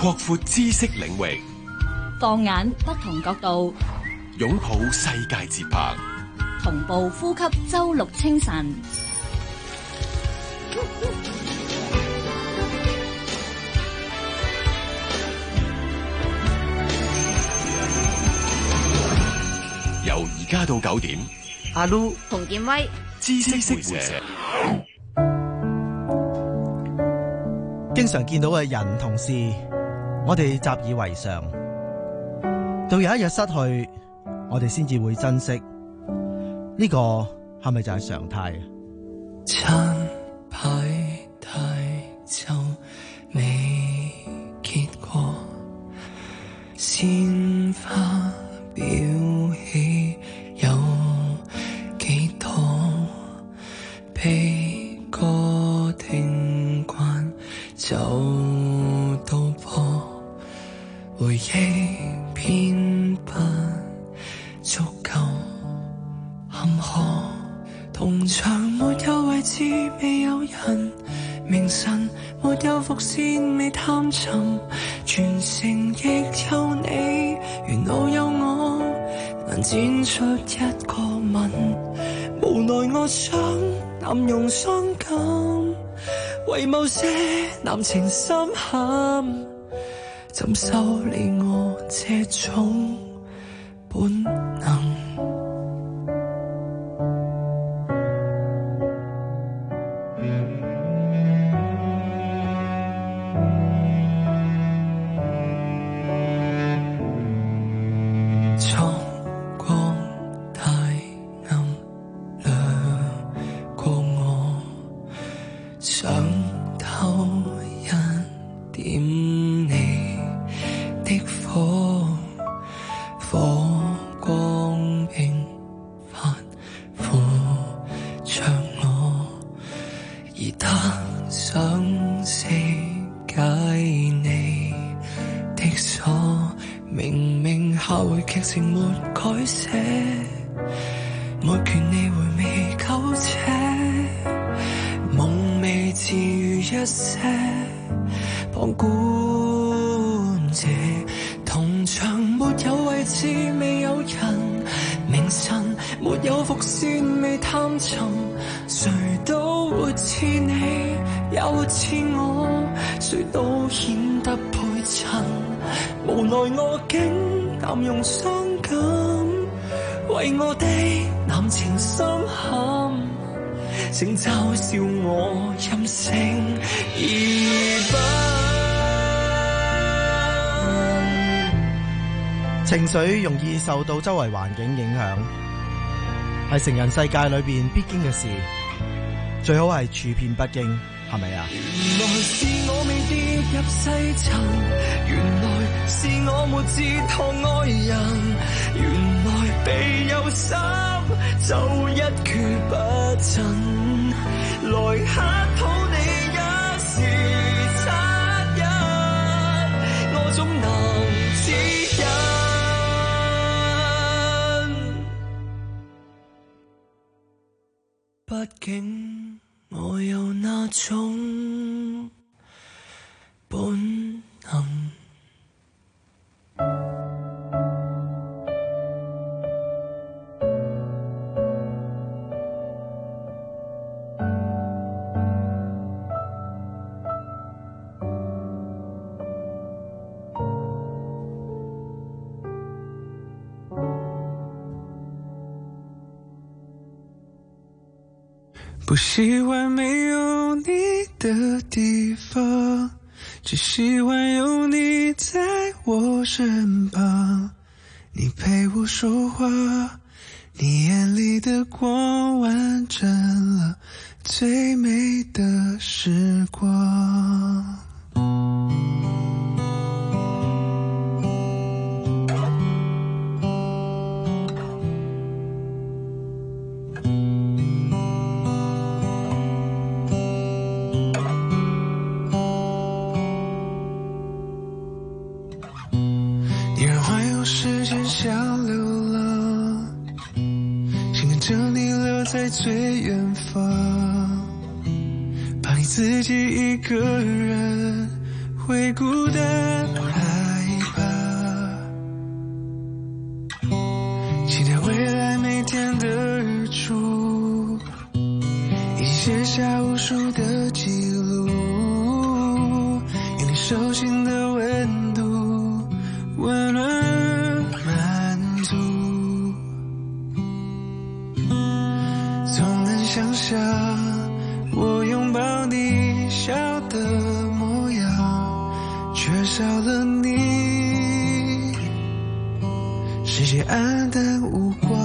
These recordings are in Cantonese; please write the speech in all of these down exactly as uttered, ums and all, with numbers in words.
擴闊知識領域， 放眼不同角度， 擁抱世界節拍， 同步呼吸周六清晨。 由而家到九點， 阿 Lu、 洪建威， 知識會社。 經常見到嘅人同事，我哋習以為常，到有一日失去，我哋先至會珍惜。呢個係咪就係常態？ 餐牌太臭，未結果，鮮花裱起有幾多？被歌聽慣就到破，回憶偏不足夠坎坷。銅牆沒有位置，未有人明晨，沒有伏線，未探尋，全城亦有你，沿路有我，難剪出一個吻。無奈我想濫用傷感，為某些男情深陷，怎修理我這種本能？請嘲笑我任性而笨。 情緒容易受到周圍環境影響，係成人世界裏邊必經嘅事，最好係處變不驚，係咪啊？ 原來是我未跌入細塵，原來是我沒哲學愛人，原來被有心就一蹶不振。來乞討你一時殘忍，我總能指引。畢竟我有那種本能。 不喜歡沒有你的地方，只喜歡有你在我身旁。你陪我說話，你眼裡的光完整了最美的時光。 在最遠方，怕你自己一個人会孤单害怕，期待未来每天的日出，已写下无数的记录，有你手心的温度，温暖而满足，总能想象我拥抱你笑的模样，缺少了你，世界黯淡无光。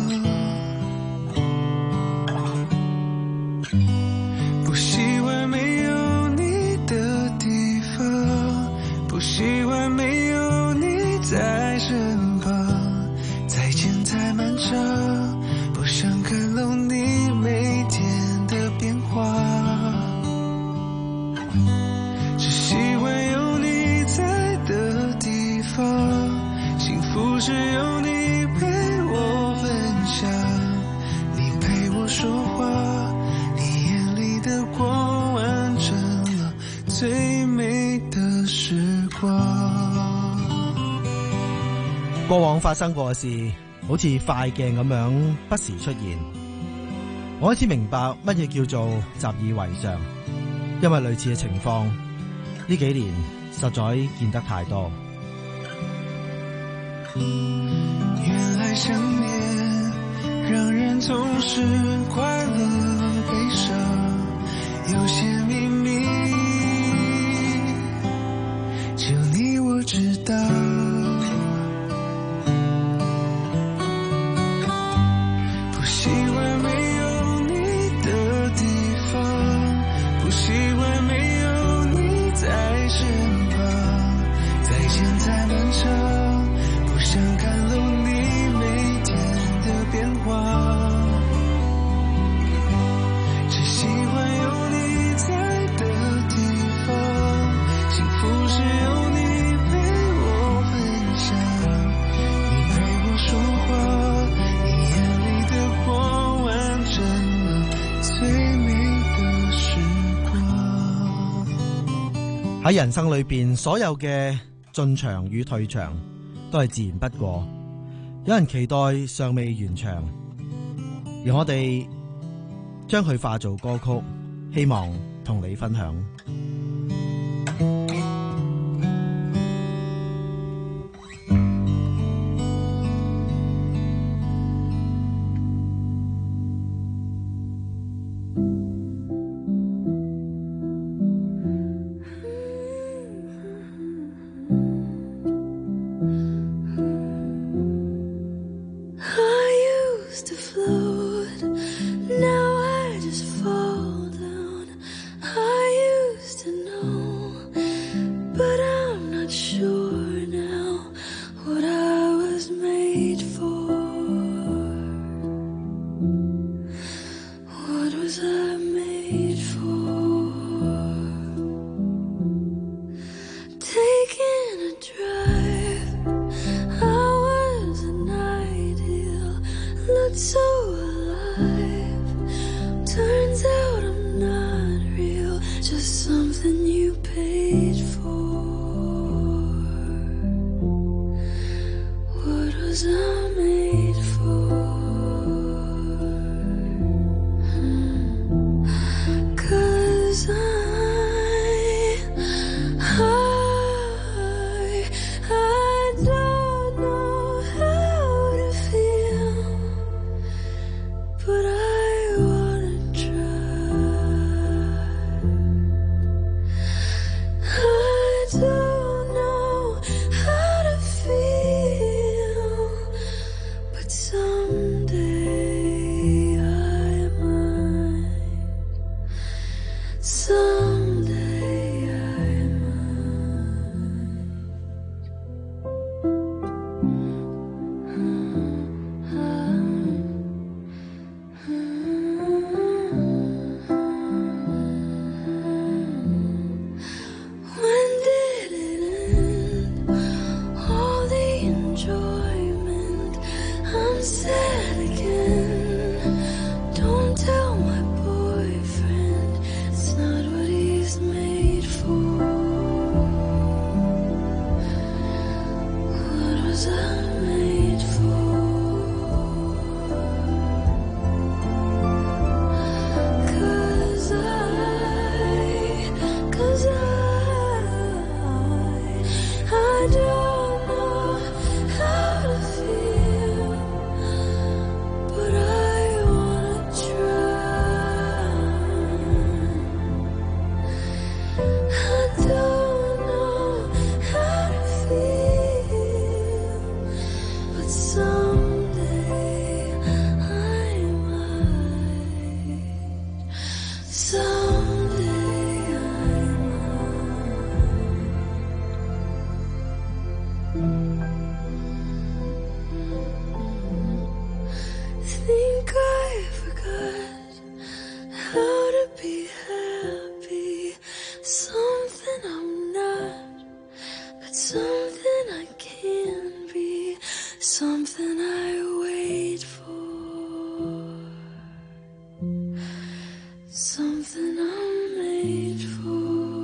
不喜欢没有你的地方，不喜欢没有你在身旁，再见太漫长，不想看漏你每天的变化，只喜欢有你在的地方，幸福是有你陪我分享，你陪我说话，你眼里的光完成了最美的時光。 過往發生過嘅事好似快鏡咁樣不時出現，我開始明白乜嘢叫做習以為常，因為類似嘅情況呢幾年實在見得太多。 原來想念讓人總是快樂悲傷，有些秘密只有你我知道，不喜歡沒有你的地方，不喜歡沒有你在身旁，再見太漫長，不想看漏你每天的變化，只喜歡有你在的地方，幸福是有你陪我分享，你陪我說話，你眼裡的光完成了最美的時光。 喺人生裏邊，所有嘅進場與退場都係自然不過，有人期待尚未完場，而我哋將佢化做歌曲，希望同你分享。 Oh Something I'm made for.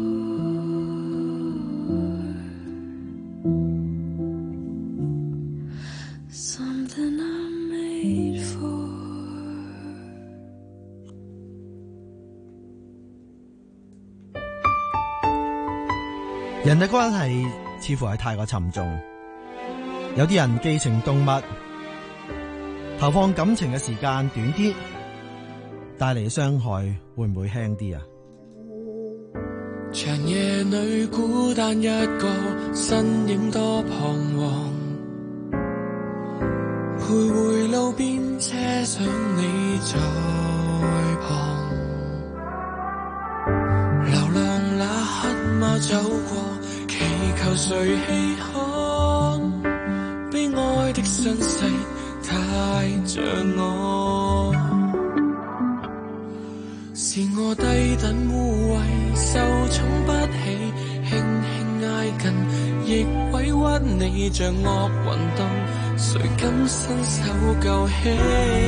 Something I'm made for. 人嘅關係似乎係太過沉重，有啲人寄情動物，投放感情嘅時間短啲，帶嚟嘅傷害會唔會輕啲啊？ 長夜裏孤單一個，身影多彷徨，徘徊路邊，車想你在旁，流浪那黑貓走過，祈求誰稀罕，悲哀的身世太像我，是我低等污穢，受寵不起，輕輕挨近，亦委屈你像惡運動，誰敢伸手救起？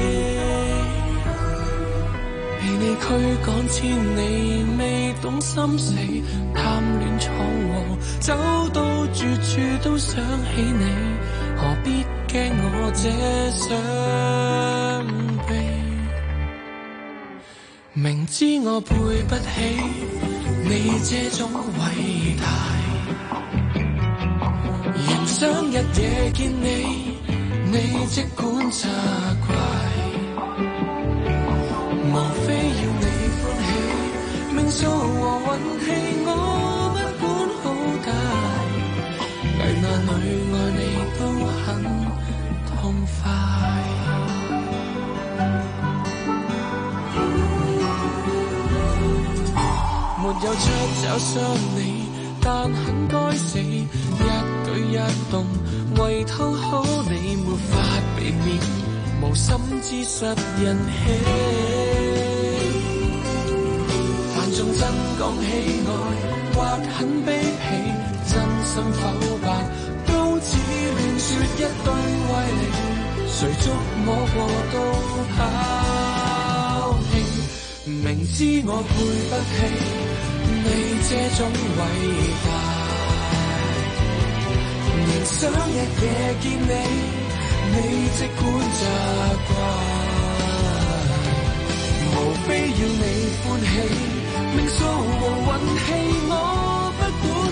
被你驅趕千里，未懂心死，貪戀闖禍，走到絕處都想起你，何必驚我這傷悲？明知我配不起你這種偉大，仍想一夜見你，你即管責怪，無非要你歡喜，命數和運氣我不管好大，危難裏愛你都很痛快。沒有出走傷你，但很該死，一舉一動為討好你，沒法避免，無心之失人氣。凡眾真講喜愛，或很卑鄙，真心否白，都只亂說一堆歪理，誰捉摸過都拋棄。明知我配不起你這種偉大，仍想一夜見你，你即管責怪，無非要你歡喜，命數和運氣我不管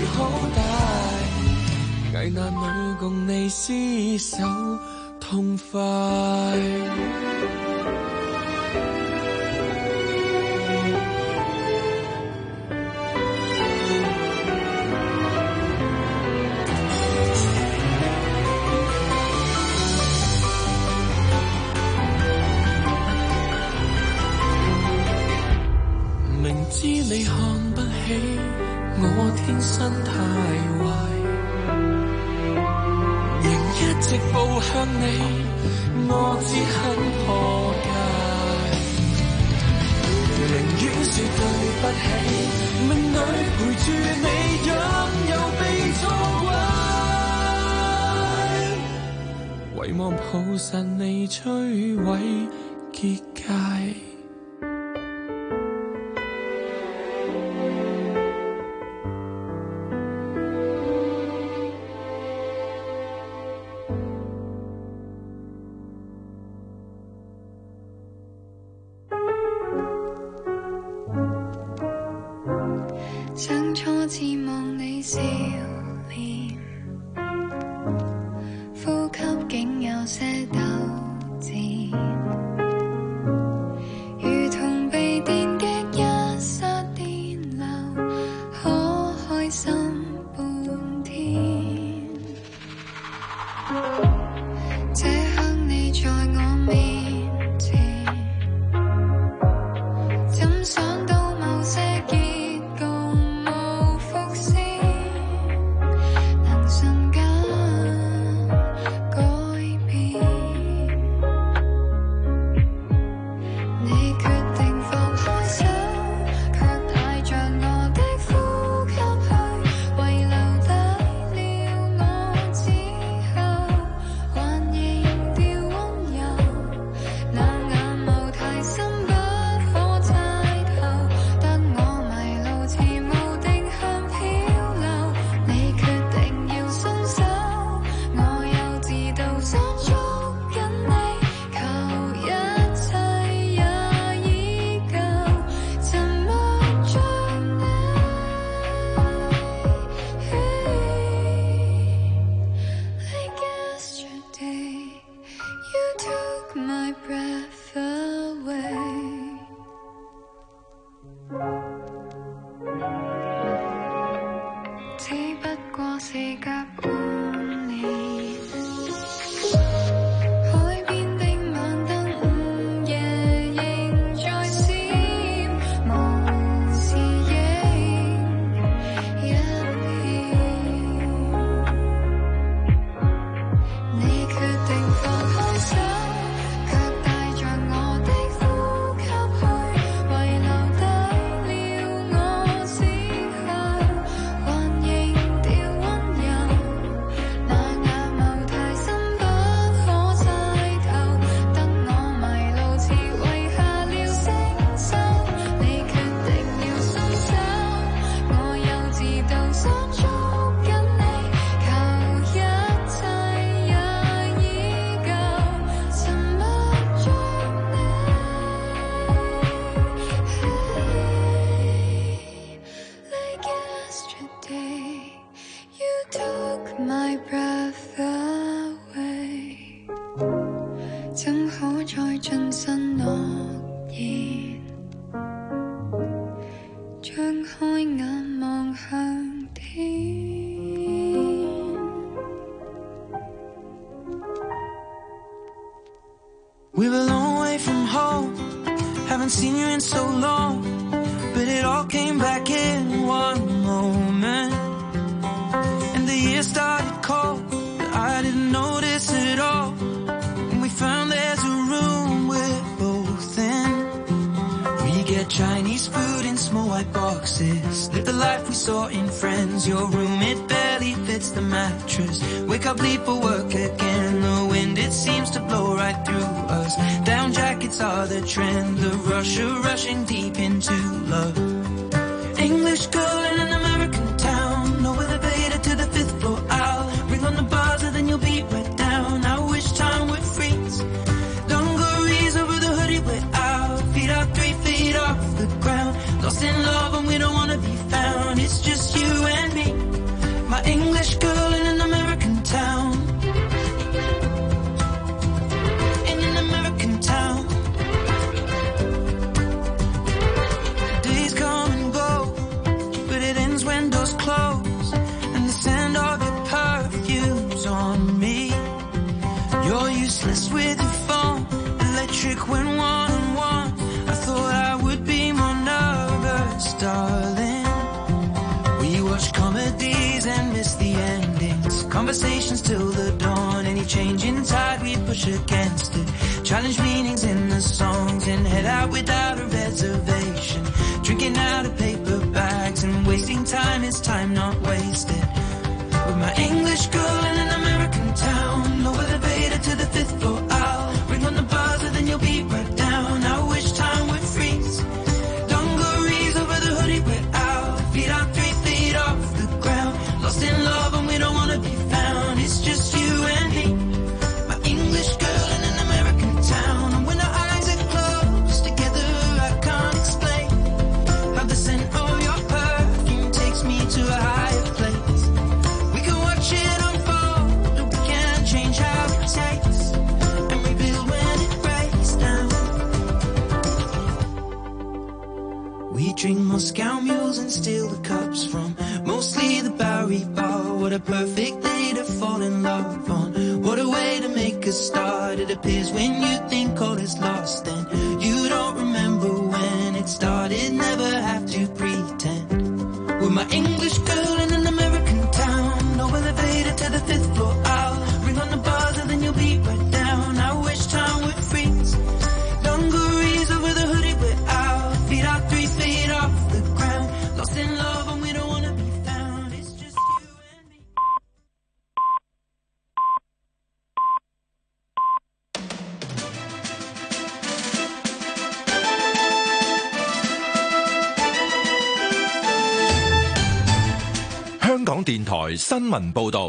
好大，危難裏共你廝守痛快。知你看不起我天生太壞，仍一直步向你，我只很破戒，寧願說對不起，命裏陪住你，若有被錯怪，遺忘抱實你摧毀結界。 想初次望你笑臉，呼吸竟有些糾纏，如同被電擊一剎電流，可開心半天。這刻你在我面前，怎想到某些結局無伏線？ 只不過是隔半年。海邊的晚燈午夜仍在閃，無視影一片。你決定放開手，卻帶着我的呼吸去，遺留低了我思考，還仍掉溫柔。那眼眸太深，不可猜透，得我迷路，似遺下了星宿。你決定要鬆手，我幼稚到想捉緊你，求一切也已夠，沉默着你。Like yesterday, you took my breath away. 怎可再盡信諾言？張開眼望向天。 We're a long way from home, haven't seen you in so long, but it all came back in one moment. And the year started cold, but I didn't notice it all. And we found there's a room we're both in. We get Chinese food in small white boxes, live the life we saw in Friends. Your room, it barely fits the mattress. Wake up, leave for work again. The wind, it seems to blow right through us. Down jackets are the trend, the rush of rushing deep into love. English girl in an American town, no elevator to the fifth floor. I'll ring on the buzzer, then you'll be right down. I wish time would freeze. Dungarees over the hoodie, we're out. Feet out three feet off the ground. Lost in love and we don't wanna be found. It's just you and me, my English girl in an American town. In an American town. Days come and go, but it ends when doors close, and the scent of your perfume's on me. You're useless with your phone, electric when one on one. I thought I would be more nervous, darling. We watch comedies and miss the endings, conversations till the dawn. Any change in tide we push against it, challenge meanings in the songs, and head out without a reservation. Drinking out of paper bags and wasting time is time not wasted. With my English girl in an American town, no elevator to the fifth floor. I'll ring on the buzzer, then you'll be right down. I wish time would freeze. Dungarees over the hoodie, we're out. Feet out three feet off the ground. Lost in love and we don't wanna be found. It's just you and me, my English girl in an American town. And when our eyes are closed together, I can't explain how the scent of your perfume takes me to a higher place. We can watch it unfold, but we can't change how it tastes, and rebuild when it breaks down. We drink Moscow mules and steal the cups from mostly the Bowery Bar. What a perfect day to fall in love on. What a way to make a start. It appears when you think all is lost, then you don't remember when it started. Never have to pretend. With my English girl in an American town, no elevator to the fifth floor. I'll ring on the buzzer, then you'll be right down. I wish time would freeze. Dungarees over the hoodie, we're out. Feet out three feet off the ground. Lost in love and we don't wanna be found. It's just you and me. 香港電台新聞報道。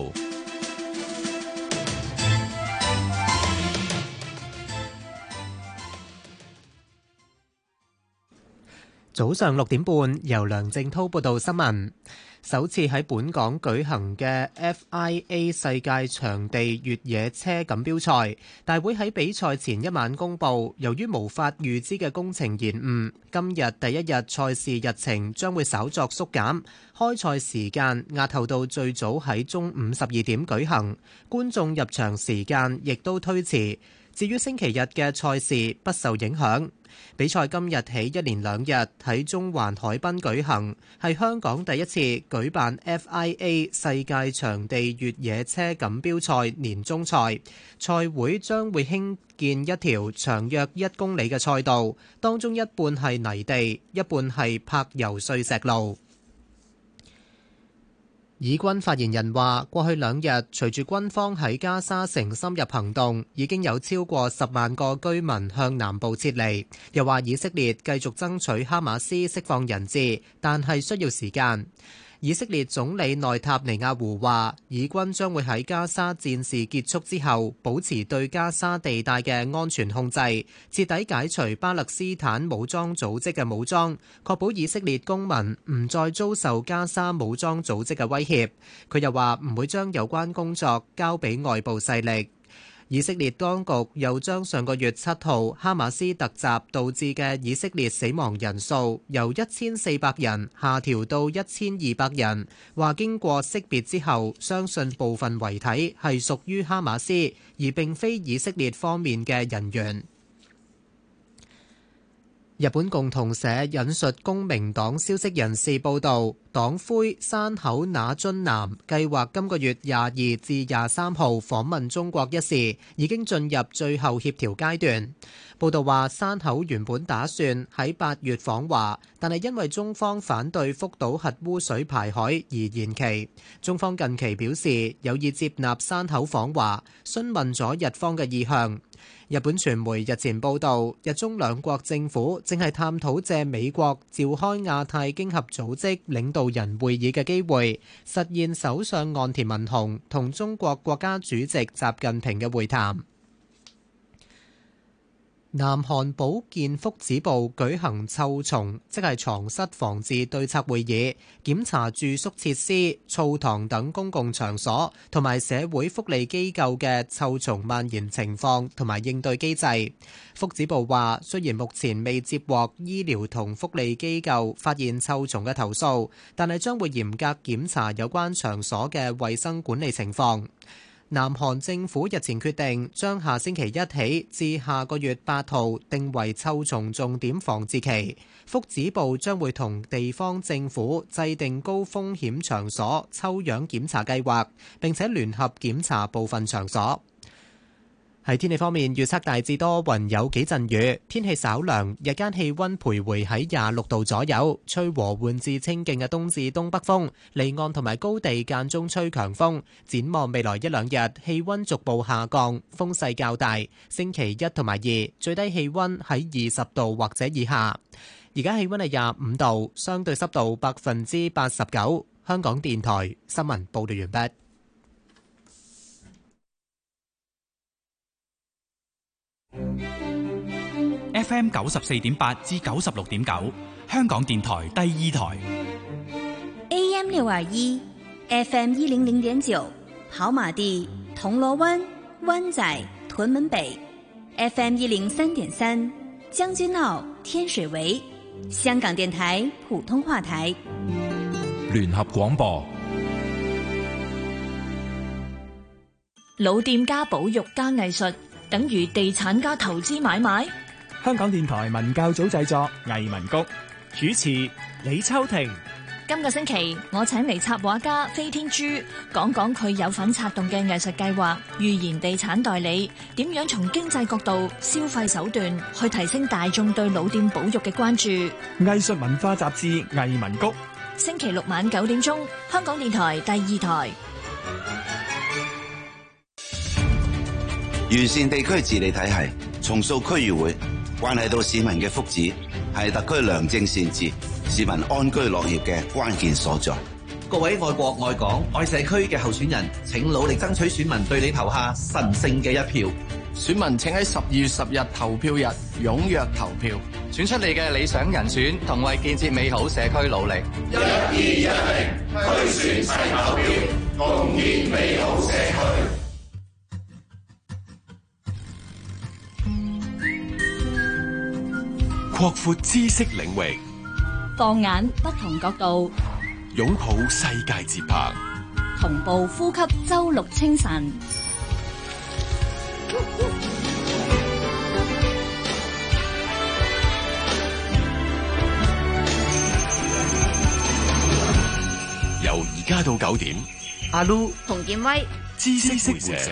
早上六點半，由梁正滔報道新聞。首次喺本港舉行嘅 F I A 世界場地越野車錦標賽，大會喺比賽前一晚公佈，由於無法預知嘅工程延誤，今日第一日賽事日程將會稍作縮減，開賽時間押後到最早喺中午十二點舉行，觀眾入場時間亦都推遲。至於星期日嘅賽事不受影響。比賽今日起一連兩日喺中環海濱舉行，係香港第一次舉辦 F I A 世界場地越野車錦標賽年終賽。賽會將會興建一條長約一公里嘅賽道，當中一半係泥地，一半係柏油碎石路。以軍發言人話：過去兩日，隨住軍方喺加沙城深入行動，已經有超過十萬個居民向南部撤離。又話以色列繼續爭取哈馬斯釋放人質，但係需要時間。以色列總理內塔尼亞胡話：以軍將會喺加沙戰事結束之後，保持對加沙地帶嘅安全控制，徹底解除巴勒斯坦武裝組織嘅武裝，確保以色列公民唔再遭受加沙武裝組織嘅威脅。佢又話唔會將有關工作交俾外部勢力。以色列當局又將上個月七號哈馬斯突襲導致嘅以色列死亡人數由一千四百人下調到一千二百人，話經過識別之後，相信部分遺體係屬於哈馬斯，而並非以色列方面嘅人員。日本共同社引述公明黨消息人士報道，黨魁山口那津男計劃今個月廿二至廿三號訪問中國一事，已經進入最後協調階段。報道話，山口原本打算喺八月訪華，但係因為中方反對福島核污水排海而延期。中方近期表示有意接納山口訪華，詢問咗日方嘅意向。日本傳媒日前報道，日中兩國政府正係探討借美國召開亞太經合組織領導人會議嘅機會，實現首相岸田文雄同中國國家主席習近平嘅會談。南韓保健福祉部舉行臭蟲，即係床蝨防治對策會議，檢查住宿設施、澡堂等公共場所同埋社會福利機構嘅臭蟲蔓延情況同埋應對機制。福祉部話，雖然目前未接獲醫療同福利機構發現臭蟲嘅投訴，但係將會嚴格檢查有關場所嘅衛生管理情況。南韓政府日前決定將下星期一起至下個月八號定為臭蟲重點防治期，福祉部將會同地方政府制定高風險場所抽樣檢查計劃，並且聯合檢查部分場所。喺天氣方面，預測大致多雲，有幾陣雨，天氣稍涼，日間氣溫徘徊喺廿六度左右，吹和緩至清勁嘅東至東北風，離岸同埋高地間中吹強風。展望未來一兩日，氣溫逐步下降，風勢較大。星期一同埋二，最低氣溫喺二十度或者以下。而家氣溫係廿五度，相對濕度百分之八十九。香港電台新聞報道完畢。 F M 九十四點八至九十六點九，香港電台第二台。 A M 六二一 ，F M 一零零點九，跑馬地、銅鑼灣、灣仔、屯門北 ，F M 一零三點三，將軍澳、天水圍，香港電台普通話台。 聯合廣播。 老店加保育加藝術，等於地產加投資買賣。 香港電台文教組製作，藝文谷主持李秋婷。 今個星期我請嚟插畫家飛天珠講講佢有份策動嘅藝術計劃預言地產代理點樣從經濟角度、消費手段去提升大眾對老店保育嘅關注。 藝術文化雜誌藝文谷， 星期六晚九點鐘，香港電台第二台。 完善地區治理體系，重塑區議會，關係到市民嘅福祉，係特區良政善治、市民安居樂業嘅關鍵所在。 各位愛國愛港愛社區嘅候選人，請努力爭取選民對你投下神聖嘅一票。 選民請喺十二月十日投票日踴躍投票， 選出你嘅理想人選，同為建設美好社區努力。 一、二、一零，推選齊投票，共建美好社區。 擴闊知識領域， 放眼不同角度， 擁抱世界節拍， 同步呼吸周六清晨。 由而家到九點， 阿 Lu 洪建威， 知識會社。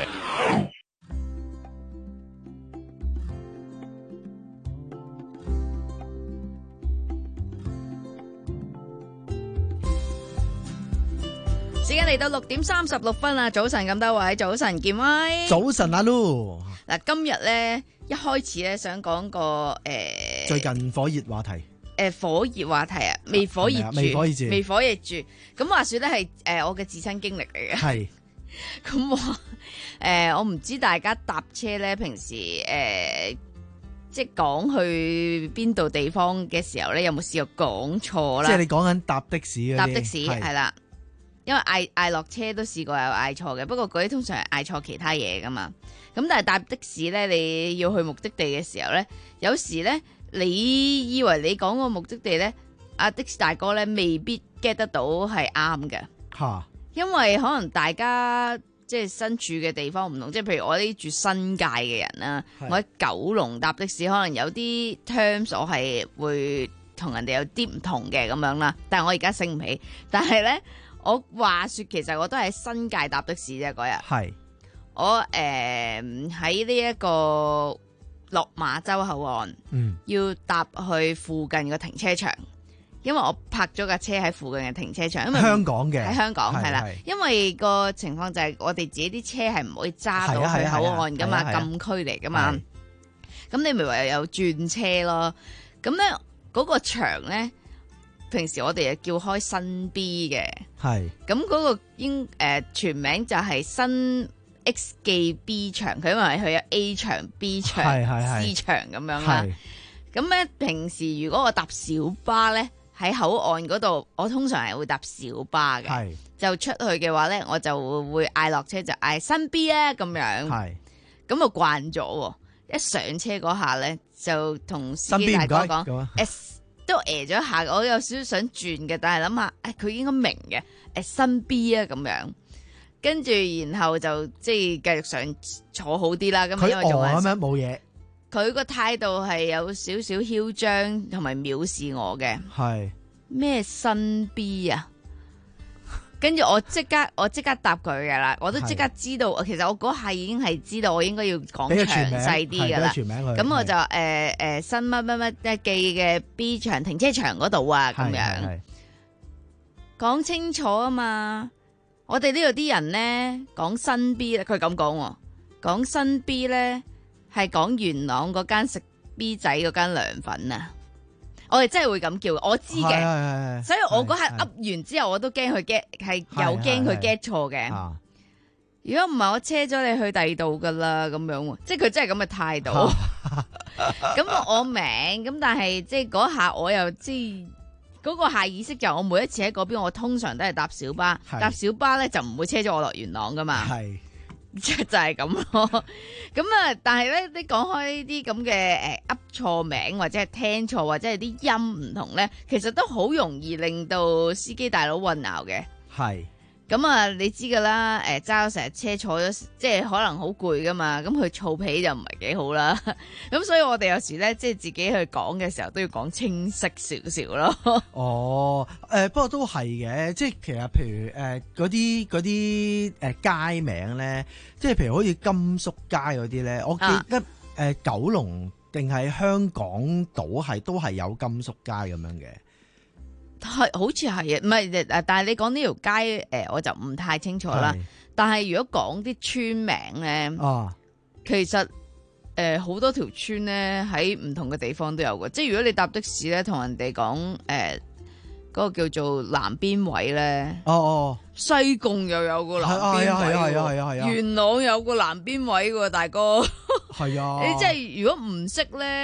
時間嚟到六點三十六分啦，早晨咁多位，早晨建威， 早晨阿 Lu。 嗱，今日咧一開始咧想講個誒、呃、 最近火熱話題。 誒、呃，火熱話題啊，未火熱住， 未火熱住， 未火熱住。咁話說咧係誒我嘅自身經歷嚟嘅。係。咁我誒、呃、我唔知大家搭車咧，平時誒、呃、即係講去邊度地方嘅時候咧，有冇試過講錯啦？ 即係你講緊搭的士嗰啲。搭的士係啦。因為嗌嗌落車都試過有嗌錯嘅，不過嗰啲通常係嗌錯其他嘢噶嘛。咁但係搭的士咧，你要去目的地嘅時候咧，有時咧你以為你講個目的地咧，阿的士大哥咧未必 get 得到係啱嘅。嚇！因為可能大家即係身處嘅地方唔同，即係譬如我啲住新界嘅人啦，我喺九龍搭的士，可能有啲 terms 我係會同人哋有啲唔同嘅咁樣啦。但係我而家醒唔起，但係咧。我話說，其實我都係新界搭的士啫嗰日。係我誒喺呢一個落馬洲口岸，嗯，要搭去附近嘅停車場，因為我泊咗架車喺附近嘅停車場。因為香港嘅喺香港係啦，因為個情況就係我哋自己啲車係唔可以揸到去口岸噶嘛，禁區嚟噶嘛。咁你咪唯有有轉車咯。咁咧嗰個場咧。平時我哋又叫開新 B 嘅，係咁嗰個應誒、呃、全名就係新 X 記 B 場，佢因為佢有 A 場、B 場、C 場咁樣啦。咁咧平時如果我搭小巴咧喺口岸嗰度，我通常係會搭小巴嘅，就出去嘅話咧，我就會嗌落車就嗌新 B 啊咁樣，咁就慣咗。一上車嗰下咧就同司機大哥講 S。都誒咗一下，我有少少想轉嘅，但係諗下，誒佢應該明嘅，誒新 B 啊咁樣，跟住然後就即係繼續想坐好啲啦。咁因為仲係咁樣冇嘢，佢個態度係有少少囂張同埋藐視我嘅。係咩新 B 啊？跟住我即刻我即刻答佢㗎啦，我都即刻知道。其實我嗰下已經係知道我應該要講詳細啲㗎啦。咁我就誒誒、呃、新乜乜乜記嘅 B 場停車場嗰度啊，咁樣講清楚啊嘛。我哋呢度啲人咧講新 B 咧，佢咁講喎，講新 B 咧係講元朗嗰間食 B 仔嗰間涼粉啊。我哋真係會咁叫，我知嘅，所以我嗰刻噏完之後，我都驚佢 get 係有驚佢 get 錯嘅。如果唔係，我車咗你去第二度噶啦，咁樣，即係佢真係咁嘅態度。咁我明，咁但係即係嗰下我又知嗰個下意識就我每一次喺嗰邊，我通常都係搭小巴，搭小巴咧就唔會車咗我落元朗噶嘛。係。就係咁咯，咁啊，但係咧，你講開呢啲咁嘅誒噏錯名或者係聽錯或者係啲音唔同咧，其實都好容易令到司機大佬混淆嘅。係。咁啊，你知噶啦，誒揸咗成日車坐咗，即係可能好攰噶嘛，咁佢燥皮就唔係幾好啦。咁所以我哋有時咧，即係自己去講嘅時候都要講清晰少少咯。哦，誒、呃、不過都係嘅，即係其實譬如誒嗰啲嗰啲誒街名咧，即係譬如好似甘肅街嗰啲咧，我記得誒、啊呃、九龍定係香港島係都係有甘肅街咁樣嘅。係好似係啊，唔係誒，但係你講呢條街誒、呃，我就唔太清楚啦。但係如果講啲村名咧，啊，其實誒好、呃、多條村咧喺唔同嘅地方都有嘅。即係如果你搭的士咧，同人哋講誒嗰個叫做南邊位咧，哦哦，西貢又有個南邊位，係啊係啊係啊係啊，元朗有個南邊位喎，大哥。係啊，你即係如果唔識咧。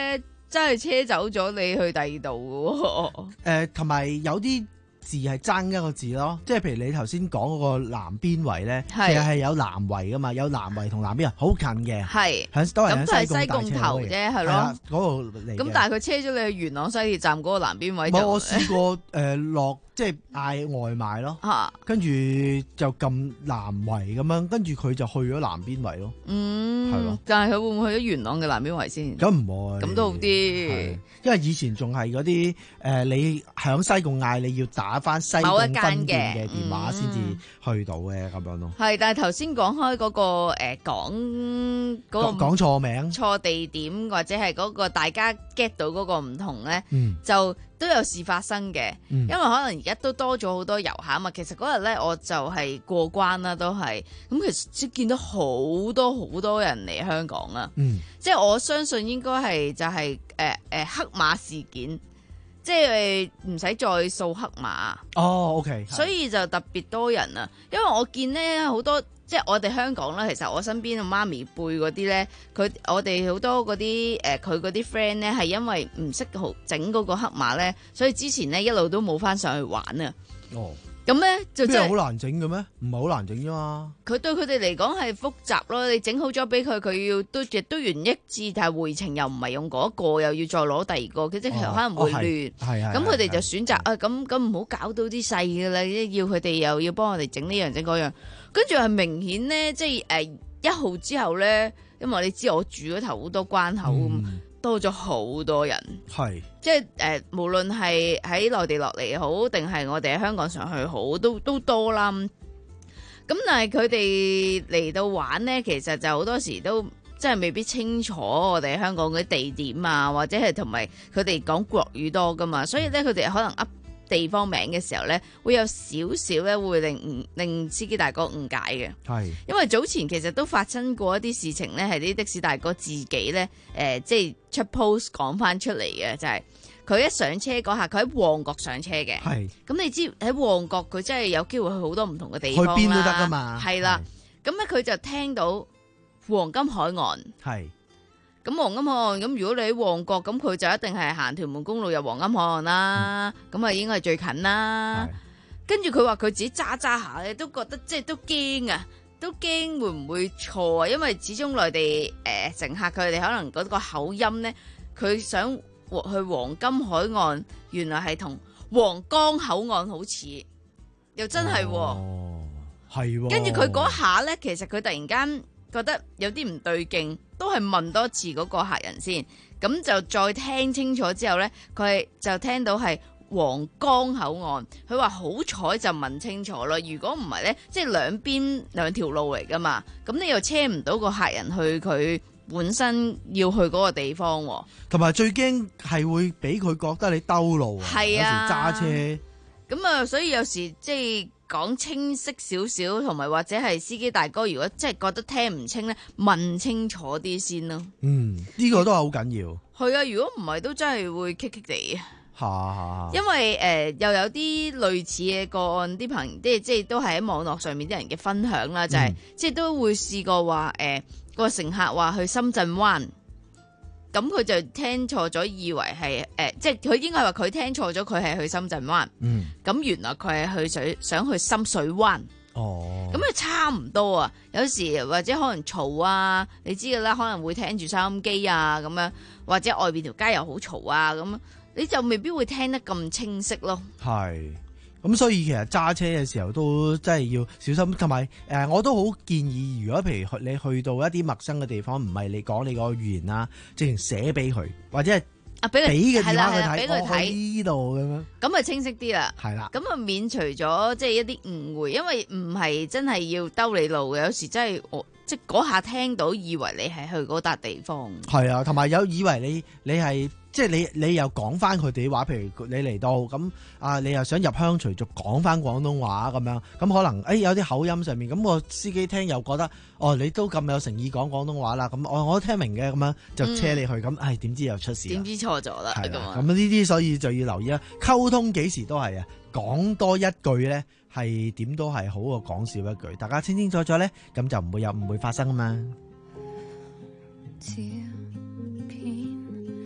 真係車走咗你去第二度嘅喎。 誒，同埋有啲字係爭一個字咯，即係譬如你頭先講嗰個南邊圍咧，其實係有南圍噶嘛，有南圍同南邊圍好近嘅， 係響都係咁都係西貢頭啫，係咯， 嗰度嚟。 咁但係佢車咗你去元朗西鐵站嗰個南邊位就， 冇我試過誒落即係嗌外賣咯，跟住就撳南圍咁樣，跟住佢就去咗南邊圍咯。 嗯， 係咯， 但係佢會唔會去咗元朗嘅南邊圍先？ 咁唔會， 咁都好啲。 因為以前仲係嗰啲誒，你響西貢嗌，你要打翻西貢分店嘅電話先至去到嘅咁樣咯。 係，但係頭先講開嗰個誒講嗰個講錯名、 錯地點或者係嗰個大家 get 到嗰個唔同咧， 嗯、 就都有事發生嘅。 嗯、 因為可能而家都多咗好多遊客啊嘛。其實嗰日咧我就係過關啦，都係咁，其實見到好多好多人嚟香港啊。 嗯、 即係我相信應該係就係誒誒黑馬事件。即係唔使再掃黑馬哦 ，OK， 所以就特別多人啊。因為我見咧好多，即係我哋香港啦，其實我身邊嘅媽咪輩嗰啲咧，佢我哋好多嗰啲誒，佢嗰啲 friend 咧係因為唔識好整嗰個黑馬咧，所以之前咧一路都冇翻上去玩啊。 哦。 咁咧就真係好難整嘅咩？唔係好難整啫嘛。 佢對佢哋嚟講係複雜咯。你整好咗俾佢，佢要都亦都完一致，但係回程又唔係用嗰、那個，又要再攞第二個，佢即係可能會亂。係係、哦。咁佢哋就選擇啊，咁咁唔好搞到啲細嘅啦，要佢哋又要幫我哋整呢樣整嗰樣。跟住係明顯咧，即係誒一號之後咧，因為你知我住嗰頭好多關口。嗯多咗好多人， 係即係誒、呃，無論係喺內地落嚟好，定係我哋喺香港上去好，都都多啦。咁但係佢哋嚟到玩呢，其實就好多時都即係未必清楚我哋香港嗰啲地點啊，或者係同埋佢哋講國語多噶嘛，所以咧佢哋可能噏地方名嘅時候咧，會有少少咧會令誤令司機大哥誤解嘅。係，因為早前其實都發生過一啲事情咧，係啲的士大哥自己咧，誒、呃，即係出 post 講翻出嚟嘅，就係、是、佢一上車嗰下，佢喺旺角上車嘅。係，咁你知喺旺角佢真係有機會去好多唔同嘅地方啦。去邊都得噶嘛。係啦，咁咧佢就聽到黃金海岸。係。咁黃金海岸，咁如果你喺旺角，咁佢就一定係行屯門公路入黃金海岸啦，咁啊、嗯、應該係最近啦。跟住佢話佢自己揸揸下咧，都覺得即係都驚啊，都驚會唔會錯啊？因為始終內地誒、呃、乘客佢哋可能嗰個口音咧，佢想去黃金海岸，原來係同皇崗口岸好似，又真係喎。 哦，係喎。跟住佢嗰下咧，其實佢突然間覺得有啲唔對勁，都係問多次嗰個客人先，咁就再聽清楚之後呢，佢就聽到係皇崗口岸。佢話好彩就問清楚咯，如果唔係呢，即係兩邊兩條路嚟噶嘛，咁你又車唔到個客人去佢本身要去嗰個地方。 同埋最驚係會俾佢覺得你兜路啊， 係啊， 有時揸車。 咁啊，所以有時即係講清晰少少，同埋或者係司機大哥，如果真係覺得聽唔清咧，問清楚啲先咯。 嗯，呢、這個都係好緊要。 係啊，如果唔係都真係會棘棘地啊。 嚇！ 因為誒、呃、又有啲類似嘅個案，啲朋友即係即係都係喺網絡上面啲人嘅分享啦，就係、是嗯、即係都會試過話誒個乘客話去深圳灣。咁佢就聽錯咗，以為係誒、呃，即係佢應該係話佢聽錯咗，佢係去深圳灣。嗯，咁原來佢係去水想去深水灣。哦，咁啊差唔多啊。有時或者可能嘈啊，你知㗎啦，可能會聽住收音機啊咁樣，或者外邊條街又好嘈啊咁，你就未必會聽得咁清晰咯。係。 咁所以其實揸車嘅時候都真係要小心，同埋誒我都好建議，如果譬如你去到一啲陌生嘅地方，唔係你講你個語言啦，直情寫俾佢，或者係啊俾嘅電話佢睇，俾佢睇呢度咁樣， 咁啊清晰啲啦。係啦，咁啊免除咗即係一啲誤會，因為唔係真係要兜你路嘅，有時真係我即係嗰下聽到以為你係去嗰笪地方。係啊， 同埋有以為你你係。即係你你又講翻佢哋話，譬如你嚟到咁啊，你又想入鄉隨俗講翻廣東話咁樣，咁可能誒、哎、有啲口音上面，咁個司機聽又覺得哦，你都咁有誠意講廣東話啦，咁我我都聽明嘅，咁樣就車你去，咁唉點知又出事， 點知錯咗啦， 係啦，咁呢啲所以就要留意啦，溝通幾時都係啊，講多一句咧係點都係好過講少一句，大家清清楚楚咧，咁就唔會有誤會發生啊嘛。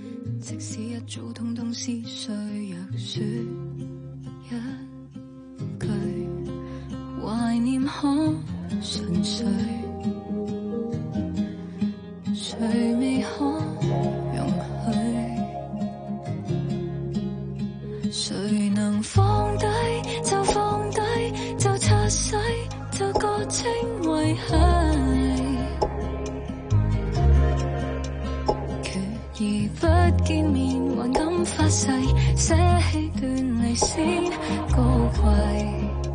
即使一早通通撕碎，若說一句懷念可純粹，誰未可容許？誰能放低就放低，就擦洗，就割清遺憾。而不見面，還敢發誓，捨棄斷離先高貴。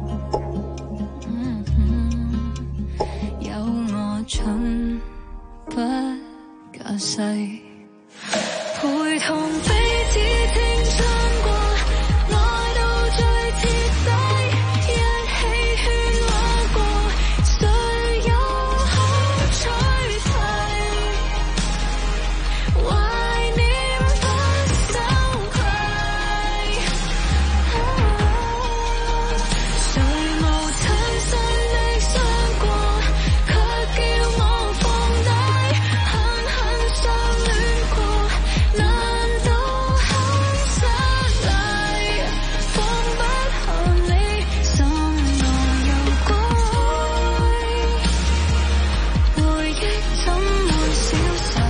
嗯嗯、有我蠢不假誓，陪同彼此青春過，愛到最徹底，一起喧嘩過，誰又可取替？懷念不羞愧，誰無親身的傷過，卻叫我放低，狠狠相戀過，難道很失禮？放不下你，心內有鬼，回憶怎會消逝？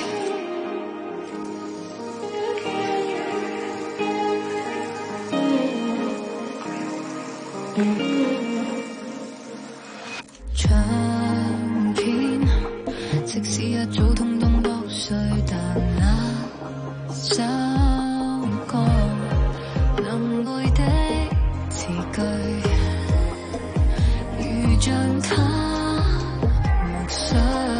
唱片，即使一早通通剝碎，但那首歌能背的詞句，如像他墨水，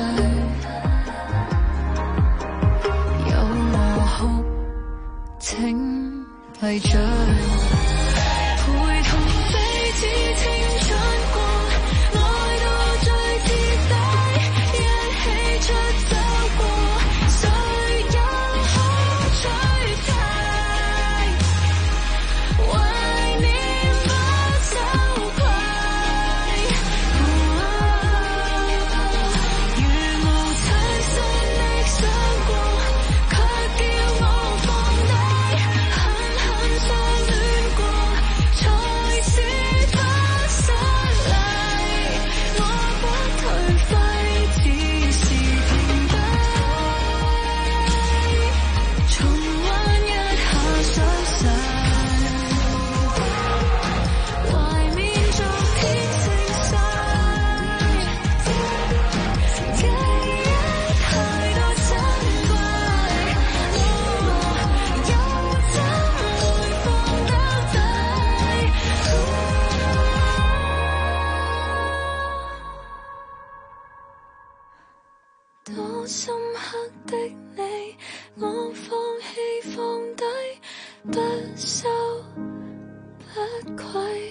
有我哭，請閉嘴。陪同彼此青春過，愛到最徹底，一起出走過，誰又可取替？懷念不羞愧，如無親身的傷過，卻叫我放低，狠狠相戀過，才是不失禮。我不頹廢，只是停低，重溫一下傷勢，懷緬昨天盛世，記憶太多珍貴，又怎會放得低？多深刻的你，我放棄放低，不羞不愧。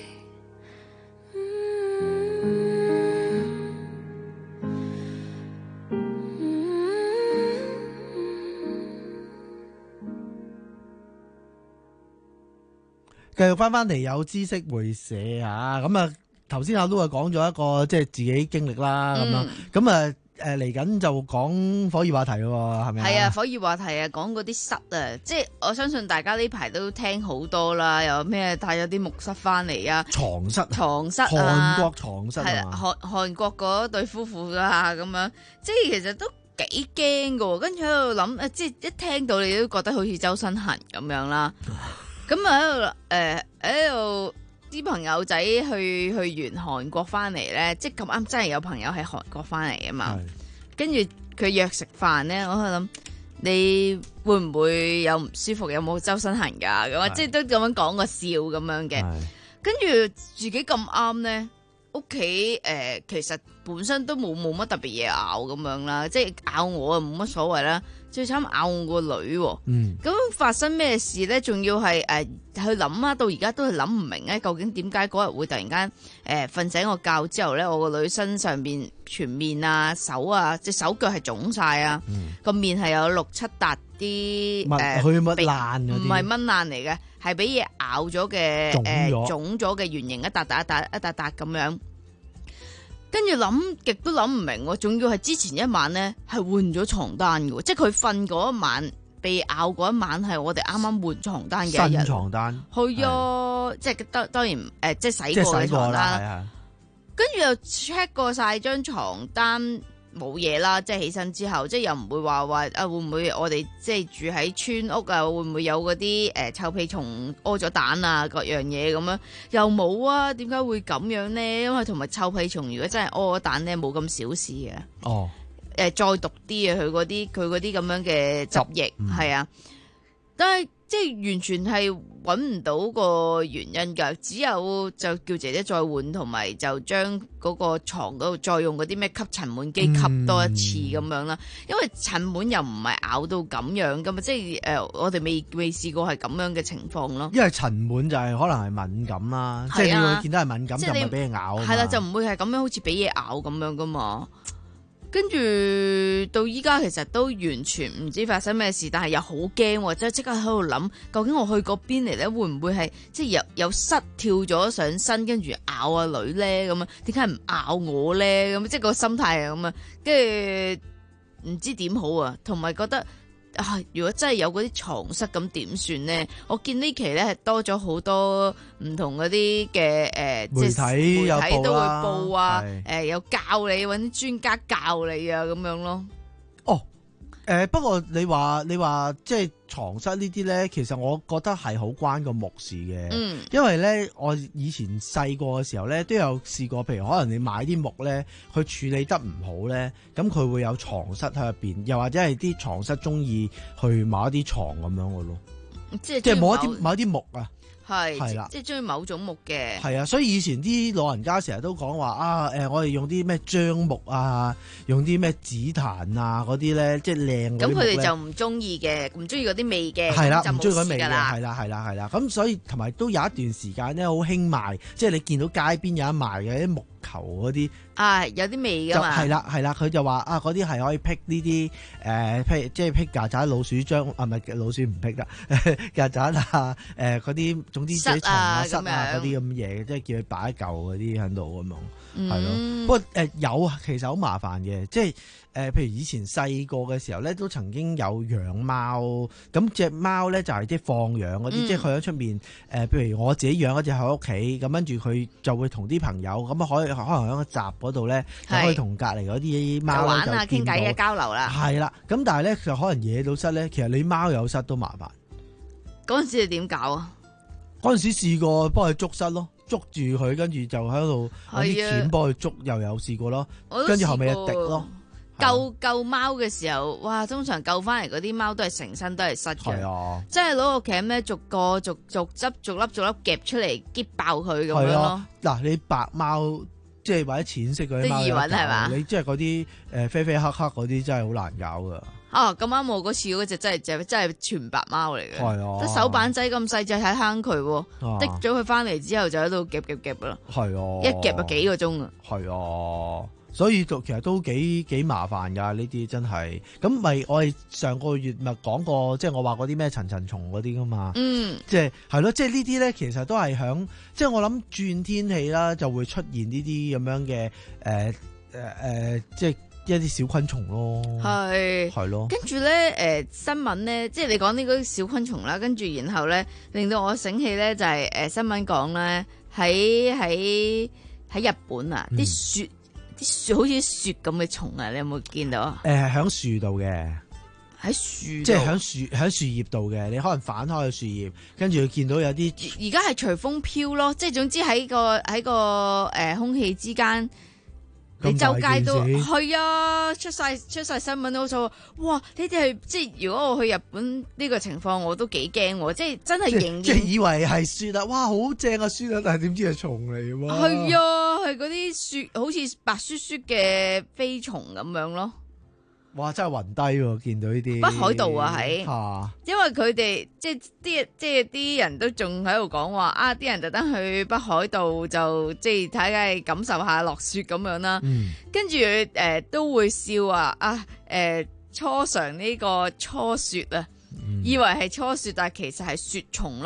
繼續翻翻嚟有知識會社啊，咁啊頭先阿 Lu 啊講咗一個即係自己經歷啦，咁樣咁啊誒嚟緊就講火熱話題喎，係咪啊？ 係啊，火熱話題啊，講嗰啲虱啊，即係我相信大家呢排都聽好多啦，有咩帶咗啲木虱翻嚟啊， 床虱、 床虱啊， 韓國床虱係啦，韓韓國嗰對夫婦啊咁樣，即係其實都幾驚噶，跟住喺度諗誒，即係一聽到你都覺得好似周身痕咁樣啦。咁啊喺度誒喺度啲朋友仔去去完韓國翻嚟咧，即係咁啱真係有朋友喺韓國翻嚟啊嘛。跟住佢約食飯咧，我喺度諗你會唔會有唔舒服，有冇周身痕㗎咁啊？即係都咁樣講個笑咁樣嘅。跟住自己咁啱咧，屋企誒其實本身都冇冇乜特別嘢咬咁樣啦，即係咬我啊冇乜所謂啦。最慘咬我個女喎，咁、嗯、發生咩事咧？仲要係誒、呃、去諗啊，到而家都係諗唔明咧，究竟點解嗰日會突然間誒瞓醒個覺之後咧，我個女身上邊全面啊、手啊、隻手腳係腫晒啊，個、嗯、面係有六七笪啲誒， 去乜爛嗰啲， 唔係蚊爛嚟嘅，係俾嘢咬咗嘅誒腫咗嘅圓形一笪笪一笪一笪笪咁樣。跟住諗極都諗唔明喎，仲要係之前一晚咧係換咗床單嘅，即係佢瞓嗰一晚被咬嗰一晚係我哋啱啱換床單嘅一日。 新床單係啊，即係當當然誒、呃，即係洗即係過嘅洗過啦， 床單。 係啊。 跟住又 check 過晒張床單冇嘢啦，即係起身之後，即係又唔會話話啊會唔會我哋即係住喺村屋啊，會唔會有嗰啲誒臭屁蟲屙咗蛋啊各樣嘢咁樣？又冇啊，點解會咁樣呢？因為同埋臭屁蟲如果真係屙咗蛋咧，冇咁小事嘅。 哦， 誒、呃、再毒啲啊，佢嗰啲佢嗰啲咁樣嘅汁液係、嗯、啊，但係即係完全係揾唔到個原因㗎，只有就叫姐姐再換，同埋就將嗰個牀嗰度再用嗰啲咩吸塵蟎機吸多一次咁樣啦。嗯、因為塵蟎又唔係咬到咁樣㗎嘛，即係誒、呃、我哋未未試過係咁樣嘅情況咯。因為塵蟎就係可能係敏感啦，啊、即係你會見到係敏感就唔係俾佢咬。係啦， 就唔會係咁樣好似俾嘢咬咁樣㗎嘛。跟住到依家其實都完全唔知發生咩事，但係又好驚，即係即刻喺度諗，究竟我去嗰邊嚟咧，會唔會係即係有有虱跳咗上身，跟住咬阿女咧咁啊？點解唔咬我咧？咁即係個心態係咁啊，跟住唔知點好啊，同埋覺得。啊！如果真係有嗰啲床蝨咁點算呢？我見呢期咧係多咗好多唔同嗰啲嘅誒， 媒體有媒體都會報啊， 誒、 呃、有教你揾啲專家教你啊咁樣咯。 哦，誒、呃、不過你話你話即係床蝨呢啲咧，其實我覺得係好關個木事嘅，嗯、因為咧我以前細個嘅時候咧都有試過，譬如可能你買啲木咧，佢處理得唔好咧，咁佢會有床蝨喺入邊，又或者係啲床蝨中意去某一啲床咁樣嘅咯， 即係即係某一啲某一啲木啊。 係， 係啦， 即係中意某種木嘅。 係啊，所以以前啲老人家成日都講話啊，誒、呃，我哋用啲咩樟木啊，用啲咩紫檀啊嗰啲咧，即係靚嗰啲木咧。咁佢哋就唔中意嘅，唔中意嗰啲味嘅。係啦，唔中意嗰啲味嘅，係啦，係啦，係啦。咁所以同埋都有一段時間咧，好興賣，即係你見到街邊有一賣嘅啲木球嗰啲。啊，有啲味㗎嘛。係啦，係啦，佢就話啊，嗰啲係可以辟呢啲誒，辟即係辟曱甴、老鼠、蟑啊，唔係老鼠唔辟㗎，曱甴啊，誒嗰啲。總之自己蟲啊、虱啊嗰啲咁嘢，即係叫佢擺一嚿嗰啲喺度咁樣，係咯、嗯。不過誒、呃、有其實好麻煩嘅，即係誒、呃、譬如以前細個嘅時候咧，都曾經有養貓，咁隻貓咧就係即係放養嗰啲，嗯、即係佢喺出面誒、呃，譬如我自己養一隻喺屋企，咁跟住佢就會同啲朋友咁啊，可以可能喺個閘嗰度咧，就可以同隔離嗰啲貓玩啊、傾偈嘅交流啦。係啦，咁但係咧就可能惹到虱咧，其實你貓有虱都麻煩。嗰陣時你點搞啊？嗰陣時試過幫佢捉虱咯，捉住佢，跟住就喺度攞啲鉗幫佢捉，又有試過咯。跟住後尾一滴咯。救救貓嘅時候，哇！通常救翻嚟嗰啲貓都係成身都係虱嘅，係啊，即係攞個鉗咧，逐個逐逐執逐粒逐粒夾出嚟，擊爆佢咁樣咯。嗱，你白貓即係或者淺色嗰啲貓有救，你即係嗰啲誒啡啡黑黑嗰啲真係好難搞噶。啊，咁啱我嗰次嗰隻真係真真係全白貓嚟嘅，係啊，得手板仔咁細隻喺坑渠，滴咗佢翻嚟之後就喺度夾夾夾啦，係啊，一夾就幾個鐘啊，係啊，所以就其實都幾幾麻煩噶呢啲真係，咁咪我哋上個月咪講過，即係我話嗰啲咩塵塵蟲嗰啲噶嘛，嗯，即係係咯，即係呢啲咧其實都係響，即係我諗轉天氣啦就會出現呢啲咁樣嘅誒誒誒，即係。一啲小昆蟲咯，係係咯，跟住咧誒新聞咧，即係你講呢嗰啲小昆蟲啦，跟住然後咧令到我醒起咧就係、是、誒、呃、新聞講咧喺喺喺日本啊啲、嗯、雪啲雪好似雪咁嘅蟲啊，你有冇見到啊？誒喺樹度嘅，喺樹即係喺樹喺樹葉度嘅，你可能反開個樹葉，跟住見到有啲而家係隨風飄咯，即係總之喺個喺個誒、呃、空氣之間。你周街都係啊，出晒出晒新聞都錯，哇！呢啲係即係如果我去日本呢個情況，我都幾驚，即係真係仍然即係以為係雪啊，哇，好正啊雪啊，但係點知係蟲嚟喎？係啊，係嗰啲雪，好似白雪雪嘅飛蟲咁樣咯。哇！真係暈低喎，見到呢啲北海道啊，喺，啊、因為佢哋即係啲即係啲人都仲喺度講話啊，啲人特登去北海道就即係睇下感受下落雪咁樣啦。嗯、跟住誒、呃、都會笑啊啊誒、呃、初嘗呢個初雪啊，嗯、以為係初雪，但係其實係雪蟲咯。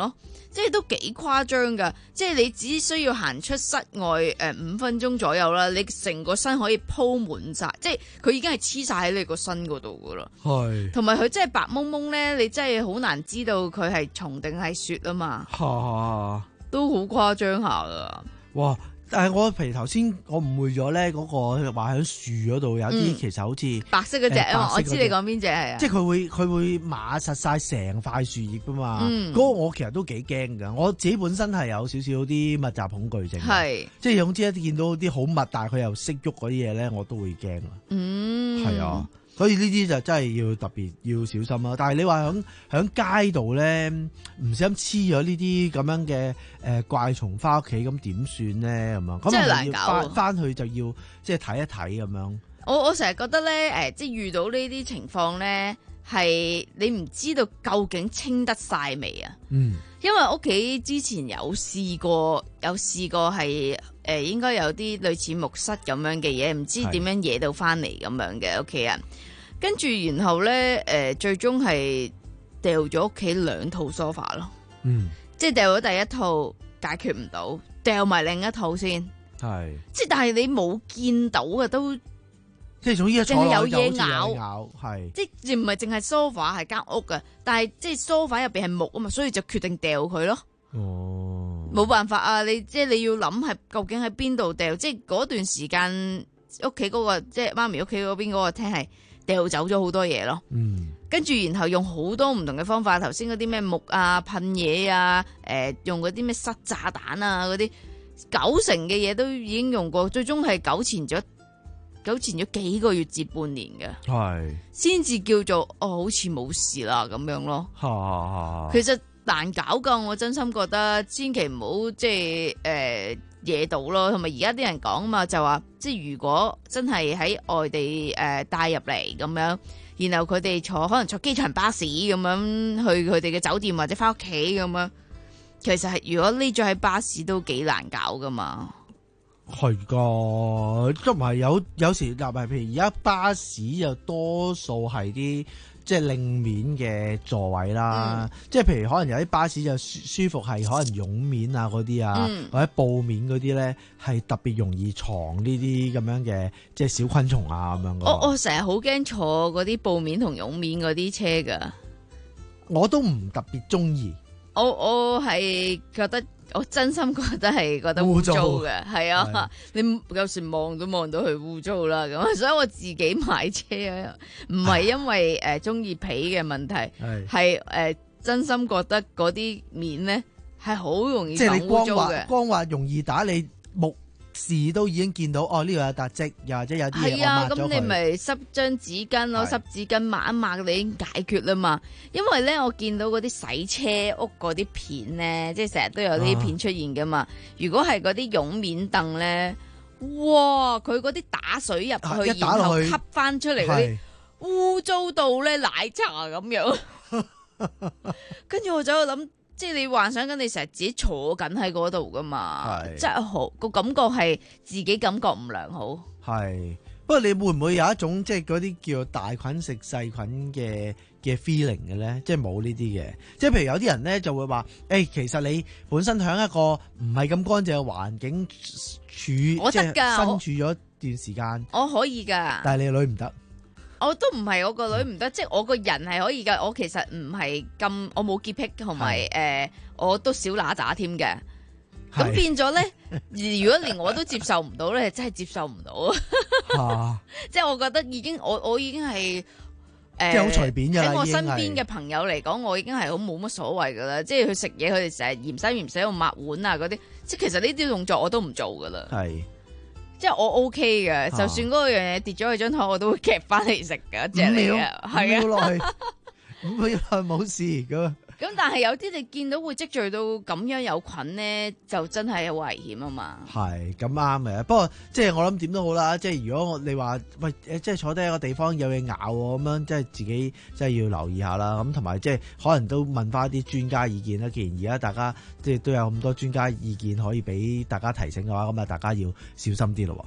即係都幾誇張㗎。即係你只需要行出室外誒五分鐘左右啦，你成個身可以鋪滿晒，即係佢已經係黐晒喺你個身嗰度㗎啦。 係， 同埋佢真係白蒙蒙咧，你真係好難知道佢係蟲定係雪啊嘛。 嚇， 都好誇張下㗎。 哇！但係我譬如頭先我誤會咗咧，嗰個話喺樹嗰度有啲其實好似白色嗰隻啊嘛，我知你講邊隻係啊。 即係佢會佢會碼實晒成塊樹葉噶嘛。 嗯， 嗰個我其實都幾驚㗎。我自己本身係有少少啲密集恐懼症， 係即係總之一見到啲好密，但係佢又識喐嗰啲嘢咧，我都會驚啊。 嗯， 係啊。所以呢啲就真係要特別要小心啦。但係你話響響街度咧，唔小心黐咗呢啲咁樣嘅誒怪蟲翻屋企，咁點算咧？咁樣咁真係難搞啊。 翻翻去就要即係睇一睇咁樣。 我我成日覺得咧，誒，即係遇到呢啲情況咧，係你唔知道究竟清得晒未啊？ 嗯， 因為屋企之前有試過，有試過係誒，應該有啲類似木虱咁樣嘅嘢，唔知點樣惹到翻嚟咁樣嘅屋企人。跟住，然後咧，誒、呃，最終係掉咗屋企兩套 sofa 咯， 嗯， 即係掉咗第一套解決唔到，掉埋另一套先， 係， 即係但係你冇見到嘅都， 即係總之一坐淨係有落去就好似嘢咬， 有咬，係， 即係唔係淨係 sofa 係間屋嘅，但係即係 sofa 入邊係木啊嘛，所以就決定掉佢咯。 哦， 冇辦法啊，你即係你要諗係究竟喺邊度掉，即係嗰段時間屋企嗰個即係媽咪屋企嗰邊嗰個廳係。掉走咗好多嘢咯， 嗯， 跟住然後用好多唔同嘅方法，頭先嗰啲咩木啊、噴嘢啊，誒、呃，用嗰啲咩塞炸彈啊，嗰啲九成嘅嘢都已經用過，最終係糾纏咗糾纏咗幾個月至半年嘅， 係，先至叫做哦，好似冇事啦咁樣咯。 哈其實難搞噶，我真心覺得千祈唔好即係誒。呃惹到咯，同埋而家啲人講啊嘛，就話即係如果真係喺外地誒帶入嚟咁樣，然後佢哋坐可能坐機場巴士咁樣去佢哋嘅酒店或者翻屋企咁樣，其實係如果匿咗喺巴士都幾難搞噶嘛。 係噶，都唔係有有時，嗱，譬如而家巴士就多數係啲即係令面嘅座位啦，嗯、即係譬如可能有啲巴士就舒舒服係可能絨面啊嗰啲啊，嗯、或者布面嗰啲咧係特別容易藏呢啲咁樣嘅即係小昆蟲啊咁樣。 我我成日好驚坐嗰啲布面同絨面嗰啲車噶， 我都唔特別中意。 我我係覺得。我真心覺得係覺得污糟嘅，係啊！你有時望都望到佢污糟啦，咁所以我自己買車啊，唔係因為誒中意皮嘅問題，係誒、呃、真心覺得嗰啲面咧係好容易即係你光滑嘅， 光滑容易打你目視都已經見到哦，呢度有笪跡，又或者有啲嘢係啊， 咁你咪濕張紙巾攞濕紙巾抹一抹，你已經解決啦嘛。因為咧，我見到嗰啲洗車屋嗰啲片咧，即係成日都有啲片出現噶嘛。啊、如果係嗰啲絨面凳咧，哇！佢嗰啲打水入去，啊、然後吸翻出嚟嗰啲污糟到咧奶茶咁樣。跟住我就喺度諗。即係你幻想緊你成日自己坐緊喺嗰度噶嘛，即係好個感覺係自己感覺唔良好。 係，不過你會唔會有一種即係嗰啲叫大菌食細菌嘅嘅 feeling 嘅咧？即係冇呢啲嘅，即係譬如有啲人咧就會話，誒、欸，其實你本身喺一個唔係咁乾淨嘅環境處， 我得噶， 身處咗段時間， 我可以噶， 但係你個女唔得。 我都唔係我個女唔得，即係我個人係可以噶。我其實唔係咁，我冇潔癖，同埋誒，我都少乸渣添嘅。咁變咗咧，如果連我都接受唔到咧，真係接受唔到。啊、即係我覺得已經，我我已經係誒， 即係好隨便嘅啦。 喺我身邊嘅朋友嚟講，我已經係好冇乜所謂噶啦。即係去食嘢，佢哋成日嫌西嫌死，用抹碗啊嗰啲，即係其實呢啲動作我都唔做噶啦。係。即係我 OK 嘅，啊、就算嗰個樣嘢跌咗去張台，我都會夾翻嚟食噶，隻嚟嘅，係啊，落去， 五秒內冇事咁。 咁但係有啲你見到會積聚到咁樣有菌咧，就真係好危險啊嘛。係咁啱嘅，不過即係我諗點都好啦。即係如果我你話喂誒，即係坐低一個地方有嘢咬喎，咁樣即係自己即係要留意下啦。咁同埋即係可能都問翻啲專家意見啦。既然而家大家即係都有咁多專家意見可以俾大家提醒嘅話，咁啊大家要小心啲咯。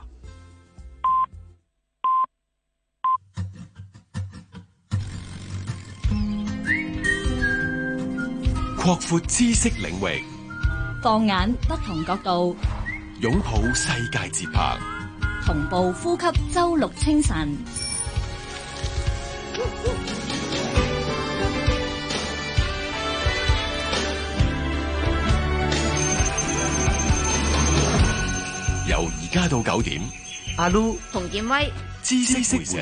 擴闊知識領域， 放眼不同角度， 擁抱世界節拍， 同步呼吸周六清晨。 由而家到九點， 阿 Lu 洪建威， 知識會社。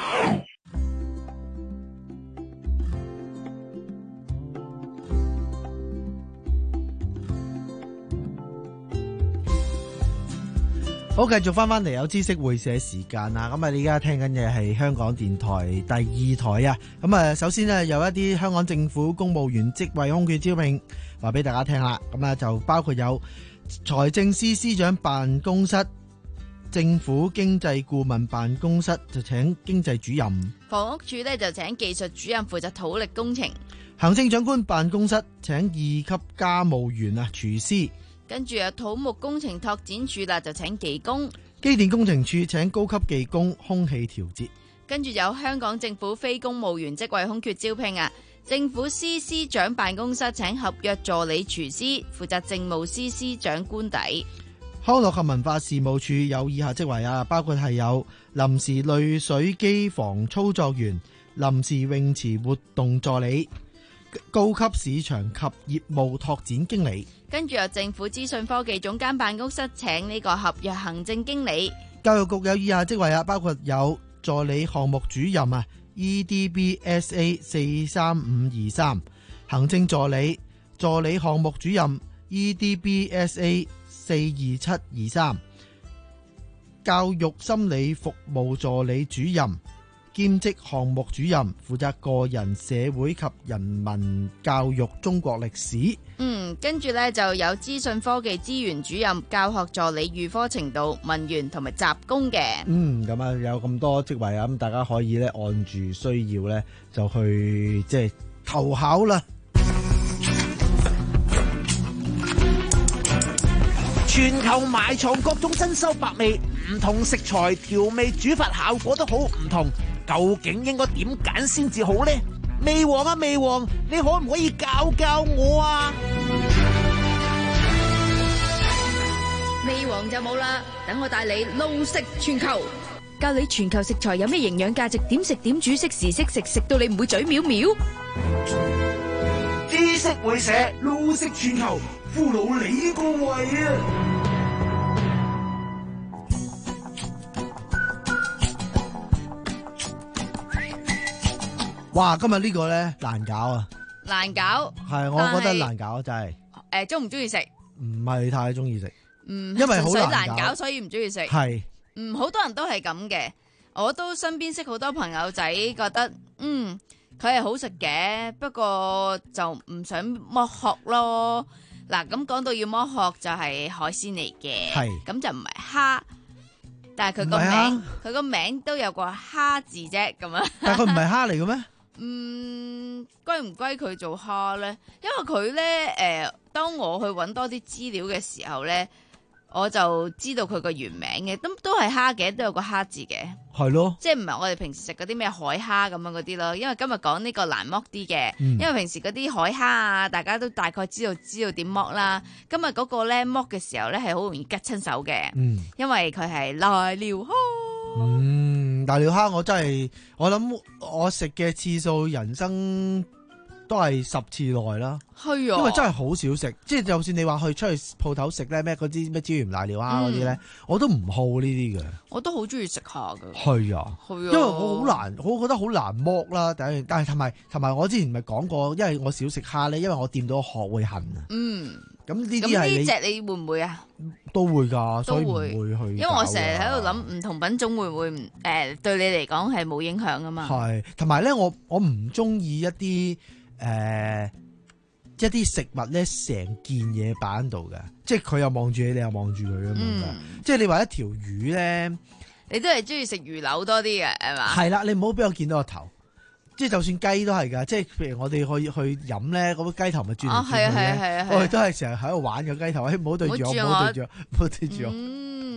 好，繼續翻翻嚟有知識會社時間啦。咁啊，你而家聽緊嘅係香港電台第二台啊。咁啊，首先呢，有一啲香港政府公務員職位空缺招聘，話俾大家聽啦。咁啊，就包括有財政司司長辦公室、政府經濟顧問辦公室就請經濟主任， 房屋署呢就請技術主任負責土力工程， 行政長官辦公室請二級家務員啊，廚師。 跟住有土木工程拓展處啦，就請技工； 機電工程處請高級技工空氣調節。 跟住有香港政府非公務員職位空缺招聘啊，政府司司長辦公室請合約助理廚師，負責政務司司長官邸。 康樂及文化事務處有以下職位啊，包括係有臨時濾水機房操作員、臨時泳池活動助理、高級市場及業務拓展經理。 跟住有政府資訊科技總監辦公室請呢個合約行政經理。 教育局有以下職位啊，包括有助理項目主任啊 E D B S A 四三五二三，行政助理、助理項目主任 E D B S A 四二七二三，教育心理服務助理主任兼職項目主任，負責個人社會及人民教育中國歷史。 嗯，跟住呢就有資訊科技資源主任、教學助理預科程度、文員同埋雜工嘅。 嗯，咁啊有咁多職位啊，咁大家可以咧按住需要咧就去即係投考啦。 全球埋藏各種珍饈百味，唔同食材調味煮法效果都好唔同，究竟應該點揀先至好呢？味王啊味王，你可唔可以教教我啊？ 味王就冇啦，等我帶你路食全球，教你全球食材有咩營養價值，點食點煮，適時適食，食到你唔會嘴藐藐。 知識會社路食全球，俘虜你個胃啊！ 哇，今日呢個咧難搞啊！ 難搞係，我覺得難搞真係。 誒，中唔中意食？ 唔係太中意食。 嗯， 因為好難搞， 難搞，所以唔中意食。 係。 嗯，好多人都係咁嘅，我都身邊識好多朋友仔，覺得嗯佢係好食嘅，不過就唔想剝殼咯。嗱，咁講到要剝殼就係海鮮嚟嘅， 係咁就唔係蝦。但係佢個名，佢個名都有個蝦字啫，咁樣。 但係佢唔係蝦嚟嘅咩？ 嗯，歸唔歸佢做蝦咧？因為佢咧，誒、呃，當我去揾多啲資料嘅時候咧，我就知道佢個原名嘅，都都係蝦嘅，都有個蝦字嘅。 係咯， 即係唔係我哋平時食嗰啲咩海蝦咁樣嗰啲咯？因為今日講呢個難剝啲嘅， 嗯、 因為平時嗰啲海蝦啊，大家都大概知道知道點剝啦。今日嗰個咧剝嘅時候咧係好容易吉親手嘅， 嗯、因為佢係瀨尿蝦。 嗯，瀨尿蝦我真係，我諗我食嘅次數人生都係十次內啦。係啊，因為真係好少食，即係就算你話去出去鋪頭食咧，咩嗰啲咩椒鹽瀨尿蝦嗰啲咧，我都唔好呢啲嘅。我都好中意食下噶。係啊，係啊，因為我好難，我覺得好難剝啦。但係但係同埋同埋，我之前咪講過，因為我少食蝦咧，因為我掂到殼會痕啊。嗯。咁呢啲係呢隻你會唔會啊？都會㗎，所以唔會去。因為我成日喺度諗唔同品種會唔會誒、呃、對你嚟講係冇影響㗎嘛。係，同埋咧，我我唔中意一啲誒、呃、一啲食物咧，成件嘢擺喺度嘅，即係佢又望住你，你又望住佢咁樣嘅。即係你話一條魚咧，你都係中意食魚柳多啲嘅係嘛？係啦，你唔好俾我見到個頭。即係就算雞都係㗎，即係譬如我哋去去飲咧，嗰個雞頭咪轉嚟轉去咧，我哋都係成日喺度玩個雞頭，誒唔好對住我，唔好對住我，唔好對住我。嗯，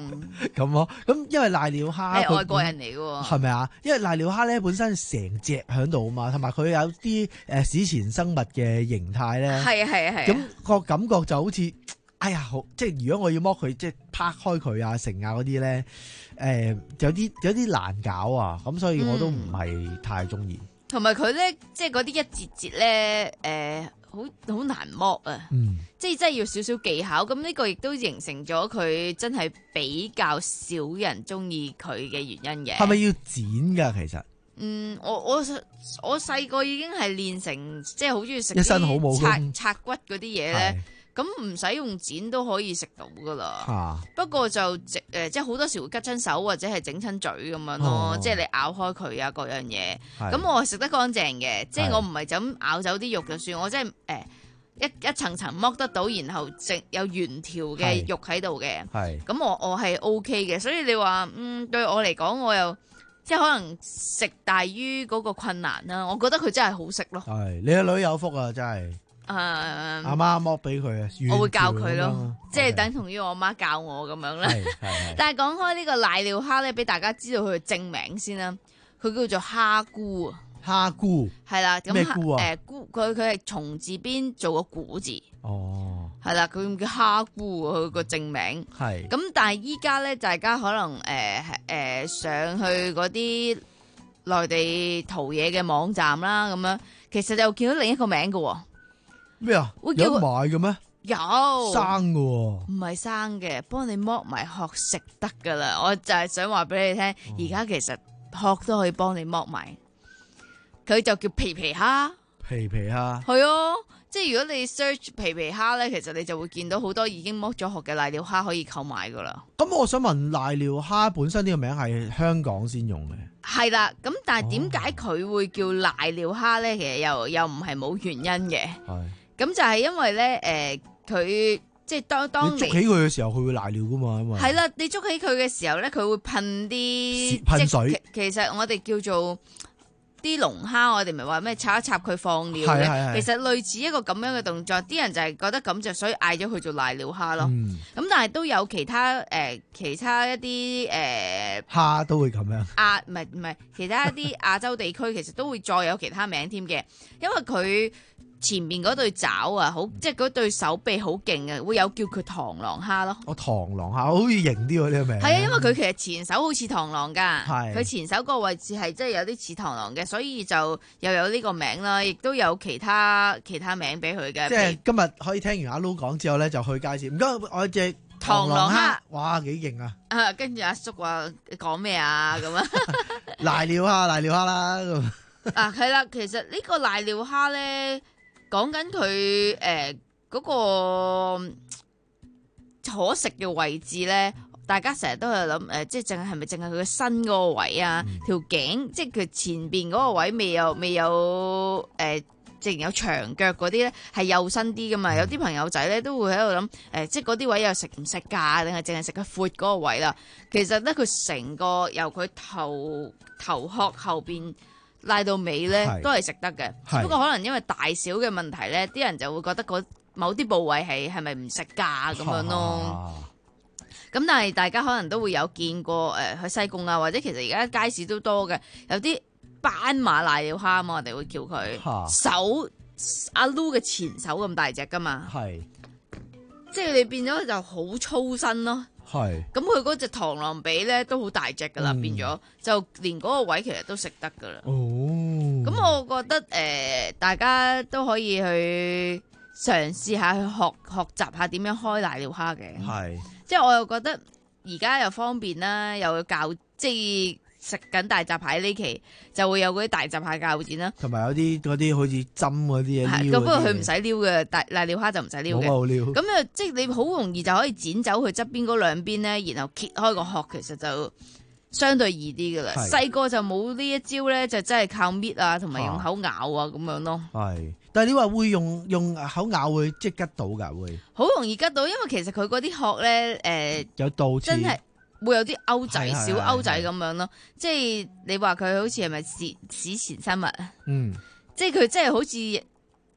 嗯， 咁咯。咁因為瀨尿蝦係外國人嚟嘅喎， 係咪啊？因為瀨尿蝦咧本身成隻喺度啊嘛，同埋佢有啲誒史前生物嘅形態咧。 係啊係啊係。 咁個感覺就好似，哎呀，好即係如果我要剝佢，即係拍開佢啊、成啊嗰啲咧，誒有啲有啲難搞啊，咁所以我都唔係太中意。 同埋佢咧，即係嗰啲一節節咧，誒好好難剝啊！ 嗯， 即係真係要少少技巧。咁呢個亦都形成咗佢真係比較少人中意佢嘅原因嘅。 係咪要剪㗎？其實嗯，我我我細個已經係練成，即係好中意食一身好武功拆拆骨嗰啲嘢咧。咁唔使用剪都可以食到噶啦， 啊、 不過就誒、呃、即係好多時會拮親手或者係整親嘴咁樣咯，哦、即係你咬開佢啊各樣嘢。咁我係食得乾淨嘅，即係我唔係就咁咬走啲肉就算，我即係誒、呃、一一層層剝得到，然後整有原條嘅肉喺度嘅。咁我我係 O K 嘅，所以你話嗯對我嚟講，我又即係可能食大於嗰個困難啦。我覺得佢真係好食咯。 係你個女有福啊，真係。 誒， 阿媽剝俾佢啊， 我會教佢咯，即係等同於我媽教我咁樣啦。但係講開呢個瀨尿蝦咧，俾大家知道佢嘅正名先啦，佢叫做蝦菇啊。 蝦菇係啦，咁咩菇啊？ 誒，菇佢佢係蟲字邊做個古字。 哦， 係啦，佢叫蝦菇，佢個正名係。 咁但係依家咧，大家可能誒誒上去嗰啲內地淘嘢嘅網站啦，咁樣其實就見到另一個名嘅。 咩啊？有得買嘅咩？ 有生嘅， 唔係生嘅，幫你剝埋殼食得噶啦。我就係想話俾你聽，而家、哦、其實殼都可以幫你剝埋，佢就叫皮皮蝦。 皮皮蝦係啊，即係如果你 search 皮皮蝦咧，其實你就會見到好多已經剝咗殼嘅瀨尿蝦可以購買噶啦。 咁我想問，瀨尿蝦本身呢個名係香港先用嘅？ 係啦，咁但係點解佢會叫瀨尿蝦咧？其實又又唔係冇原因嘅。係。咁就係因為咧，誒、呃，佢即係當當你捉起佢嘅時候，佢會瀨尿噶嘛，因為係啦，你捉起佢嘅時候咧，佢會噴啲噴水。 其實我哋叫做啲龍蝦，我哋咪話咩插一插佢放尿嘅， 係係係其實類似一個咁樣嘅動作，啲人就係覺得咁就所以嗌咗佢做瀨尿蝦咯。咁、 嗯、 但係都有其他誒、呃，其他一啲誒蝦都會咁樣。 亞唔係唔係，其他一啲亞洲地區其實都會再有其他名添嘅，因為佢。前面嗰對爪啊，好即係嗰對手臂好勁啊，會有叫佢螳螂蝦咯。 哦，螳螂蝦好似型啲喎呢個名。 係啊，因為佢其實前手好似螳螂㗎，佢係前手個位置係即係有啲似螳螂嘅，所以就又有呢個名啦，亦都有其他其他名俾佢嘅。 即係今日可以聽完阿 Lu 講之後咧，就去介紹。唔該，我隻螳螂蝦， 哇，幾勁啊！ 啊，跟住阿叔話講咩啊咁啊？ 瀨尿蝦，瀨尿蝦啦咁。 啊，係啦，其實呢個瀨尿蝦咧。講緊佢誒嗰個可食嘅位置咧，大家成日都係諗誒，即係淨係係咪淨係佢嘅身嗰個位啊？嗯、條頸即係佢前邊嗰個位未有未有誒，淨、呃、有長腳嗰啲咧，係幼身啲噶嘛？有啲朋友仔咧都會喺度諗誒，即係嗰啲位又食唔食㗎？定係淨係食佢闊嗰個位啦？其實咧，佢成個由佢頭頭殼後邊。拉到尾咧都係食得嘅，不過可能因為大小嘅問題咧，啲人就會覺得嗰某啲部位係係咪唔食㗎咁樣咯。咁但係大家可能都會有見過誒去西貢啊，或者其實而家街市都多嘅，有啲斑馬瀨尿蝦啊嘛，我哋會叫佢手阿 Lu 嘅前手咁大隻㗎嘛，係即係你變咗就好粗身咯。係，咁佢嗰隻螳螂髀咧都好大隻噶啦，嗯、變咗就連嗰個位其實都食得噶啦。哦，咁我覺得誒、呃，大家都可以去嘗試下去學學習下點樣開瀨尿蝦嘅。係，即係我又覺得而家又方便啦，又教即係。食緊大閘蟹呢期就會有嗰啲大閘蟹鉸剪啦，同埋有啲嗰啲好似針嗰啲嘢。係，咁不過佢唔使撩嘅，大瀨尿蝦就唔使撩嘅。好撩。咁啊，即係你好容易就可以剪走佢側邊嗰兩邊咧，然後揭開個殼，其實就相對易啲噶啦。細個就冇呢一招咧，就真係靠搣啊，同埋用口咬啊咁樣咯。係，但係你話會用用口咬會即係拮到㗎會？好容易拮到，因為其實佢嗰啲殼咧，誒、呃、有倒刺。真係。會有啲鈎仔、小鈎仔咁樣咯，即係你話佢好似係咪史史前生物啊？嗯，即係佢真係好似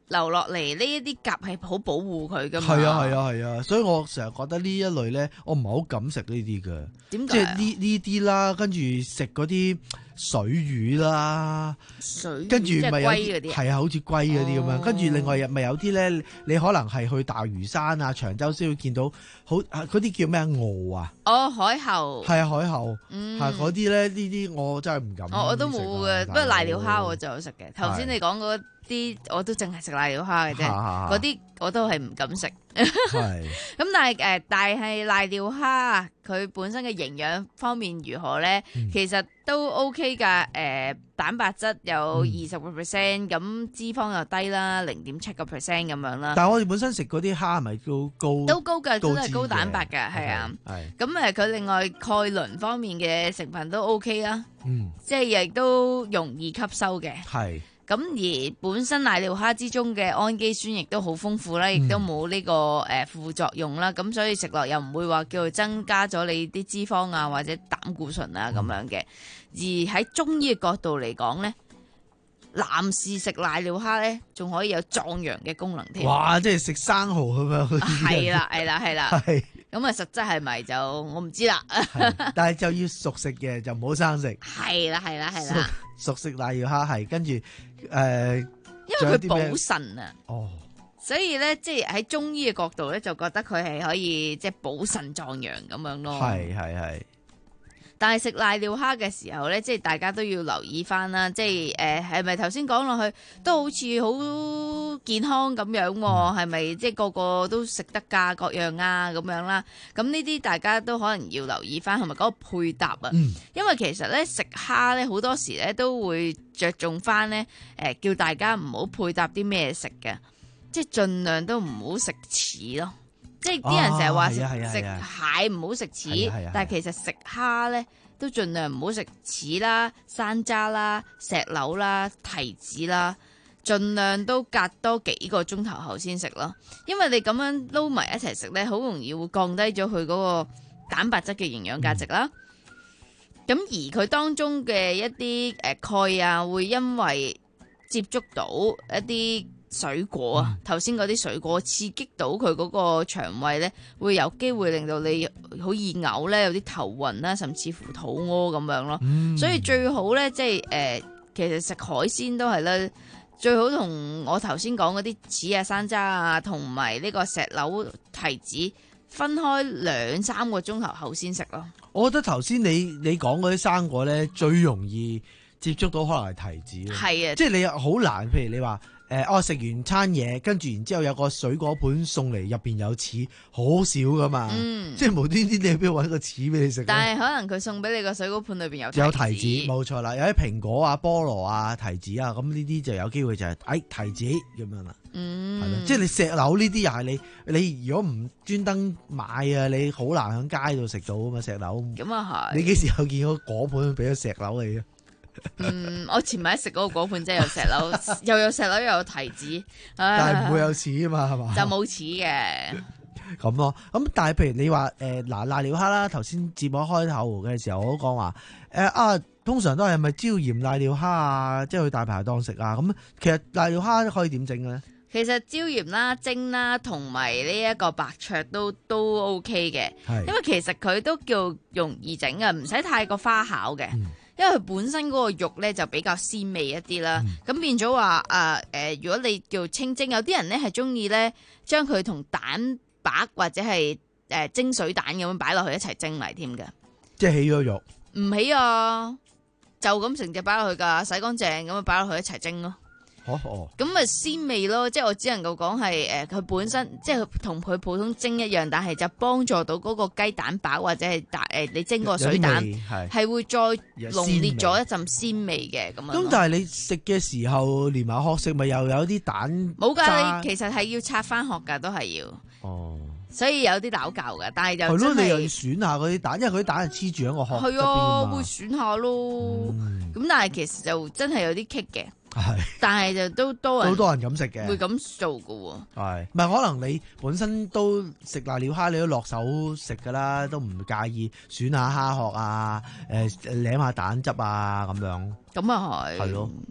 留落嚟，呢一啲鉀係好保護佢噶嘛。 係啊係啊係啊，所以我成日覺得呢一類咧，我唔係好敢食呢啲嘅。 點解？ 即係呢呢啲啦，跟住食嗰啲水魚啦， 水魚跟住咪有即係龜嗰啲係啊，好似龜嗰啲咁樣。 哦跟住另外咪有啲咧，你可能係去大嶼山啊、長洲先會見到，好嗰啲叫咩螯啊？ 哦，海猴係啊，海猴， 嗯係嗰啲咧，呢啲我真係唔敢。 哦，我都冇嘅，不過瀨尿蝦我就有食嘅。頭先係你講嗰啲我都淨係食瀨尿蝦嘅啫， 啊嗰啲我都係唔敢食。 係咁但係誒、呃，但係瀨尿蝦佢本身嘅營養方面如何咧？ 嗯其實都 OK 㗎。誒、呃，蛋白質有二十個 percent，咁脂肪又低啦，零點七個 percent 咁樣啦。 但係我哋本身食嗰啲蝦係咪都高？ 都高㗎，都係脂高蛋嘅白㗎，係啊。 係咁誒，佢另外鈣磷方面嘅成分都 OK 啦， 嗯即係亦都容易吸收嘅。 係。 咁而本身瀨尿蝦之中嘅氨基酸亦都好豐富啦，亦都冇呢個誒副作用啦。咁所以食落又唔會話叫做增加咗你啲脂肪啊或者膽固醇啊咁樣嘅。而喺中醫嘅角度嚟講咧，男士食瀨尿蝦咧，仲可以有壯陽嘅功能添。 哇！即係食生蠔咁樣。 係啦，係啦，係啦。 係。 咁啊，實質係咪就我唔知啦。 但係就要熟食嘅，就唔好生食。 係啦，係啦，係啦。 熟食瀨尿蝦係跟住誒，呃、 因為佢補腎啊。 哦。 所以咧，即係喺中醫嘅角度咧，就覺得佢係可以即係補腎壯陽咁樣咯。 係係係。 但係食瀨尿蝦嘅時候咧，即係大家都要留意翻啦。即係誒，係咪頭先講落去都好似好健康咁樣？係咪即係個個都食得㗎？各樣啊咁樣啦。咁呢啲大家都可能要留意翻，係咪嗰個配搭啊？ 嗯、 因為其實咧食蝦咧好多時咧都會着重翻咧誒，叫大家唔好配搭啲咩食嘅，即係盡量都唔好食翅咯。即係啲人成日話食食蟹唔好食翅，但係其實食蝦咧都盡量唔好食翅啦、山楂啦、石榴啦、提子啦，盡量都隔多幾個鐘頭後先食咯。因為你咁樣撈埋一齊食咧，好容易會降低咗佢嗰個蛋白質嘅營養價值啦。咁、嗯、而佢當中嘅一啲誒鈣啊，會因為接觸到一啲水果啊，頭先嗰啲水果刺激到佢嗰個腸胃咧，會有機會令到你好易嘔咧，有啲頭暈啦，甚至乎肚屙咁樣咯。嗯、所以最好咧，即係誒，其實食海鮮都係咧，最好同我頭先講嗰啲柿啊、山楂啊，同埋呢個石榴、提子分開兩三個鐘頭後先食咯。 我覺得頭先你你講嗰啲生果咧，最容易接觸到可能係提子。 係啊， 即係你好難，譬如你話。誒，我食、呃、完餐嘢，跟住然之後有個水果盤送嚟，入邊有柿，好少噶嘛，嗯、即係無端端你去邊度搵個柿俾你食？但係可能佢送俾你個水果盤裏邊有有提子，冇錯啦，有啲蘋果啊、菠蘿啊、提子啊，咁呢啲就有機會就係、是、誒、哎、提子咁樣啦， 嗯， 係咯，即係你石榴呢啲又係你你如果唔專登買啊，你好難喺街度食到啊嘛，石榴。 咁啊係。 你幾時有見過果盤俾咗石榴你啊？ 嗯，我前晚食嗰個果盤真係有石榴，又有石榴又有提子， 但係唔會有柿啊嘛，係嘛？ 就冇柿嘅。 咁咯，咁但係譬如你話誒嗱瀨尿蝦啦，頭先節目開頭嘅時候我都講話誒啊，通常都係咪椒鹽瀨尿蝦啊，即係去大排檔食啊？咁其實瀨尿蝦可以點整嘅咧？ 其實椒鹽啦、蒸啦，同埋呢一個白灼都都 OK 嘅， 係因為其實佢都叫容易整啊，唔使太過花巧嘅。嗯，因為佢本身嗰個肉咧就比較鮮味一啲啦，咁、嗯、變咗話誒誒，如果你叫清蒸，有啲人咧係中意咧將佢同蛋白或者係誒、呃、蒸水蛋咁樣擺落去一齊蒸埋添嘅， 即係起咗肉？ 唔起啊，就咁成隻擺落去噶，洗乾淨咁樣擺落去一齊蒸咯。 哦哦， 咁咪鮮味咯，即係我只能夠講係誒，佢、呃、本身即係同佢普通蒸一樣，但係就幫助到嗰個雞蛋白或者係蛋誒，你蒸個水蛋係會再濃烈咗一陣鮮味嘅咁樣。咁但係你食嘅時候連埋殼食，咪又有啲蛋？ 冇噶，你其實係要拆翻殼噶，都係要。 哦， 所以有啲拗教噶，但係就係咯，你又要選下嗰啲蛋，因為嗰啲蛋係黐住喺個殼。 係啊，會選下咯。咁、嗯、但係其實就真係有啲棘嘅。係，但係就都多人， 好多人咁食嘅， 會咁做噶喎。 係，唔係可能你本身都食瀨尿蝦，你都落手食噶啦，都唔介意選下蝦殼啊，誒、呃，舐下蛋汁啊咁樣。 咁啊係， 係咯。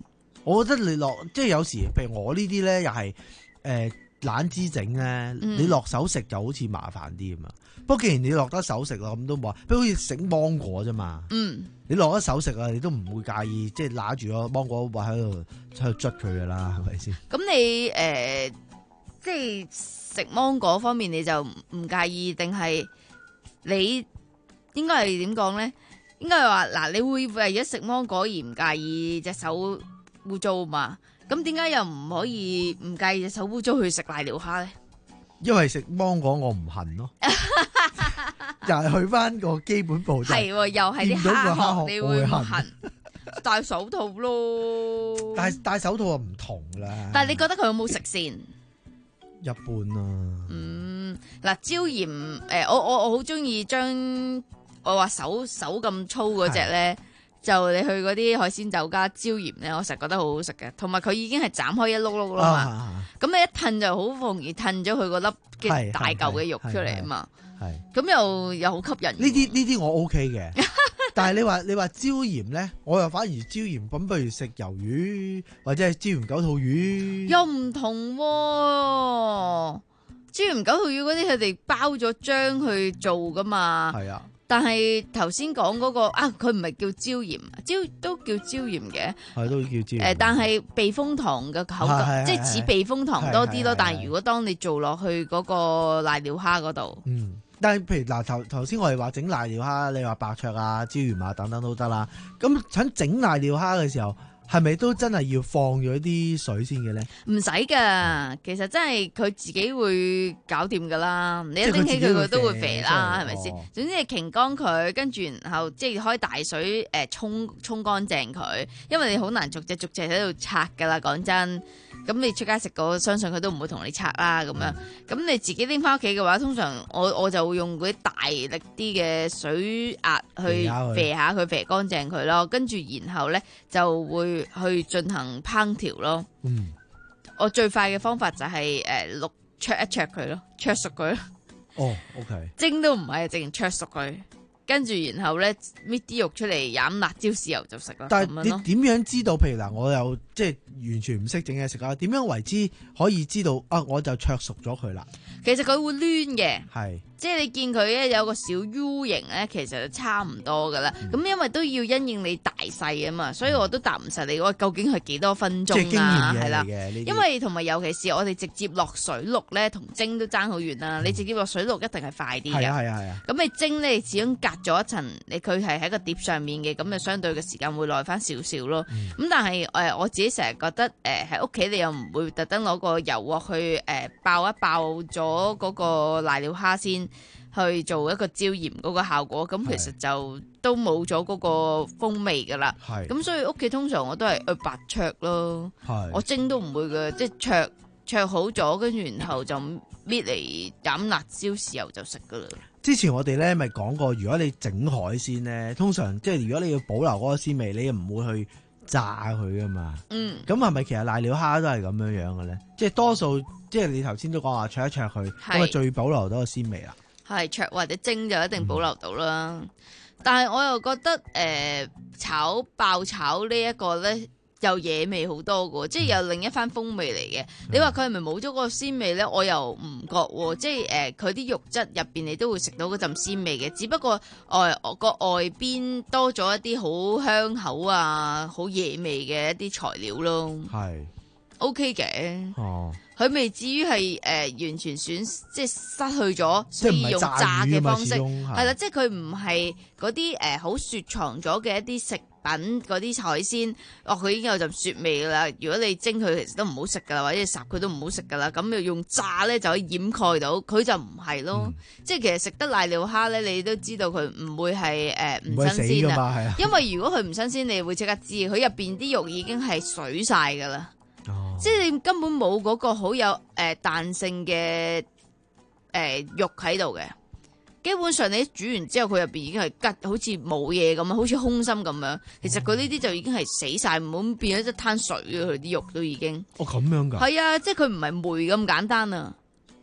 我覺得你落即係有時，譬如我呢啲咧，又係誒懶之整咧， 嗯、 你落手食就好似麻煩啲啊嘛。不過既然你落得手食咯，咁都冇啊。不如好似食芒果啫嘛。 嗯， 你落得手食啊，你都唔會介意，即係揦住個芒果話喺度喺度捽佢噶啦，係咪先？ 咁你誒、呃，即係食芒果方面，你就唔介意，定係你應該係點講咧？應該係話嗱，你會為咗食芒果而唔介意隻手污糟嘛？咁點解又唔可以唔介意隻手污糟去食瀨尿蝦咧？ 因為食芒果我唔痕咯，又係去翻個基本步驟。 係，又係啲蝦殼，你會唔痕？戴手套咯。 戴戴手套就唔同啦。 但係你覺得佢有冇食先？ 一般啦。 嗯，嗱，椒鹽誒，我我我好中意將我話手手咁粗嗰隻咧。就你去嗰啲海鮮酒家椒鹽咧，我成日覺得好好食嘅，同埋佢已經係斬開一碌碌啦嘛，咁、啊、你一褪就好容易褪咗佢嗰粒嘅大嚿嘅肉出嚟啊嘛，咁又又好吸引。呢啲呢啲我 OK 嘅，但係你話你話椒鹽咧，我又反而椒鹽咁，不如食魷魚或者係椒鹽九肚魚， 又唔同喎、啊。椒鹽九肚魚嗰啲佢哋包咗漿去做噶嘛。係啊。但係頭先講嗰個啊，佢唔係叫椒鹽，椒都叫椒鹽嘅， 係都叫椒鹽。 誒，但係避風塘嘅口感，即係似避風塘多啲咯。但係如果當你做落去嗰個瀨尿蝦嗰度， 嗯，但係譬如嗱頭頭先我哋話整瀨尿蝦，你話白灼啊、椒鹽啊等等都得啦。咁喺整瀨尿蝦嘅時候，係咪都真係要放咗啲水先嘅咧？ 唔使噶，其實真係佢自己會搞掂噶啦。你一拎起佢，佢都會肥啦，係咪先？總之你擎乾佢，跟住然後即係開大水誒沖沖乾淨佢，因為你好難逐隻逐隻喺度拆噶啦。講真，咁你出街食過，相信佢都唔會同你拆啦。咁樣，咁你自己拎翻屋企嘅話，通常我我就會用嗰啲大力啲嘅水壓去肥下佢，肥乾淨佢咯。跟住然後咧就會去進行烹調咯。嗯，我最快嘅方法就係誒淥灼一灼佢咯，灼熟佢咯。 哦 ，OK， 蒸都唔係，淨係灼熟佢，跟住然後咧搣啲肉出嚟，飲辣椒豉油就食啦。 但係你點樣知道？譬如嗱，我又即係完全唔識整嘢食啊，點樣為之可以知道啊？我就灼熟咗佢啦。 其實佢會攣嘅， 係即係你見佢咧有個小 U 型咧，其實就差唔多噶啦。咁、嗯、因為都要因應你大細啊嘛，所以我都答唔實你。我究竟係幾多分鐘啊？係啦，因為同埋尤其是我哋直接落水淥咧，同蒸都爭好遠啦。你直接落水淥一定係快啲嘅，係啊係啊係啊。咁你蒸咧，始終隔咗一層，你佢係喺個碟上面嘅，咁就相對嘅時間會耐翻少少咯。咁、嗯、但係誒、呃，我自己成日覺得誒喺屋企你又唔會特登攞個油鑊去誒、呃、爆一爆咗。嗰、那個瀨尿蝦先去做一個椒鹽嗰個效果，咁其實就都冇咗嗰個風味噶啦。咁所以屋企通常我都係去白灼咯，我蒸都唔會嘅，即係灼灼好咗，跟住然後就搣嚟飲辣椒豉油就食噶啦。 之前我哋咧咪講過，如果你整海鮮咧，通常即係如果你要保留嗰個鮮味，你又唔會去炸佢噶嘛。嗯，咁係咪其實瀨尿蝦都係咁樣樣嘅咧？即係多數。即係你頭先都講話灼一灼佢，咁啊最保留到個鮮味啦。係灼或者蒸就一定保留到啦。嗯、但係我又覺得誒、呃、炒爆炒呢一個咧又惹味好多嘅，即係有另一番風味嚟嘅。嗯、你話佢係咪冇咗嗰個鮮味咧？我又唔覺喎。即係誒佢啲肉質入邊你都會食到嗰陣鮮味嘅，只不過外個外邊多咗一啲好香口啊、好惹味嘅一啲材料咯。係 OK 嘅。哦。佢未至於係誒完全損，即係失去咗，所以用炸嘅方式係啦，即係佢唔係嗰啲誒好雪藏咗嘅一啲食品嗰啲海鮮，哦佢已經有陣雪味噶啦。如果你蒸佢，其實都唔好食噶啦，或者烚佢都唔好食噶啦。咁要用炸咧就可以掩蓋到，佢就唔係咯。嗯、即係其實食得瀨尿蝦咧，你都知道佢唔會係誒唔新鮮啊。因為如果佢唔新鮮，你會即刻知佢入邊啲肉已經係水晒噶啦。哦、即係你根本冇嗰個好有誒彈性嘅誒、呃、肉喺度嘅，基本上你煮完之後佢入邊已經係吉，好似冇嘢咁樣，好似空心咁樣。其實佢呢啲就已經係死晒，唔好變咗一灘水啊！佢啲肉都已經哦咁樣噶，係啊，即係佢唔係梅咁簡單啊，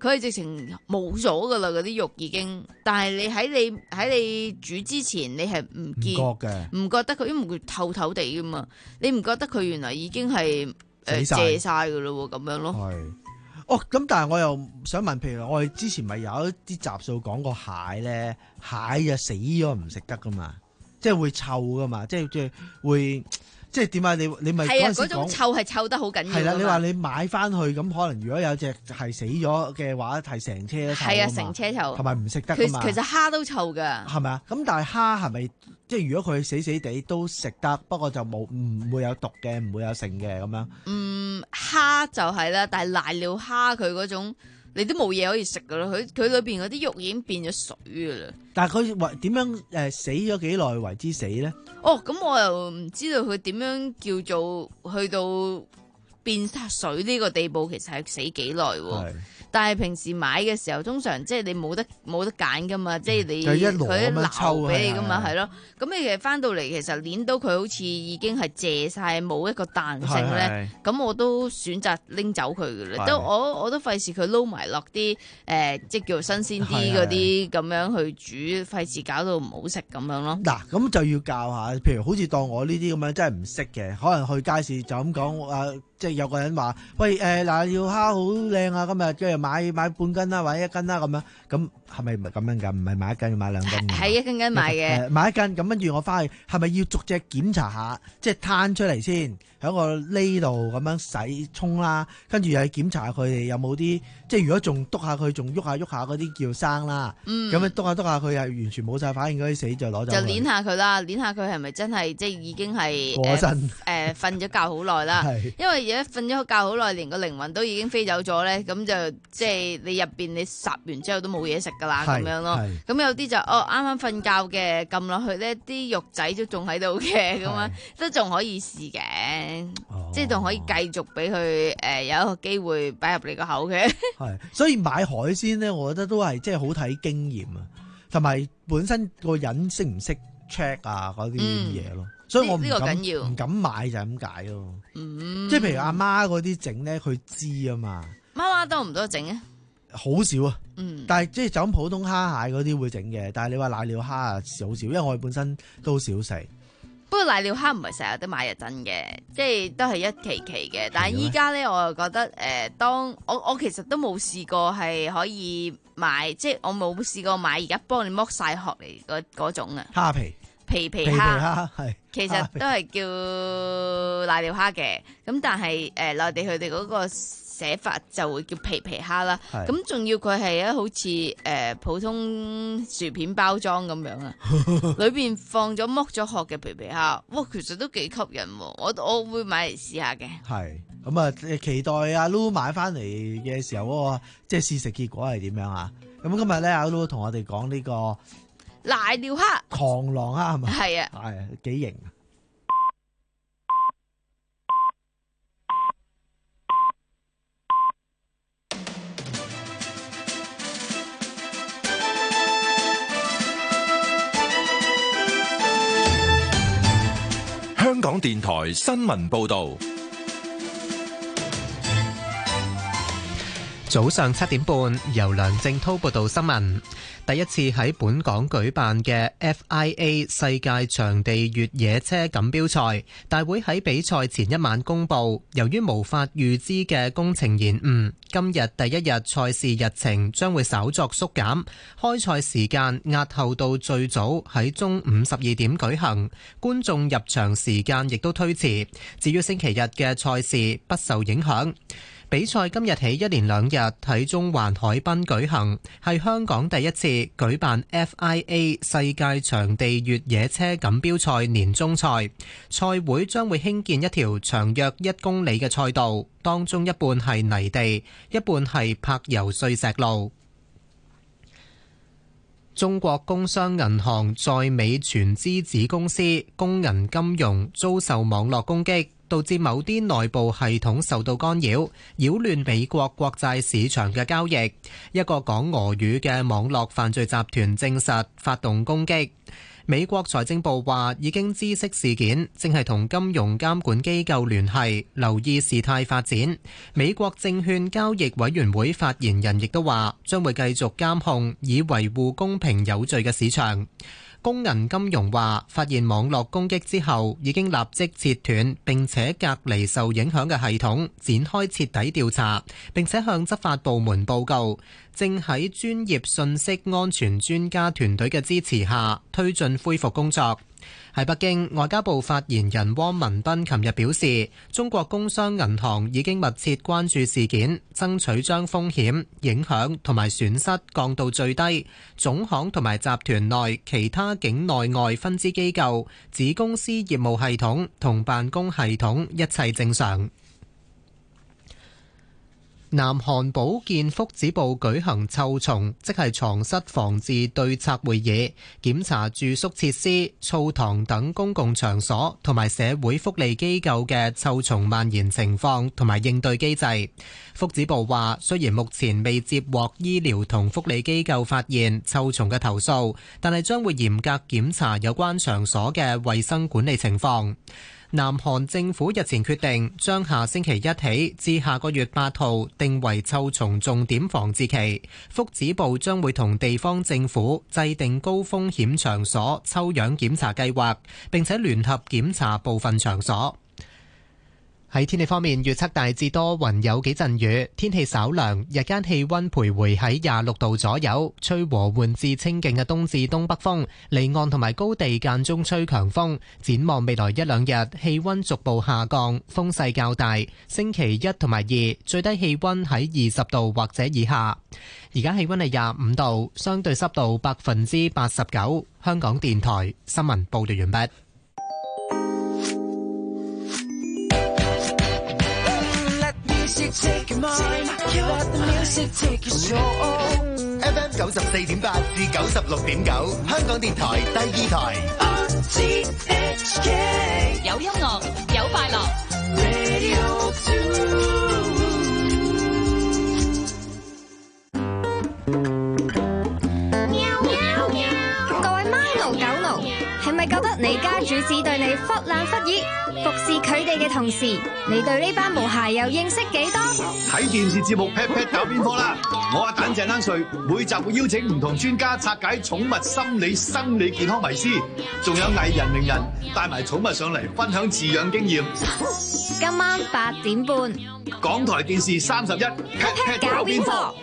佢係直情冇咗噶啦，嗰啲肉已經。但係你喺你喺你煮之前，你係唔見唔覺嘅， 唔覺得佢，因為佢透透地噶嘛，你唔覺得佢原來已經係誒死晒謝晒噶咯咁樣咯。 係。哦，咁但係我又想問，譬如我哋之前咪有一啲集數講過蟹咧，蟹就死咗唔食得噶嘛，即係會臭噶嘛，即係即係會。即係點解你你咪係啊， 嗰陣時嗰種臭係臭得好緊要。 係啦，你話你買翻去咁，可能如果有隻係死咗嘅話，係成車都臭。 係啊，成車臭。 同埋唔食得㗎嘛。 其實蝦都臭㗎。 係咪啊？咁但係蝦係咪即係如果佢死死地都食得，不過就冇唔會有毒嘅，唔會有剩嘅咁樣？ 嗯，蝦就係啦，但係瀨尿蝦佢嗰種。你都冇嘢可以食噶咯，佢佢裏邊嗰啲肉已經變咗水噶啦。 但係佢為點樣誒、呃、死咗幾耐為之死咧？ 哦，咁我又唔知道佢點樣叫做去到變水呢個地步，其實係死幾耐喎。但係平時買嘅時候，通常即係你冇得冇得揀噶嘛，即係你佢一撈俾你噶嘛，係咯。咁你其實翻到嚟，其實捏到佢好似已經係謝晒，冇一個彈性咧。咁我都選擇拎走佢噶啦，都我我都費事佢撈埋落啲誒，即係叫做新鮮啲嗰啲咁樣去煮，費事搞到唔好食咁樣咯。 嗱，咁就要教下，譬如好似當我呢啲咁樣真係唔識嘅，可能去街市就咁講啊。即係有個人話：喂，誒嗱，尿蝦好靚啊！今日跟住買買半斤啦，或者一斤啦咁樣。咁係咪唔係咁樣㗎？唔係買一斤，要買兩斤。 係一斤斤買嘅。 買一斤，咁跟住我翻去，係咪要逐隻檢查下？即係攤出嚟先，喺個呢度咁樣洗沖啦。跟住又要檢查下佢哋有冇啲，即係如果仲篤下佢，仲喐下喐下嗰啲叫生啦。嗯。咁樣篤下篤下佢係完全冇晒反應嗰啲死就攞走。 就捏下佢啦，捏下佢係咪真係即係已經係過身？ 誒瞓咗覺好耐啦。係。因為而家瞓咗覺好耐，連個靈魂都已經飛走咗咧，咁就即係你入邊你烚完之後都冇嘢食噶啦，咁樣咯。咁有啲就哦啱啱瞓覺嘅，撳落去咧啲肉仔都仲喺度嘅，咁樣都仲可以試嘅，哦、即係仲可以繼續俾佢誒有一個機會擺入你個口嘅。 係，所以買海鮮咧，我覺得都係即係好睇經驗啊，同埋本身個人識唔識 check 啊嗰啲嘢咯。嗯所以我唔敢唔敢買就係咁解咯，嗯、即係譬如阿媽嗰啲整咧，佢知啊嘛。 媽媽多唔多整啊？ 好少啊， 嗯、 但係即係就咁普通蝦蟹嗰啲會整嘅，但係你話瀨尿蝦啊少少，因為我哋本身都少食。 不過瀨尿蝦唔係成日都買日真嘅，即係都係一期期嘅。但係依家咧，我又覺得誒、呃，當我我其實都冇試過係可以買，即係我冇試過買而家幫你剝晒殼嚟嗰嗰種啊。 蝦皮。 皮皮蝦係，其實都係叫瀨尿蝦嘅，咁但係誒內地佢哋嗰個寫法就會叫皮皮蝦啦。咁仲要佢係啊，好似誒普通薯片包裝咁樣啊，裏邊放咗剝咗殼嘅皮皮蝦，哇，其實都幾吸引，我我會買嚟試下嘅。 係咁啊，期待阿 Lu 買翻嚟嘅時候嗰個即係試食結果係點樣啊？咁今日咧阿 Lu 同我哋講呢個。 瀨尿蝦， 螳螂蝦係咪？ 係啊， 係啊，幾型啊！ 香港電台新聞報道。 早上七點半，由梁正滔報道新聞。第一次喺本港舉辦嘅 F I A 世界場地越野車錦標賽，大會喺比賽前一晚公佈，由於無法預知嘅工程延誤，今日第一日賽事日程將會稍作縮減，開賽時間押後到最早喺中午十二點舉行，觀眾入場時間亦都推遲。至於星期日嘅賽事不受影響。比賽今日起一連兩日喺中環海濱舉行，係香港第一次舉辦 F I A 世界場地越野車錦標賽年終賽。賽會將會興建一條長約一公里嘅賽道，當中一半係泥地，一半係柏油碎石路。中國工商銀行在美全資子公司工銀金融遭受網絡攻擊，導致某啲內部系統受到干擾，擾亂美國國債市場嘅交易。一個講俄語嘅網絡犯罪集團證實發動攻擊。 美國財政部話已經知悉事件，正係同金融監管機構聯繫，留意事態發展。美國證券交易委員會發言人亦都話，將會繼續監控，以維護公平有序嘅市場。工銀金融話，發現網絡攻擊之後，已經立即切斷並且隔離受影響嘅系統，展開徹底調查，並且向執法部門報告。正喺專業信息安全專家團隊嘅支持下，推進恢復工作。喺北京，外交部發言人汪文斌琴日表示，中國工商銀行已經密切關注事件，爭取將風險、影響同埋損失降到最低。總行同埋集團內其他境內外分支機構、子公司業務系統同辦公系統一切正常。南韓保健福祉部舉行臭蟲，即係床蝨防治對策會議，檢查住宿設施、澡堂等公共場所同埋社會福利機構嘅臭蟲蔓延情況同埋應對機制。福祉部話，雖然目前未接獲醫療同福利機構發現臭蟲嘅投訴，但係將會嚴格檢查有關場所嘅衛生管理情況。南韓政府日前決定，將下星期一起至下個月八號定為臭蟲重點防治期。福祉部將會同地方政府制定高風險場所抽樣檢查計劃，並且聯合檢查部分場所。喺天氣方面，預測大致多雲，有幾陣雨，天氣稍涼，日間氣溫徘徊喺廿六度左右，吹和緩至清勁嘅東至東北風，離岸同埋高地間中吹強風。展望未來一兩日，氣溫逐步下降，風勢較大。星期一同埋二，最低氣溫喺二十度或者以下。而家氣溫係廿五度，相對濕度百分之八十九。香港電台新聞報道完畢。 Take your mind, let the music take your soul. F M 九十四點八至九十六點九，香港電台第二台。R T H K 有音樂，有快樂。 Radio two。 喵喵喵！各位貓奴狗奴，係咪覺得你家主子對你忽冷忽熱？服侍佢哋嘅同時，你對呢班毛孩又認識幾多？ 睇電視節目 Pet Pet 搞邊科啦！我阿蛋鄭丹瑞每集會邀請唔同專家拆解寵物心理生理健康迷思，仲有藝人名人帶埋寵物上嚟分享飼養經驗。 今晚八點半， 港台電視三十一 Pet Pet 搞邊科。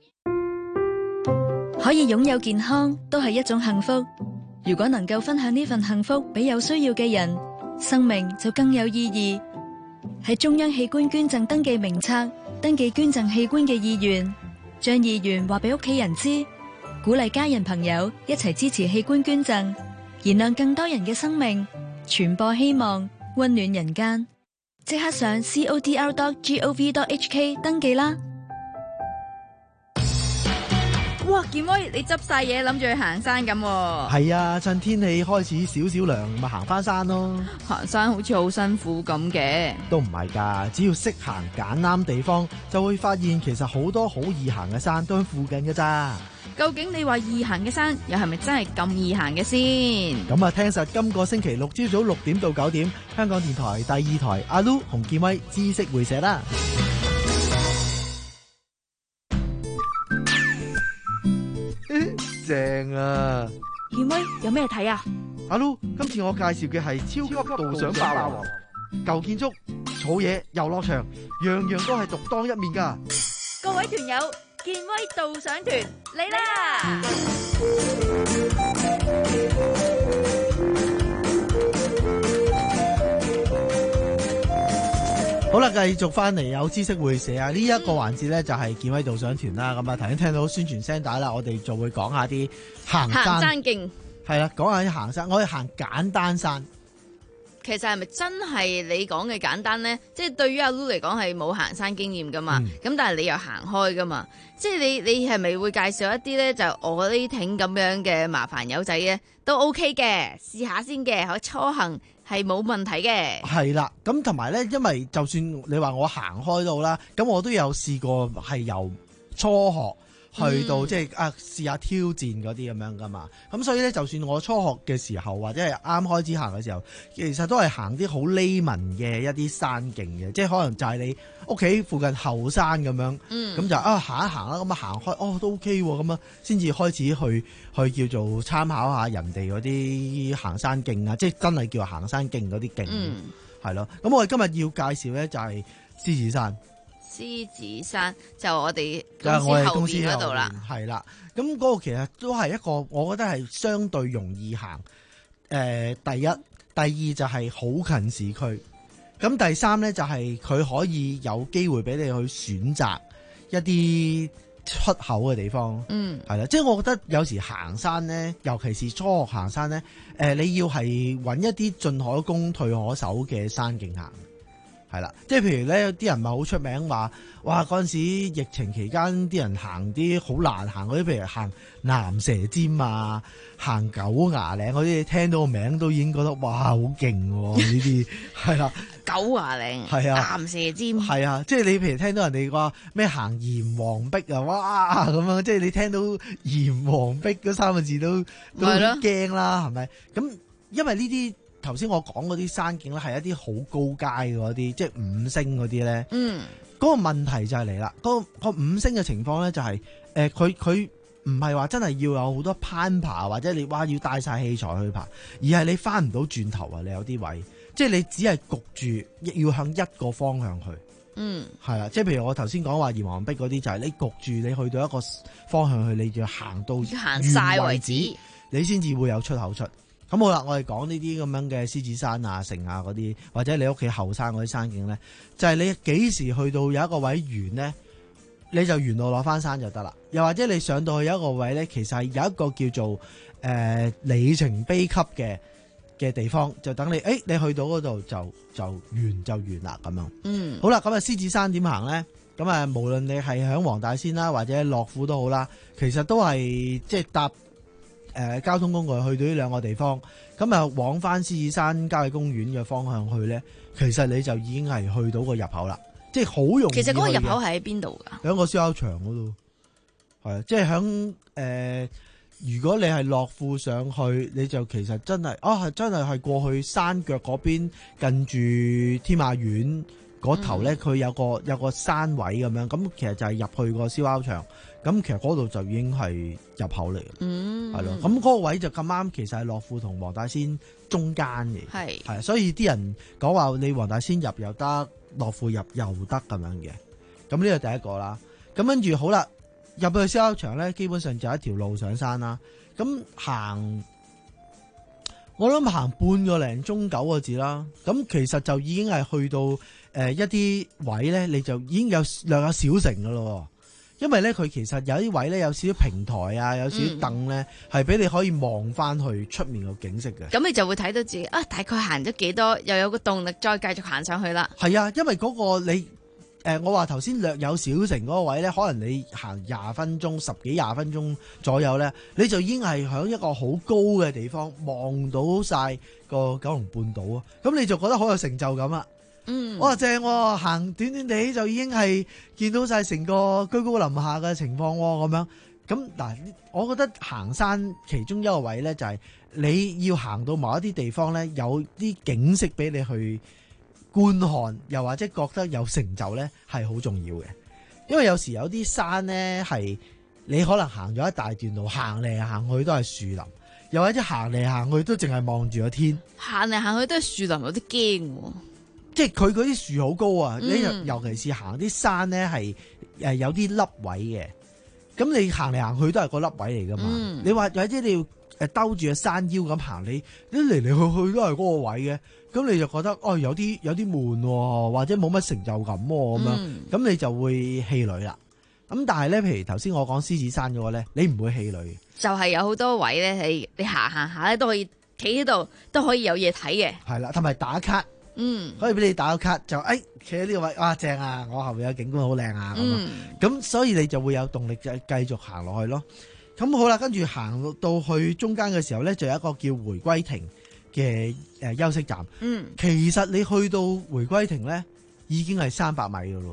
可以擁有健康都係一種幸福。如果能夠分享呢份幸福俾有需要嘅人，生命就更有意義。喺中央器官捐贈登記名冊登記捐贈器官嘅意願，將意願話俾屋企人知，鼓勵家人朋友一齊支持器官捐贈，燃亮更多人嘅生命，傳播希望，溫暖人間。即刻上 c o d r dot gov dot h k 登記啦！ 哇，健威，你執晒嘢諗住去行山咁喎？ 係啊，趁天氣開始少少涼，咪行翻山咯。 行山好似好辛苦咁嘅。 都唔係㗎，只要識行揀啱地方，就會發現其實好多好易行嘅山都喺附近㗎咋。 究竟你話易行嘅山，又係咪真係咁易行嘅先？ 咁啊，聽實今個星期六朝早六點到九點，香港電台第二台阿 Lu 洪健威知識會社啦。正啊！ 健威有咩睇啊？ 阿 Lu，今次我介紹嘅係超級導賞霸王，舊建築、草野、遊樂場，樣樣都係獨當一面噶。 各位團友，健威導賞團嚟啦！ 好啦，繼續翻嚟有知識會社啊！呢、這、一個環節咧就係健威導賞團啦。咁啊，頭先聽到宣傳聲帶啦，我哋就會講下啲行山。 行山徑係啦，講下啲行山，我哋行簡單山。 其實係咪真係你講嘅簡單咧？即係對於阿 Lu 嚟講係冇行山經驗噶嘛？咁、嗯、但係你又行開噶嘛？即係你你係咪會介紹一啲咧？就我呢挺咁樣嘅麻煩友仔咧，都 OK 嘅，試下先嘅，可初行。係冇問題嘅， 係啦。咁同埋咧，因為就算你話我行開到啦，咁我都有試過係由初學去到、 嗯、 即係啊試下挑戰嗰啲咁樣噶嘛。咁所以咧，就算我初學嘅時候或者係啱開始行嘅時候，其實都係行啲好匿文嘅一啲山徑嘅，即係可能就係你屋企附近後山咁樣，咁、嗯、就啊行一行啦，咁啊行開哦都 OK 喎，咁啊先至開始去去叫做參考下人哋嗰啲行山徑啊，即係真係叫行山徑嗰啲徑，係咯、嗯。咁我哋今日要介紹咧就係獅子山。 獅子山就我哋公司後邊嗰度啦， 係啦。咁嗰個其實都係一個，我覺得係相對容易行。誒、呃，第一、第二就係好近市區。咁第三咧就係佢可以有機會俾你去選擇一啲出口嘅地方。嗯，係啦。即係我覺得有時行山咧，尤其是初學行山咧，誒、呃，你要係揾一啲進可攻退可守嘅山徑行。係啦，即係譬如咧，有啲人咪好出名話，哇嗰陣時疫情期間啲人行啲好難行嗰啲，譬如行蚺蛇尖啊，行狗牙嶺嗰啲，你聽到個名都已經覺得哇好勁喎！呢啲係啦， 狗牙嶺係啊， 蚺蛇尖係啊，即係你譬如聽到人哋話咩行炎黃壁啊，哇咁樣，即係你聽到炎黃壁嗰三個字都都驚啦，係咪？咁因為呢啲。頭先我講嗰啲山徑咧，係一啲好高階嗰啲，即係五星嗰啲咧。嗯，嗰個問題就係嚟啦。嗰、嗰個五星嘅情況咧、就係，就係誒，佢佢唔係話真係要有好多攀爬，或者你哇要帶晒器材去爬，而係你翻唔到轉頭啊！你有啲位，即係你只係焗住要向一個方向去。嗯，係啦，即係譬如我頭先講話炎黃壁嗰啲，就係你焗住你去到一個方向去，你就要行到行晒為止， 你先至會有出口出。咁好啦，我哋講呢啲咁樣嘅獅子山啊、城啊嗰啲，或者你屋企後山嗰啲山徑咧，就係、是、你幾時去到有一個位完咧，你就沿路落翻山就得啦。又或者你上到去有一個位咧，其實係有一個叫做誒、呃、里程碑級嘅嘅地方，就等你誒、欸、你去到嗰度就就完就完啦咁樣。嗯，好啦，咁啊獅子山點行咧？咁啊無論你係響黃大仙啦，或者樂富都好啦，其實都係即係搭。誒、呃、交通工具去到呢兩個地方，咁啊往翻獅子山郊野公園嘅方向去咧，其實你就已經係去到個入口啦，即係好容易。 其實嗰個入口係喺邊度㗎？ 喺個燒烤場嗰度，係啊，即係響誒。如果你係樂富上去，你就其實真係啊，係真係係過去山腳嗰邊近住天馬苑嗰頭咧，佢、嗯、有個有個山位咁樣，咁其實就係入去個燒烤場。咁其實嗰度就已經係入口嚟嘅，嗯，係咯。咁嗰個位就咁啱，其實係樂富同黃大仙中間嘅，係係，所以啲人講話你黃大仙入又得，樂富入又得咁樣嘅。咁呢個第一個啦。咁跟住好啦，入去燒烤場咧，基本上就一條路上山啦。咁行，我諗行半個零鐘九個字啦。咁其實就已經係去到誒、呃、一啲位咧，你就已經有略有小城噶咯。因為咧，佢其實有啲位咧，有少少平台啊，有少少凳咧，係、嗯、俾你可以望翻去出面個景色嘅。 咁你就會睇到自己啊，大概行咗幾多，又有個動力再繼續行上去啦。 係啊，因為嗰個你誒、呃，我話頭先略有小城嗰個位咧，可能你行廿分鐘、十幾廿分鐘左右咧，你就已經係喺一個好高嘅地方望到晒個九龍半島啊！咁你就覺得好有成就感啊！嗯，哇正喎、哦，行短短地就已經係見到晒成個居高臨下嘅情況喎，咁樣咁嗱，我覺得行山其中一個位咧就係你要行到某一啲地方咧，有啲景色俾你去觀看，又或者覺得有成就咧，係好重要嘅。因為有時有啲山咧係你可能行咗一大段路，行嚟行去都係樹林，又或者行嚟行去都淨係望住個天， 行嚟行去都係樹林，有啲驚喎。 即係佢嗰啲樹好高啊！你、嗯、尤其是行啲山咧，係誒有啲凹位嘅。咁你行嚟行去都係個凹位嚟噶嘛？嗯、你話或者你要誒兜住個山腰咁行，你你嚟嚟去去都係嗰個位嘅。咁你就覺得哦，有啲有啲悶，或者冇乜成就感咁樣。咁、嗯、你就會氣餒啦。咁但係咧，譬如頭先我講獅子山嗰個咧，你唔會氣餒。 就係有好多位咧，係你行行下咧都可以企喺度，都可以有嘢睇嘅。係啦，同埋打卡。嗯，可以俾你打個卡就誒，企喺呢個位，哇正啊！我後面有景觀好靚啊，咁啊，咁所以你就會有動力就繼續行落去咯。咁好啦，跟住行到去中間嘅時候咧，就有一個叫回歸亭嘅誒休息站。嗯，其實你去到回歸亭咧，已經係三百米噶咯。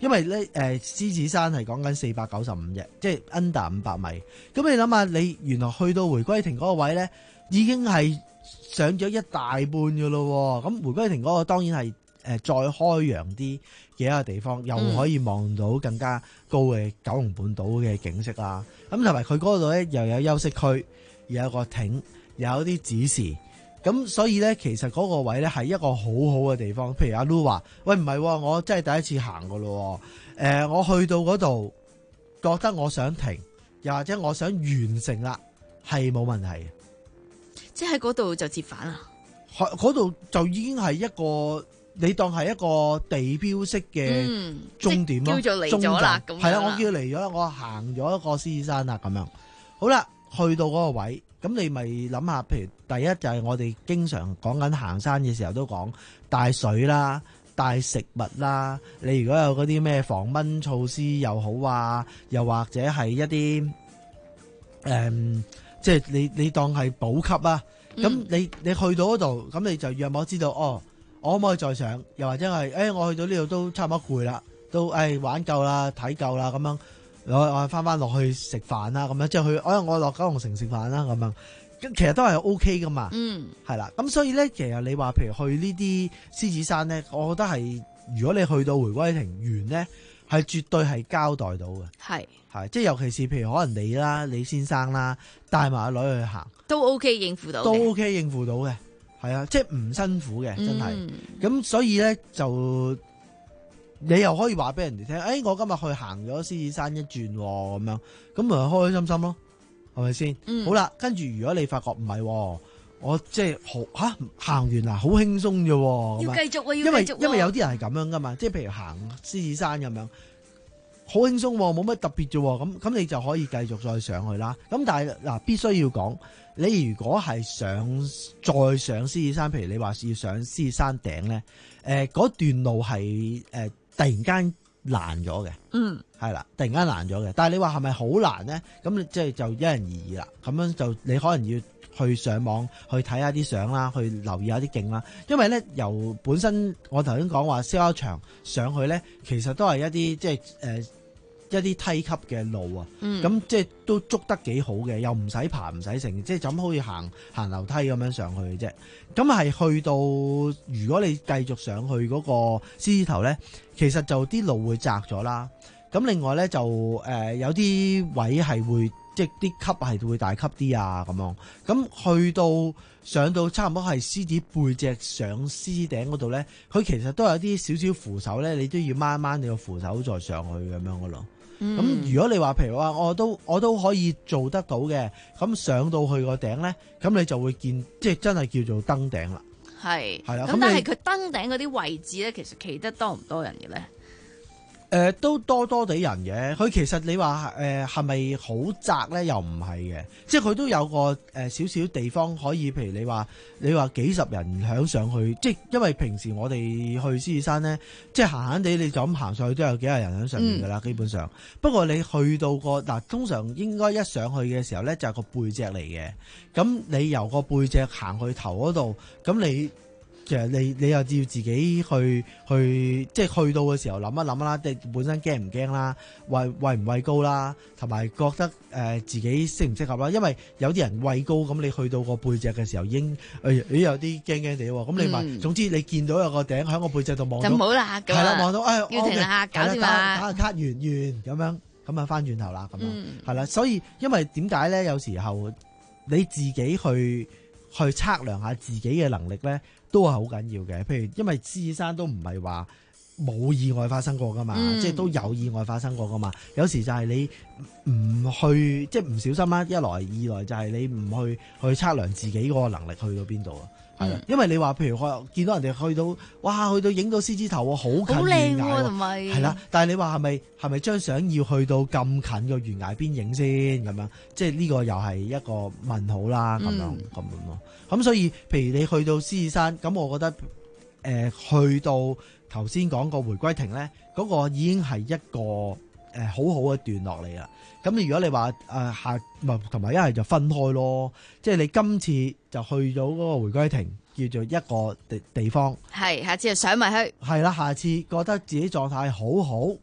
因為咧誒、呃、獅子山係講緊四百九十五日，即係 under 五百米。咁你諗下，你原來去到回歸亭嗰個位咧，已經係上咗一大半噶咯。咁回歸亭嗰個當然係誒、呃、再開揚啲嘅一個地方，又可以望到更加高嘅九龍半島嘅景色啦。咁同埋佢嗰度咧又有休息區，又有個亭，又有啲指示。咁所以咧，其實嗰個位咧係一個好好嘅地方。譬如阿 Lu 話，喂，唔係、喎，我真係第一次行噶咯。誒、呃，我去到嗰度，覺得我想停，又或者我想完成啦，係冇問題嘅。 即係喺嗰度就折返啦。 嗰度就已經係一個，你當係一個地標式嘅終點咯。 嗯、叫做嚟咗啦，咁係啦，我叫嚟咗，我行咗一個獅子山啦，咁樣。好啦，去到嗰個位。咁你咪諗下，譬如第一就係我哋經常講緊行山嘅時候都講帶水啦、帶食物啦。你如果有嗰啲咩防蚊措施又好啊，又或者係一啲誒、嗯，即係你你當係補給啊。咁、嗯、你你去到嗰度，咁你就約莫知道哦，我可唔可以再上？又或者係誒、哎，我去到呢度都差唔多攰啦，都誒、哎、玩夠啦、睇夠啦咁樣。我我翻翻落去食飯啦，咁樣即係去，我我落九龍城食飯啦，咁樣，咁其實都係 O K 噶嘛，嗯，係啦，咁所以咧，其實你話譬如去呢啲獅子山咧，我覺得係如果你去到回歸亭完咧，係絕對係交代到嘅，係係，即係尤其是譬如可能你啦，李先生啦，帶埋阿女去行， 都 O K 應付到， 都 O K 應付到嘅，係啊，即係唔辛苦嘅，真係，咁、嗯、所以咧就。你又可以話俾人哋聽，誒、哎，我今日去行咗獅子山一轉咁樣，咁咪開開心心咯，係咪先？嗯、好啦，跟住如果你發覺唔係，我即係好吓行完啦，好輕鬆啫， 要繼續啊， 因為要繼續、啊， 因為有啲人係咁樣噶嘛，即係譬如行獅子山咁樣，好輕鬆，冇乜特別啫，咁咁你就可以繼續再上去啦。咁但係嗱，必須要講，你如果係上再上獅子山，譬如你話要上獅子山頂咧，誒、呃，嗰段路係誒。呃突然間難咗嘅，嗯，係啦，突然間難咗嘅。但係你話係咪好難咧？咁你即係就因人而異啦。咁樣就你可能要去上網去睇下啲相啦，去留意下啲景啦。因為咧，由本身我頭先講話燒烤場上去咧，其實都係一啲即係誒。呃一啲梯級嘅路啊，咁、嗯、即係都捉得幾好嘅，又唔使爬唔使成，即係就咁好似行行樓梯咁樣上去嘅啫。咁係去到如果你繼續上去嗰個獅子頭咧，其實就啲路會窄咗啦。咁另外咧就誒、呃、有啲位係會即係啲級係會大級啲啊咁樣。咁去到上到差唔多係獅子背脊上獅子頂嗰度咧，佢其實都有啲少少扶手咧，你都要掹一掹你個扶手再上去咁樣噶咯。咁、嗯、如果你話譬如話我都我都可以做得到嘅，咁上到去個頂咧，咁你就會見即係真係叫做登頂啦。係係啦，咁但係佢登頂嗰啲位置咧，其實企得多唔多人嘅咧？誒、呃、都多多地人嘅，佢其實你話誒係咪好窄咧？又唔係嘅，即係佢都有個誒少少地方可以，譬如你話你話幾十人響上去，即係因為平時我哋去獅子山咧，即係閒閒地你就咁行上去都有幾廿人響上面㗎啦，嗯、基本上。不過你去到個嗱，通常應該一上去嘅時候咧就係個背脊嚟嘅，咁你由個背脊行去頭嗰度，咁你。其實你你又要自己去去即係去到嘅時候諗一諗啦，即係本身驚唔驚啦，畏畏唔畏高啦，同埋覺得誒、呃、自己適唔適合啦。因為有啲人畏高，咁你去到個背脊嘅時候已經誒、哎、有啲驚驚地喎。咁你咪、嗯、總之你見到有個頂喺個背脊度望到，就唔好啦，係啦，望到誒，要停啦，搞掂啦，打下卡完完咁樣，咁啊翻轉頭啦，咁樣係啦。所以因為點解咧？有時候你自己去去測量下自己嘅能力咧。都係好緊要嘅，譬如因為獅子山都唔係話冇意外發生過噶嘛，嗯、即係都有意外發生過噶嘛。有時就係你唔去，即係唔小心啦。一來二來就係你唔去去測量自己嗰個能力去到邊度啊。係啦，嗯、因為你話譬如我見到人哋去到，哇，去到影到獅子頭喎，好近懸崖喎，係啦。但係你話係咪係咪張相要去到咁近個懸崖邊影先咁樣？即係呢個又係一個問號啦，咁、嗯、樣咁樣咯。咁所以，譬如你去到獅子山，咁我覺得誒、呃、去到頭先講個回歸亭咧，嗰、那個已經係一個誒、呃、好好嘅段落嚟啦。咁你如果你話誒、呃、下同埋一係就分開咯，即係你今次就去咗嗰個回歸亭，叫做一個地地方。係，下次就上埋去。係啦，下次覺得自己狀態好好，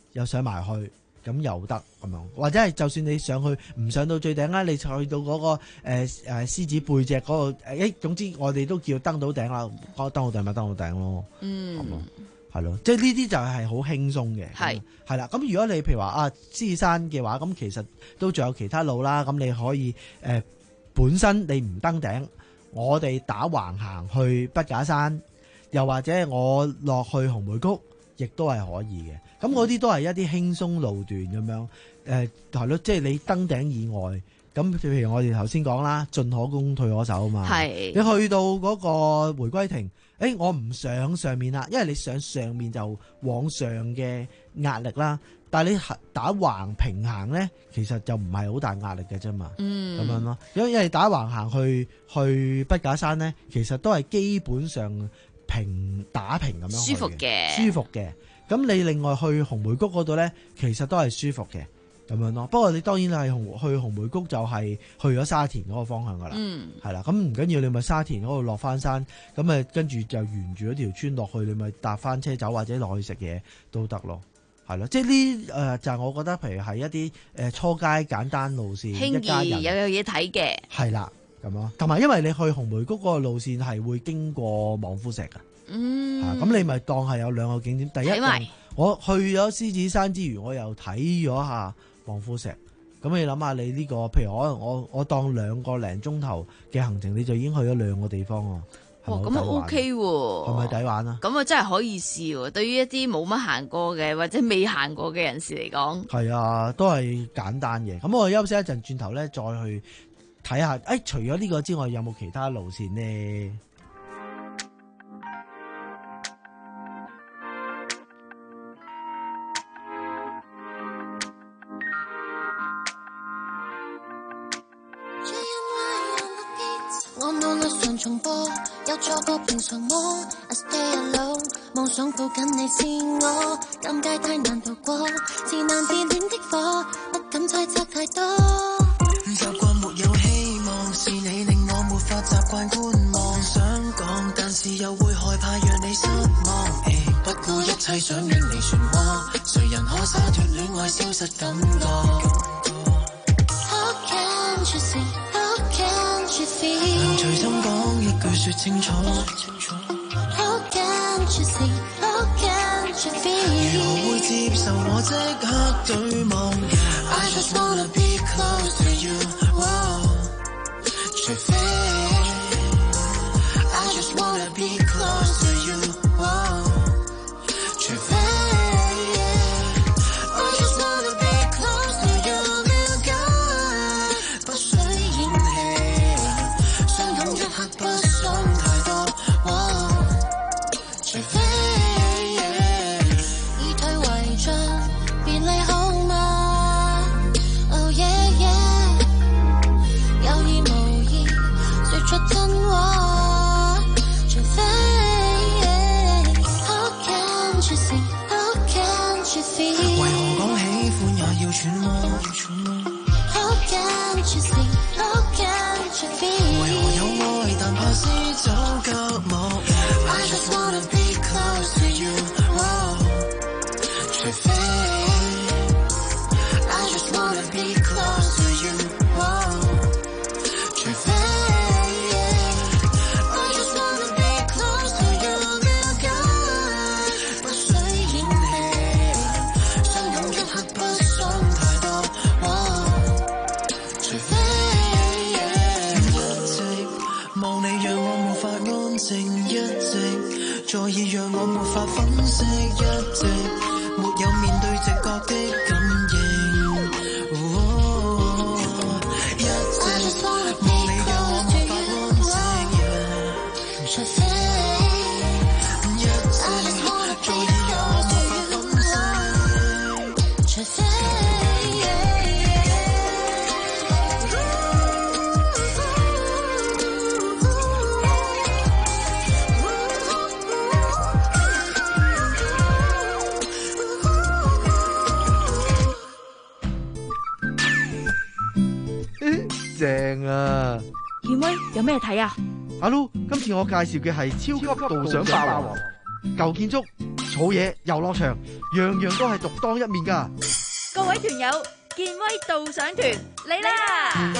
又上埋去，咁又得咁樣，或者係就算你上去唔上到最頂啦，你去到嗰、嗰個誒誒獅子背脊嗰、嗰個誒，總之我哋都叫登到頂啦，登到頂咪登到頂咯。 嗯， 係咯，即係呢啲就係好輕鬆嘅。 係係啦，咁如果你譬如話啊獅子山嘅話，咁其實都仲有其他路啦。咁你可以誒、呃、本身你唔登頂，我哋打橫行去筆架山，又或者我落去紅梅谷，亦都係可以嘅。咁嗰啲都係一啲輕鬆路段咁樣。誒係咯，即係你登頂以外，咁譬如我哋頭先講啦，進可攻退可守啊嘛。係你去到嗰個回歸亭。誒、欸，我唔上上面啦，因為你上上面就往上嘅壓力啦。但係你打橫平行咧，其實就唔係好大壓力嘅啫嘛。嗯，咁樣咯。因為因為打橫行去去筆架山咧，其實都係基本上平打平咁樣去嘅，舒服嘅，舒服嘅。咁你另外去紅梅谷嗰度咧，其實都係舒服嘅。咁樣咯，不過你當然係紅去紅梅谷就係去咗沙田嗰個方向噶啦，係啦、嗯，咁唔緊要，你咪沙田嗰度落翻山，咁誒跟住就沿住嗰條村落去，你咪搭翻車走或者落去食嘢都得咯，係咯，即係呢誒就係、是、我覺得，譬如係一啲誒初階簡單路線， 輕易一家人又有嘢睇嘅，係啦咁咯，同埋因為你去紅梅谷嗰個路線係會經過望夫石噶，嗯，咁你咪當係有兩個景點，第一個我去咗獅子山之餘，我又睇咗下望夫石，咁你諗下你呢、這個，譬如可能我我當兩個零鐘頭嘅行程，你就已經去咗兩個地方喎。哇， 咁啊 OK 喎， 係咪抵玩啊？ 咁啊真係可以試喎。對於一啲冇乜行過嘅或者未行過嘅人士嚟講， 係啊，都係簡單嘅。咁我休息一陣，轉頭咧再去睇下。誒、哎，除咗呢個之外，有冇其他路線呢？ 我腦裏常重播，有錯過平常麼 I stay alone， 妄想抱緊你是我，尷尬太難逃過，自難自戀的火，不敢猜測太多。習慣沒有希望，是你令我沒法習慣觀望，想講但是又會害怕讓你失望。欸、不顧一切想遠離漩渦，誰人可灑脫戀愛消失感覺 How can you see？How can't you feel？ 能隨心講一句說清楚。How can't you see? How can't you feel？ 如何會接受我即刻對望 ？I just wanna be close to you。除非 I just wanna be close to you。除非 I just wanna be close to you。了解，不需演戲，傷感一刻不想太多。除非以退為進，別離好嗎 ？Oh yeah yeah， 有意無意說出真話。除非 How can't you see? How can't you feel？ 為何講喜歡也要揣摩 ？How can't you see? How can't you feel？ 為何有愛但怕撕走隔膜 ？I just wanna be close to you。除非 I just wanna be close to you。除非 I just wanna be close to you。了解，不需演戲，傷感一刻不想太多。除非一直望你讓我無法安靜，一直在意讓我無法分析，一直沒有面對直覺的感應。哦、一直望你讓我無法安靜，除非一直在意讓我無法分析，除非。 正啊！ 健威有咩睇啊？ 阿 Lu，今次我介紹嘅係超級導賞霸王，舊建築、重冇嘢，遊樂場樣樣都係獨當一面噶。 各位團友，健威導賞團嚟啦！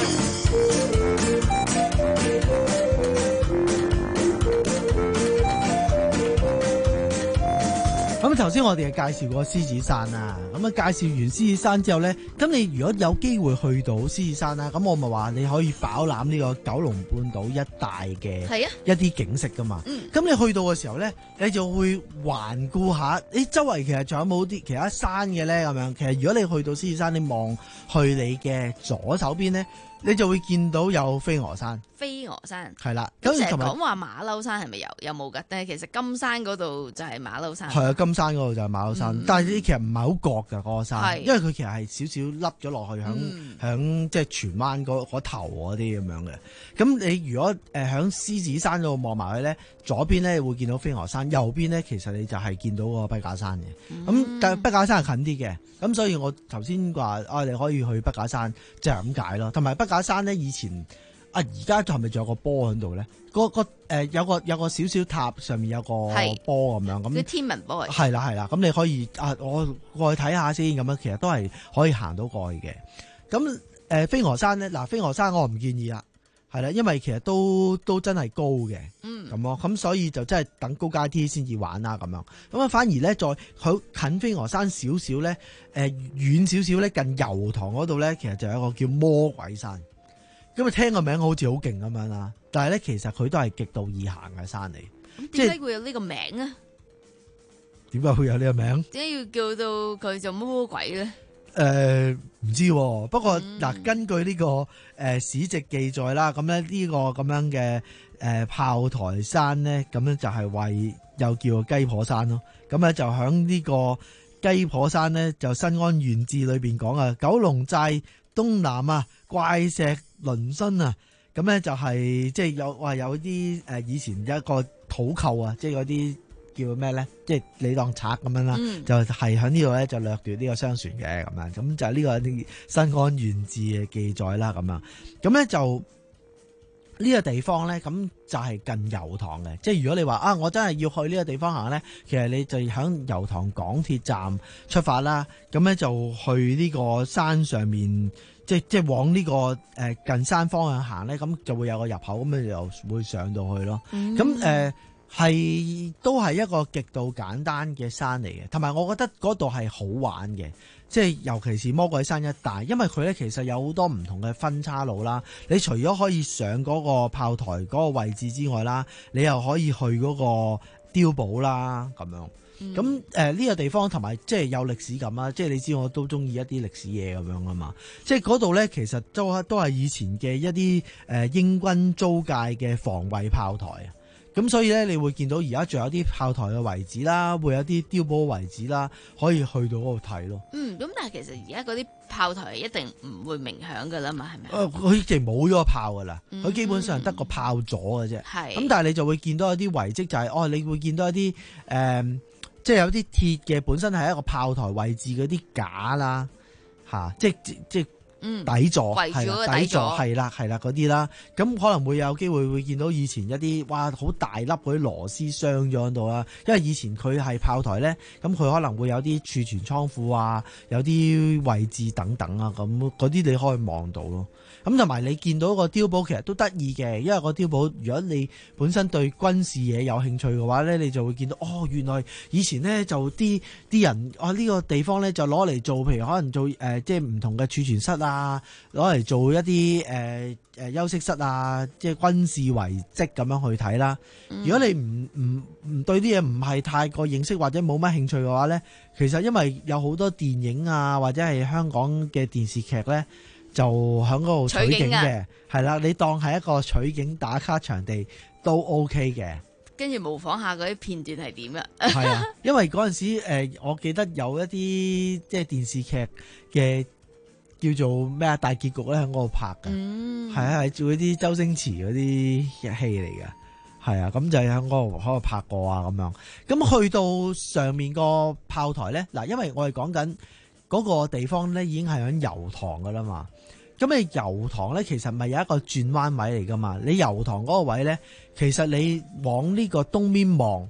咁頭先我哋係介紹過獅子山啊，咁啊介紹完獅子山之後呢，咁你如果有機會去到獅子山啦，咁我咪話你可以飽覽呢個九龍半島一帶嘅一啲景色噶嘛。咁、嗯、你去到嘅時候呢，你就會環顧下，你周圍其實仲有冇啲其他山嘅呢？咁樣其實如果你去到獅子山，你望去你嘅左手邊呢，你就會見到有飛鵝山。飛鵝山係啦， 咁成日講話馬騮山係咪有有冇㗎？但係其實金山嗰度就係馬騮山。係啊， 金山嗰度就係馬騮山，嗯、但係呢其實唔係好覺㗎嗰個山，因為佢其實係少少凹咗落去，響響即係荃灣嗰嗰頭嗰啲咁樣嘅。咁你如果誒響獅子山嗰度望埋去咧，左邊咧會見到飛鵝山，右邊咧其實你就係見到個筆架山嘅。咁、嗯、但係筆架山係近啲嘅，咁所以我頭先話啊，你可以去筆架山，就係咁解咯。同埋筆架山咧，以前。啊！而家係咪仲有個波喺度咧？嗰個誒、呃、有個有個少少塔上面有個波咁樣咁。啲天文波嚟。係啦係啦，咁你可以啊，我過去睇下先咁樣，其實都係可以行到過去嘅。咁誒、呃、飛鵝山咧，嗱飛鵝山我唔建議啦，係啦，因為其實都都真係高嘅，嗯咁咯，咁所以就真係等高階啲先至玩啦咁樣。咁啊反而咧再好近飛鵝山少少咧，誒遠少少咧近油塘嗰度咧，其實就有一個叫魔鬼山。咁啊，聽個名好似好勁咁樣啦，但係咧，其實佢都係極度易行嘅山嚟。 咁點解會有呢個名啊？ 點解會有呢個名？ 點解要叫到佢做魔鬼咧？誒、 呃，唔知、啊，不過嗱、嗯，根據呢、這個誒、呃、史籍記載啦，咁咧呢個咁樣嘅誒、呃、炮台山咧，咁樣就係為又叫雞婆山咯。咁咧就響呢個雞婆山咧，就新安縣志裏邊講啊，九龍寨東南啊，怪石嶙峋啊，咁咧就係即係有話有啲誒以前一個土寇啊，即係嗰啲叫咩咧？即係你當賊咁樣啦，嗯、就係喺呢度咧就掠奪呢個商船嘅咁樣，咁就係呢個啲新安縣志嘅記載啦咁樣，咁咧就呢個地方咧，咁就係近油塘嘅，即係如果你話啊，我真係要去呢個地方行咧，其實你就喺油塘港鐵站出發啦，咁咧就去呢個山上面。即即往呢、這個誒、呃、近山方向行咧，咁就會有個入口，咁你就會上到去咯。咁誒係都係一個極度簡單嘅山嚟嘅，同埋我覺得嗰度係好玩嘅，即係尤其是魔鬼山一帶，因為佢咧其實有好多唔同嘅分岔路啦。你除咗可以上嗰個炮台嗰個位置之外啦，你又可以去嗰個碉堡啦咁樣。咁誒呢個地方同埋即係有歷史感啦，即係你知我都中意一啲歷史嘢咁樣啊嘛，即係嗰度咧其實都都係以前嘅一啲誒英軍租界嘅防衛炮台啊，咁所以咧你會見到而家仲有啲炮台嘅遺址啦，會有啲碉堡遺址啦，可以去到嗰度睇咯。嗯，咁但係其實而家嗰啲炮台一定唔會鳴響噶啦嘛，係咪？誒，佢直冇咗個炮噶啦，佢、嗯、基本上得個炮座嘅啫。係。咁但係你就會見到有啲遺跡就係、是，哦，你會見到一啲誒。呃即係有啲鐵嘅本身係一個炮台位置嗰啲架啦，吓、啊，即係即係底座係啦，底座係啦係啦嗰啲啦，咁可能會有機會會見到以前一啲哇好大粒嗰啲螺絲箱咗喺度啦，因為以前佢係炮台咧，咁佢可能會有啲儲存倉庫啊，有啲位置等等啊，咁嗰啲你可以望到咯。咁同埋你見到個碉堡其實都得意嘅，因為個碉堡如果你本身對軍事嘢有興趣嘅話咧，你就會見到哦，原來以前咧就啲啲人啊呢、呢個地方咧就攞嚟做，譬如可能做誒、呃、即係唔同嘅儲存室啊，攞嚟做一啲誒誒休息室啊，即係軍事遺跡咁樣去睇啦。嗯、如果你唔唔唔對啲嘢唔係太過認識或者冇乜興趣嘅話咧，其實因為有好多電影啊或者係香港嘅電視劇咧。就喺嗰度取景嘅，係啦，你當係一個取景打卡場地都 OK 嘅。跟住模仿下嗰啲片段係點啊？係啊，因為嗰陣時誒、呃，我記得有一啲即係電視劇嘅叫做咩啊大結局咧，喺嗰度拍嘅，係啊係做一啲周星馳嗰啲戲嚟嘅，係啊，咁就喺嗰度喺度拍過啊咁樣。咁去到上面個炮台咧，嗱，因為我哋講緊嗰個地方咧，已經係喺油塘噶啦嘛。咁你油塘咧，其實咪有一個轉彎位嚟噶嘛？你油塘嗰個位咧，其實你往呢個東面望，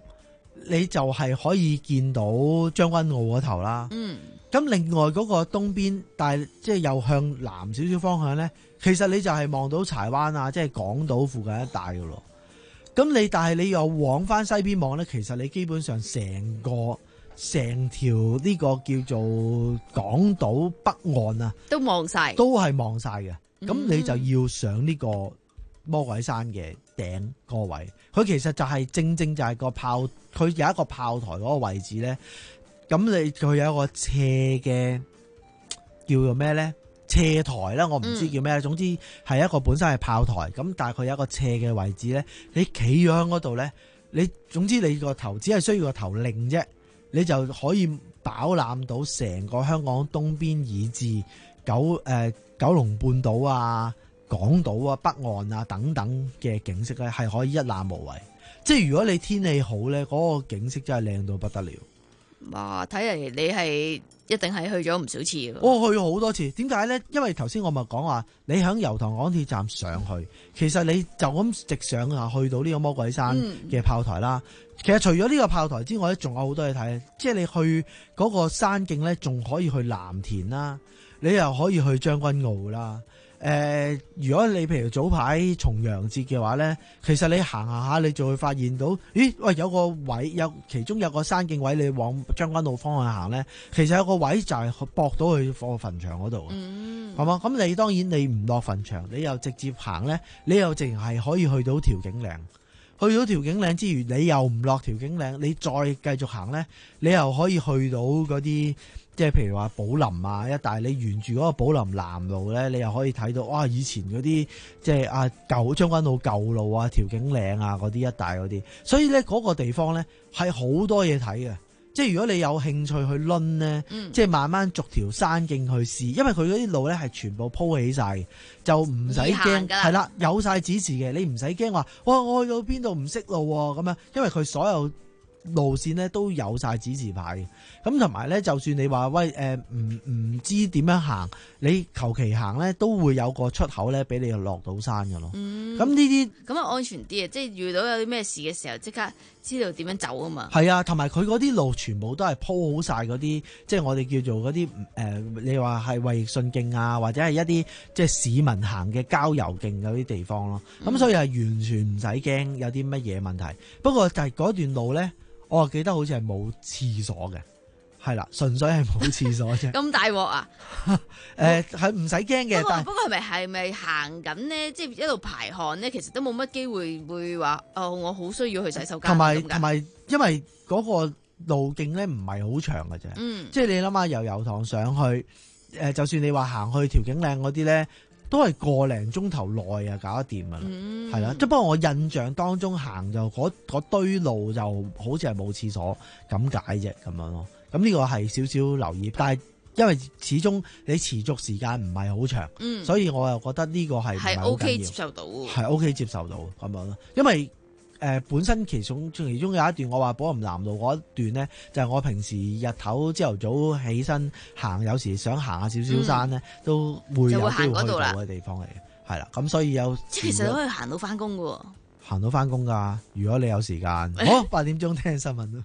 你就係可以見到將軍澳嗰頭啦。 嗯。 咁另外嗰個東邊，但係即係又向南少少方向咧，其實你就係望到柴灣啊，即係港島附近一帶㗎咯。咁你但係你又往翻西邊望咧，其實你基本上成個成條呢個叫做港島北岸啊， 都望晒， 都係望晒嘅。咁、 嗯、 你就要上呢個魔鬼山嘅頂個位，佢其實就係正正就係個炮，佢有一個炮台嗰個位置咧。咁你佢有一個斜嘅叫做咩咧？斜台啦，我唔知叫咩、嗯。總之係一個本身係炮台，咁但係佢有一個斜嘅位置咧。你企咗喺嗰度咧，你總之你個頭只係需要個頭擰啫，你就可以飽覽到成個香港東邊以至九誒、呃、九龍半島啊、港島啊、北岸啊等等嘅景色咧，係可以一覽無遺。即係如果你天氣好咧，嗰、那個景色真係靚到不得了。 哇！睇嚟你係一定係去咗唔少次嘅。 我去好多次，點解呢？因為頭先我咪講話，你響油塘港鐵站上去，其實你就咁直上啊，去到呢個魔鬼山嘅炮台啦。嗯、其實除咗呢個炮台之外咧，仲有好多嘢睇。即係你去嗰個山徑呢，仲可以去藍田啦，你又可以去將軍澳啦。誒、呃，如果你譬如早排重陽節嘅話咧，其實你行下下，你就會發現到，咦，喂，有個位，有其中有個山徑位，你往將軍澳方向行咧，其實有個位就係駁到去個墳場嗰度嘅，係嘛？咁你當然你唔落墳場，你又直接行咧，你又淨係可以去到調景嶺，去到調景嶺之餘，你又唔落調景嶺，你再繼續行咧，你又可以去到嗰啲。即係譬如話寶林啊一帶，你沿住嗰個寶林南路咧，你又可以睇到哇！以前嗰啲即係啊舊將軍澳舊路啊、調景嶺啊嗰啲一帶嗰啲，所以咧嗰個地方咧係好多嘢睇嘅。即係如果你有興趣去攆咧，嗯、即係慢慢逐條山徑去試，因為佢嗰啲路咧係全部鋪起晒，就唔使驚係啦，有晒指示嘅，你唔使驚話哇我去到邊度唔識路咁樣，因為佢所有路線咧都有晒指示牌嘅，咁同埋咧，就算你話喂誒唔唔知點樣行，你求其行咧都會有個出口咧俾你落到山㗎咯。咁呢啲咁啊安全啲啊，即係遇到有啲咩事嘅時候，即刻知道點樣走啊嘛。 係啊，同埋佢嗰啲路全部都係鋪好晒嗰啲，即係我哋叫做嗰啲誒，你話係衛奕信徑啊，或者係一啲即係市民行嘅郊遊徑嗰啲地方咯。咁、嗯、所以係完全唔使驚有啲乜嘢問題。不過就係嗰段路咧。我記得好似係冇廁所嘅，係啦，純粹係冇廁所啫。 咁大鑊啊！ 誒、呃，係唔使驚嘅。但不過係咪係咪行緊呢？即係一路排汗呢，其實都冇乜機會會話哦，我好需要去洗手間。 同埋同埋，因為嗰個路徑咧唔係好長嘅啫。嗯，即係你諗下由油塘上去，誒，就算你話行去調景嶺嗰啲咧。都係個零鐘頭內啊，搞得掂噶啦，係啦、嗯。即不過我印象當中行就嗰堆路就好似係冇廁所咁解啫，咁樣咯。咁呢個係少少留意，但係因為始終你持續時間唔係好長，嗯、所以我又覺得呢個係係 O K 接受到， 係 O K 接受到咁樣咯。因為誒、呃、本身其中其中有一段我話寶林南路嗰一段咧，就係、是、我平時日頭朝頭早起身行，有時想行下少少山咧，嗯、都會有機會去到嘅地方嚟嘅，係啦。咁所以有即係其實都可以行到翻工㗎喎， 行到翻工㗎。如果你有時間，好八點鐘聽新聞咯。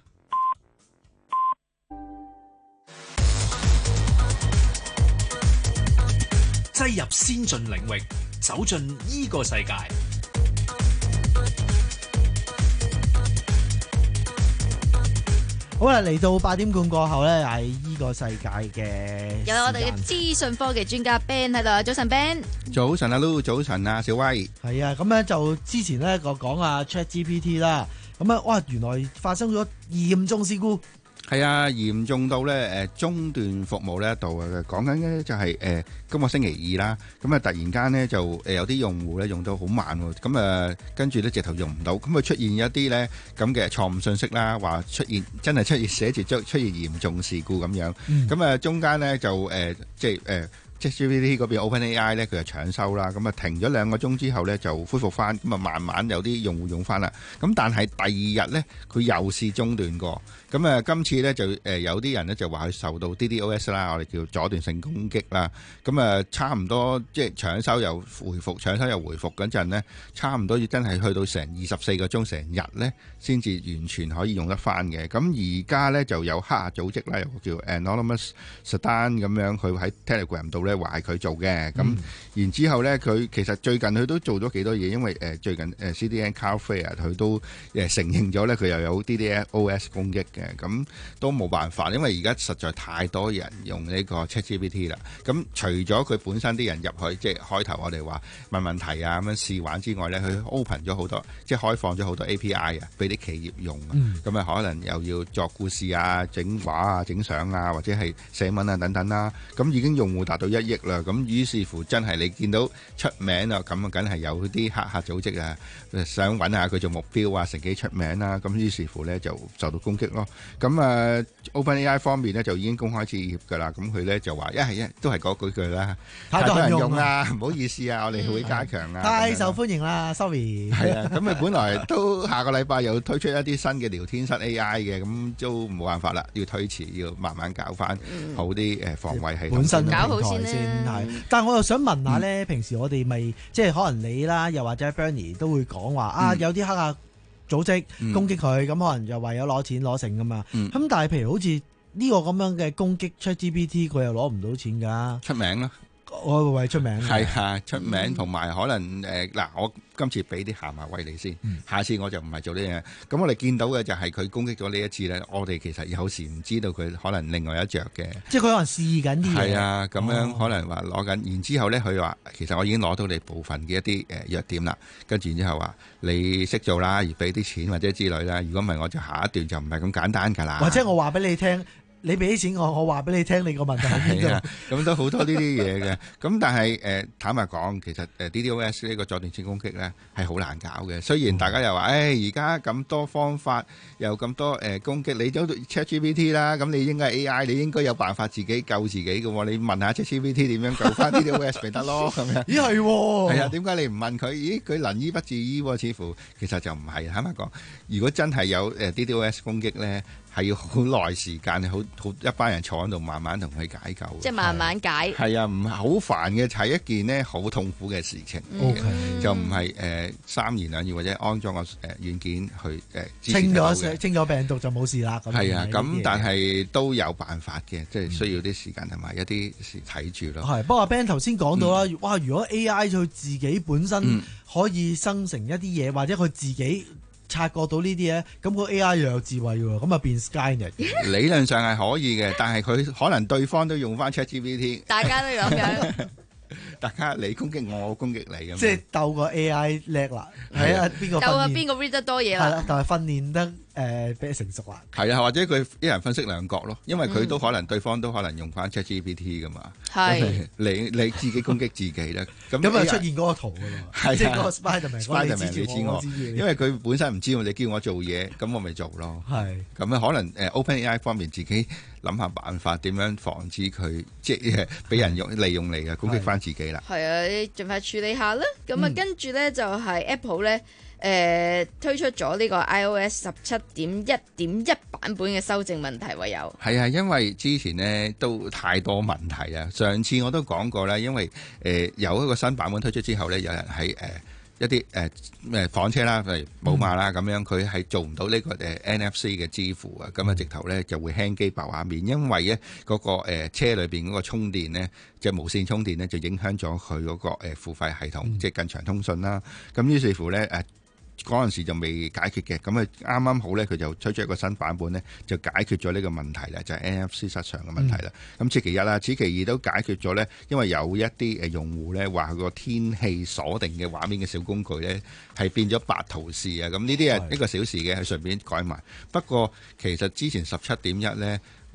擠入先進領域，走進依個世界。 好啦，嚟到八點半過後咧，係依個世界嘅有我哋嘅資訊科技專家 Ben 喺度。早晨 Ben， 早晨阿 Lu，早晨啊小威。 係啊，咁咧就之前咧個講啊 ChatGPT 啦，咁啊哇原來發生咗嚴重事故。 係啊，嚴重到咧誒中斷服務呢一度啊，講緊咧就係誒今個星期二啦，咁啊突然間咧就誒有啲用戶咧用到好慢喎，咁啊跟住咧直頭用唔到，咁啊出現一啲咧咁嘅錯誤信息啦，話出現真係出現寫住出出現嚴重事故咁樣，咁啊中間咧就誒即係誒 ChatGPT 嗰邊 OpenAI 咧，佢就搶收啦，咁啊停咗兩個鐘之後咧就恢復翻，咁啊慢慢有啲用戶用翻啦。咁但係第二日咧，佢又試中斷過。咁啊，今次咧就誒有啲人咧就話佢受到 DDoS 啦，我哋叫阻斷性攻擊啦。咁啊，差唔多即係搶收又回復，搶收又回復嗰陣咧，差唔多要真係去到成二十四個鐘成日咧，先至完全可以用得翻嘅。咁而家咧就有黑客組織啦，有個叫 Anonymous Sudan 咁樣，佢喺 Telegram 度咧話係佢做嘅。咁、嗯、然之後咧，佢其實最近佢都做咗幾多嘢，因為誒最近誒 C D N Cloudflare 佢都誒承認咗咧，佢又有 DDoS 攻擊嘅。咁都冇辦法，因為而家實在太多人用呢個 ChatGPT 啦。咁除咗佢本身啲人入去，即係開頭我哋話問問題啊咁樣試玩之外咧，佢 open 咗好多，即係開放咗好多 A P I 啊，俾啲企業用啊。咁啊、嗯，可能又要作故事啊、整畫啊、整相啊，或者係寫文啊等等啦。咁已經用戶達到一億啦。咁於是乎真係你見到出名啊，咁啊，梗係有啲黑客組織啊，想揾下佢做目標啊，乘機出名啦。咁於是乎咧就受到攻擊咯。咁啊 ，OpenAI 方面咧就已經公開置業㗎啦。咁佢咧就話一係一都係嗰句句啦，太多人用啊，唔好意思啊，我哋會加強啊。 太受歡迎啦 ，sorry。 係啊，咁佢本來都下個禮拜又推出一啲新嘅聊天室 A I 嘅，咁都冇辦法啦，要推遲，要慢慢搞翻好啲誒防衞系統。 本身搞好先係。但係我又想問下咧，平時我哋咪即係可能你啦，又或者 Bernie 都會講話啊，有啲黑客組織攻擊佢，咁、嗯、可能又為咗攞錢攞成噶嘛。咁、嗯、但係譬如好似呢個咁樣嘅攻擊 ChatGPT，佢又攞唔到錢㗎。出名啦，我會為出名。係啊，出名同埋、嗯、可能誒嗱、呃，我今次俾啲下馬威你先，嗯、下次我就唔係做呢樣。咁我哋見到嘅就係佢攻擊咗呢一次咧，我哋其實有時唔知道佢可能另外一着嘅。即係佢可能試緊啲嘢。係啊，咁樣可能話攞緊，然之後咧佢話其實我已經攞到你部分嘅一啲誒弱點啦，跟住然之後話你識做啦，而俾啲錢或者之類啦。如果唔係我就下一段就唔係咁簡單㗎啦。或者我話俾你聽。你俾啲錢我，我話俾你聽，你個問題喺邊度？係啊，咁都好多呢啲嘢嘅。咁但係誒、呃，坦白講，其實誒 DDoS 呢個阻斷性攻擊咧係好難搞嘅。雖然大家又話，誒而家咁多方法，又咁多誒、呃、攻擊，你都 ChatGPT 啦，咁你應該係 A I，你應該有辦法自己救自己嘅喎。你問下 ChatGPT 點樣救翻 DDoS 咪得咯？咁樣咦係喎？係啊，點解你唔問佢？咦，佢能醫不自醫喎？似乎其實就唔係。坦白講，如果真係有誒 DDoS 攻擊咧，係要好耐時間，好好一班人坐喺度慢慢同佢解救。 即係慢慢解。係啊，唔係好煩嘅，係一件呢好痛苦嘅事情。Okay. 就唔係誒三言兩語或者安裝個誒軟件去誒、呃、清咗清咗病毒就冇事啦。係啊，咁但係都有辦法嘅，即係需要啲時間同埋一啲時睇住咯。係，不過阿 Ben 頭先講到啦，嗯、哇！如果 A I 佢自己本身可以生成一啲嘢，或者佢自己察覺到呢啲嘢，咁個 A I 又有智慧喎，咁啊變 Skynet。理論上係可以嘅，但係佢可能對方都用翻 ChatGPT。大家都咁樣。大家你攻擊我，我攻擊你咁。即係鬥個 A I 叻啦，睇下邊個鬥下邊個 read 得多嘢啦。係啦，但係訓練得誒比較成熟啦。係啊，或者佢一人分析兩角咯，因為佢都可能、嗯、對方都可能用翻 ChatGPT 噶嘛。係你你自己攻擊自己咧，咁咁啊出現嗰個圖噶咯，即係嗰個 Spiderman，Spiderman 你知我，因為佢本身唔知我哋叫我做嘢，咁我咪做咯。係咁啊，可能誒 OpenAI 方面自己諗下辦法，點樣防止佢即係俾人用利用嚟嘅攻擊翻自己啦。係啊，你盡快處理下啦。咁啊，跟住咧就係 Apple 咧。誒、呃、推出咗呢個 iOS 十七點一點一版本嘅修正問題喎，有係啊，因為之前呢都太多問題啊。上次我都講過啦，因為誒、呃、有一個新版本推出之後呢，有人喺誒、呃、一啲誒誒房車啦，例如寶馬啦咁樣，佢係做唔到呢個誒 N F C 嘅支付啊，咁啊直頭呢就會輕機爆畫面，因為呢嗰個誒車裏邊嗰個充電呢，即係無線充電呢，就影響咗佢嗰個誒付費系統，嗯、即係近場通訊啦。咁於是乎呢。誒。嗰陣時就未解決嘅，咁啊啱啱好咧，佢就推出一個新版本咧，就解決咗呢個問題啦，就係 N F C 失常嘅問題啦。咁此其一啦，此其二都解決咗咧，因為有一啲誒用戶咧話佢個天氣鎖定嘅畫面嘅小工具咧係變咗白圖示啊，咁呢啲係一個小事嘅，係順便改埋。不過其實之前十七點一咧。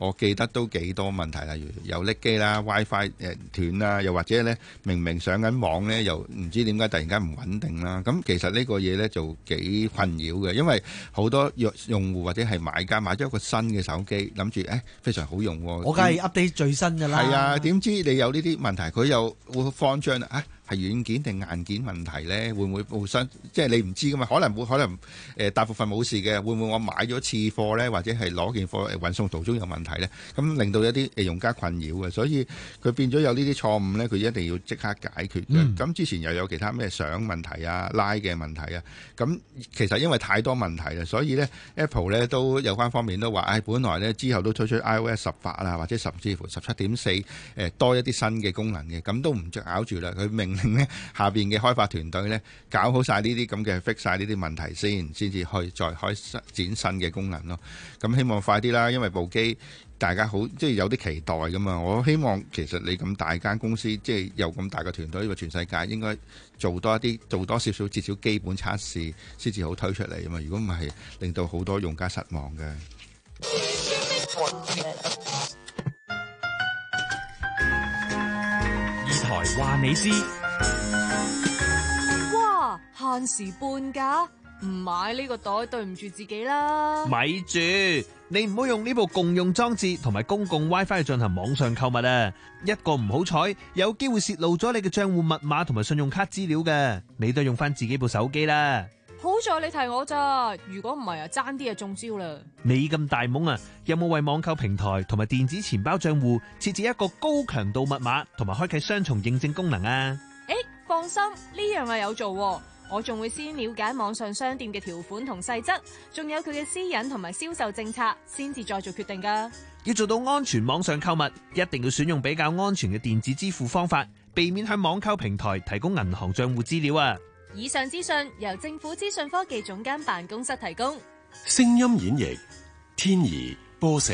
我記得都幾多問題，例如有甩機啦、WiFi 誒斷啦，又或者咧明明上緊網咧，又唔知點解突然間唔穩定啦。咁其實呢個嘢咧就幾困擾嘅，因為好多用用戶或者係買家買咗一個新嘅手機，諗住誒非常好用喎。 我梗係 update 最新㗎啦。 係啊，點知你有呢啲問題，佢又會慌張啦啊！係軟件定硬件問題咧？會唔會互相即係你唔知噶嘛？可能會可能誒、呃、大部分冇事嘅，會唔會我買咗次貨咧，或者係攞件貨誒運送途中有問題咧？咁令到一啲誒用家困擾嘅，所以佢變咗有呢啲錯誤咧，佢一定要即刻解決嘅。咁、嗯、之前又有其他咩相問題啊、拉嘅問題啊，咁其實因為太多問題啦，所以咧 Apple 咧都有關方面都話，誒、哎、本來咧之後都推出 iOS 十八啊，或者甚至乎十七點四誒多一啲新嘅功能嘅，咁都唔著咬住啦，佢命。咧下邊嘅開發團隊咧搞好晒呢啲咁嘅 fix 晒呢啲問題先，先至去再開展新嘅功能咯。咁希望快啲啦，因為部機大家好即係有啲期待噶嘛。我希望其實你咁大間公司，即係有咁大嘅團隊，因為全世界應該做多一啲，做多少少至少基本測試，先至好推出嚟啊嘛。如果唔係，令到好多用家失望嘅。 台話你知， 哇！限時半價，唔買呢個袋對唔住自己啦。 咪住，你唔好用呢部共用裝置同埋公共 WiFi 進行網上購物啊！一個唔好彩，有機會泄露咗你嘅賬戶密碼同埋信用卡資料嘅，你都用翻自己部手機啦。 好在你提我咋，如果唔係啊，爭啲就中招啦。 你咁大懵啊，有冇為網購平台同埋電子錢包賬戶設置一個高強度密碼同埋開啟雙重認證功能啊？ 誒，放心，呢樣係有做，我仲會先了解網上商店嘅條款同細則，仲有佢嘅私隱同埋銷售政策，先至再做決定噶。 要做到安全網上購物，一定要選用比較安全嘅電子支付方法，避免向網購平台提供銀行賬戶資料啊！ 以上資訊由政府資訊科技總監辦公室提供。 聲音演繹天怡波成。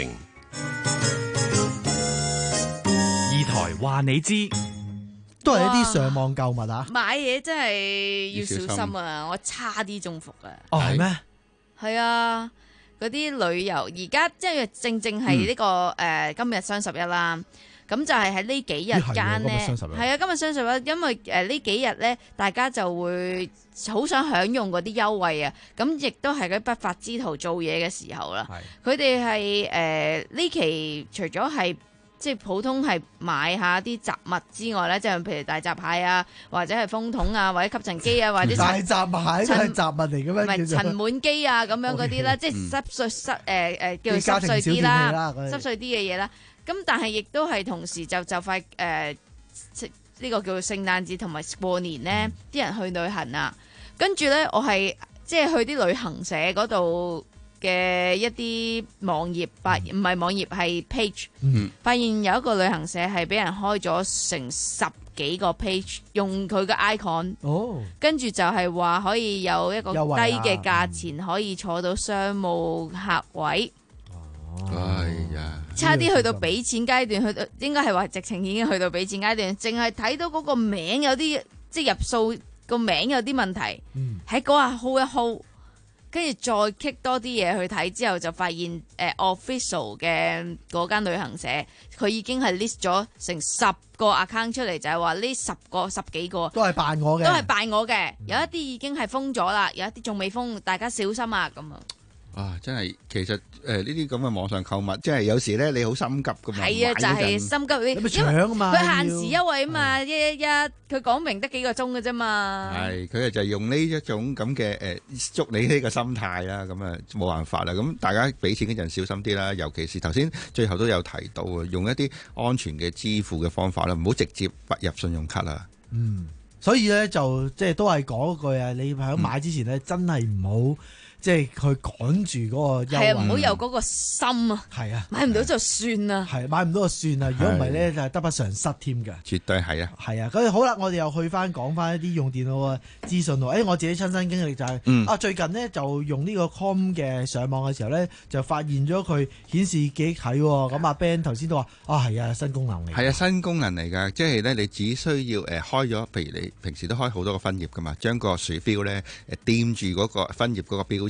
二台話你知， 都係一啲上網購物啊！ 買嘢真係要小心啊！我差啲中伏啊！ 哦，係咩？係啊，嗰啲旅遊而家即係正正係呢、這個誒、嗯呃、今日雙十一啦。咁就係喺呢幾日間呢，係啊，今日雙十一，因為誒呢幾日呢，大家就會好想享用嗰啲優惠啊。咁亦都係嗰啲不法之徒做嘢嘅時候啦。佢哋係誒呢期除咗係即係普通係買下啲雜物之外呢，即係譬如大閘蟹啊，或者係風筒啊，或者吸塵機啊，或者大閘蟹都係雜物嚟嘅咩？ 唔係塵蟎機啊，咁樣嗰啲啦，即係濕碎濕誒誒叫做濕碎啲啦，濕碎啲嘅嘢啦。咁但係亦都係同時就就快誒，呢、呃這個叫做聖誕節同埋過年咧，啲、嗯、人去旅行啊，跟住咧我係即係去啲旅行社嗰度嘅一啲網頁，發唔係網頁係 page，、嗯、發現有一個旅行社係俾人開咗成十幾個 page， 用佢嘅 icon，、哦、跟住就係話可以有一個低嘅價錢可以坐到商務客位。 哎呀！ 差啲去到俾錢階段，去到應該係話直情已經去到俾錢階段，淨係睇到嗰個名有啲即係入數個名有啲問題，喺嗰下 hold 一 hold， 跟住再 click 多啲嘢去睇之後，就發現誒、呃、official 嘅嗰間旅行社佢已經係 list 咗成十個 account 出嚟，就係話呢十個十幾個都係扮我嘅， 都係扮我嘅，有一啲已經係封咗啦，有一啲仲未封，大家小心啊咁啊！ 啊，真係其實誒呢啲咁嘅網上購物，即係有時咧你好心急噶嘛， 係啊，就係、是、心急你， 你搶啊嘛， 佢限時優惠啊嘛，一一一，佢講明得幾個鐘嘅啫嘛。 係，佢就係用呢一種咁嘅誒捉你呢個心態啦，咁啊冇辦法啦。咁大家俾錢嗰陣小心啲啦，尤其是頭先最後都有提到啊，用一啲安全嘅支付嘅方法啦，唔好直接撥入信用卡啦。 嗯，所以咧就即係都係講句啊，你喺買之前咧、嗯、真係唔好。即係佢趕住嗰個優惠， 係啊，唔好有嗰個心啊， 係啊， 買唔到就算啦， 係買唔到就算啦，如果唔係咧就係得不償失添㗎， 絕對係啊， 係啊，咁好啦，我哋又去翻講翻一啲用電腦嘅資訊喎，誒、哎，我自己親身經歷就係、是嗯，啊，最近呢，就用呢個 Chrome 嘅上網嘅時候咧，就發現咗佢顯示記憶體喎，咁阿 Ben 頭先都話，啊，係啊，新功能嚟， 係啊，新功能嚟㗎，即係咧你只需要誒開咗，譬如你平時都開好多個分頁㗎嘛，將個鼠標咧誒掂住嗰個分頁嗰個標籤。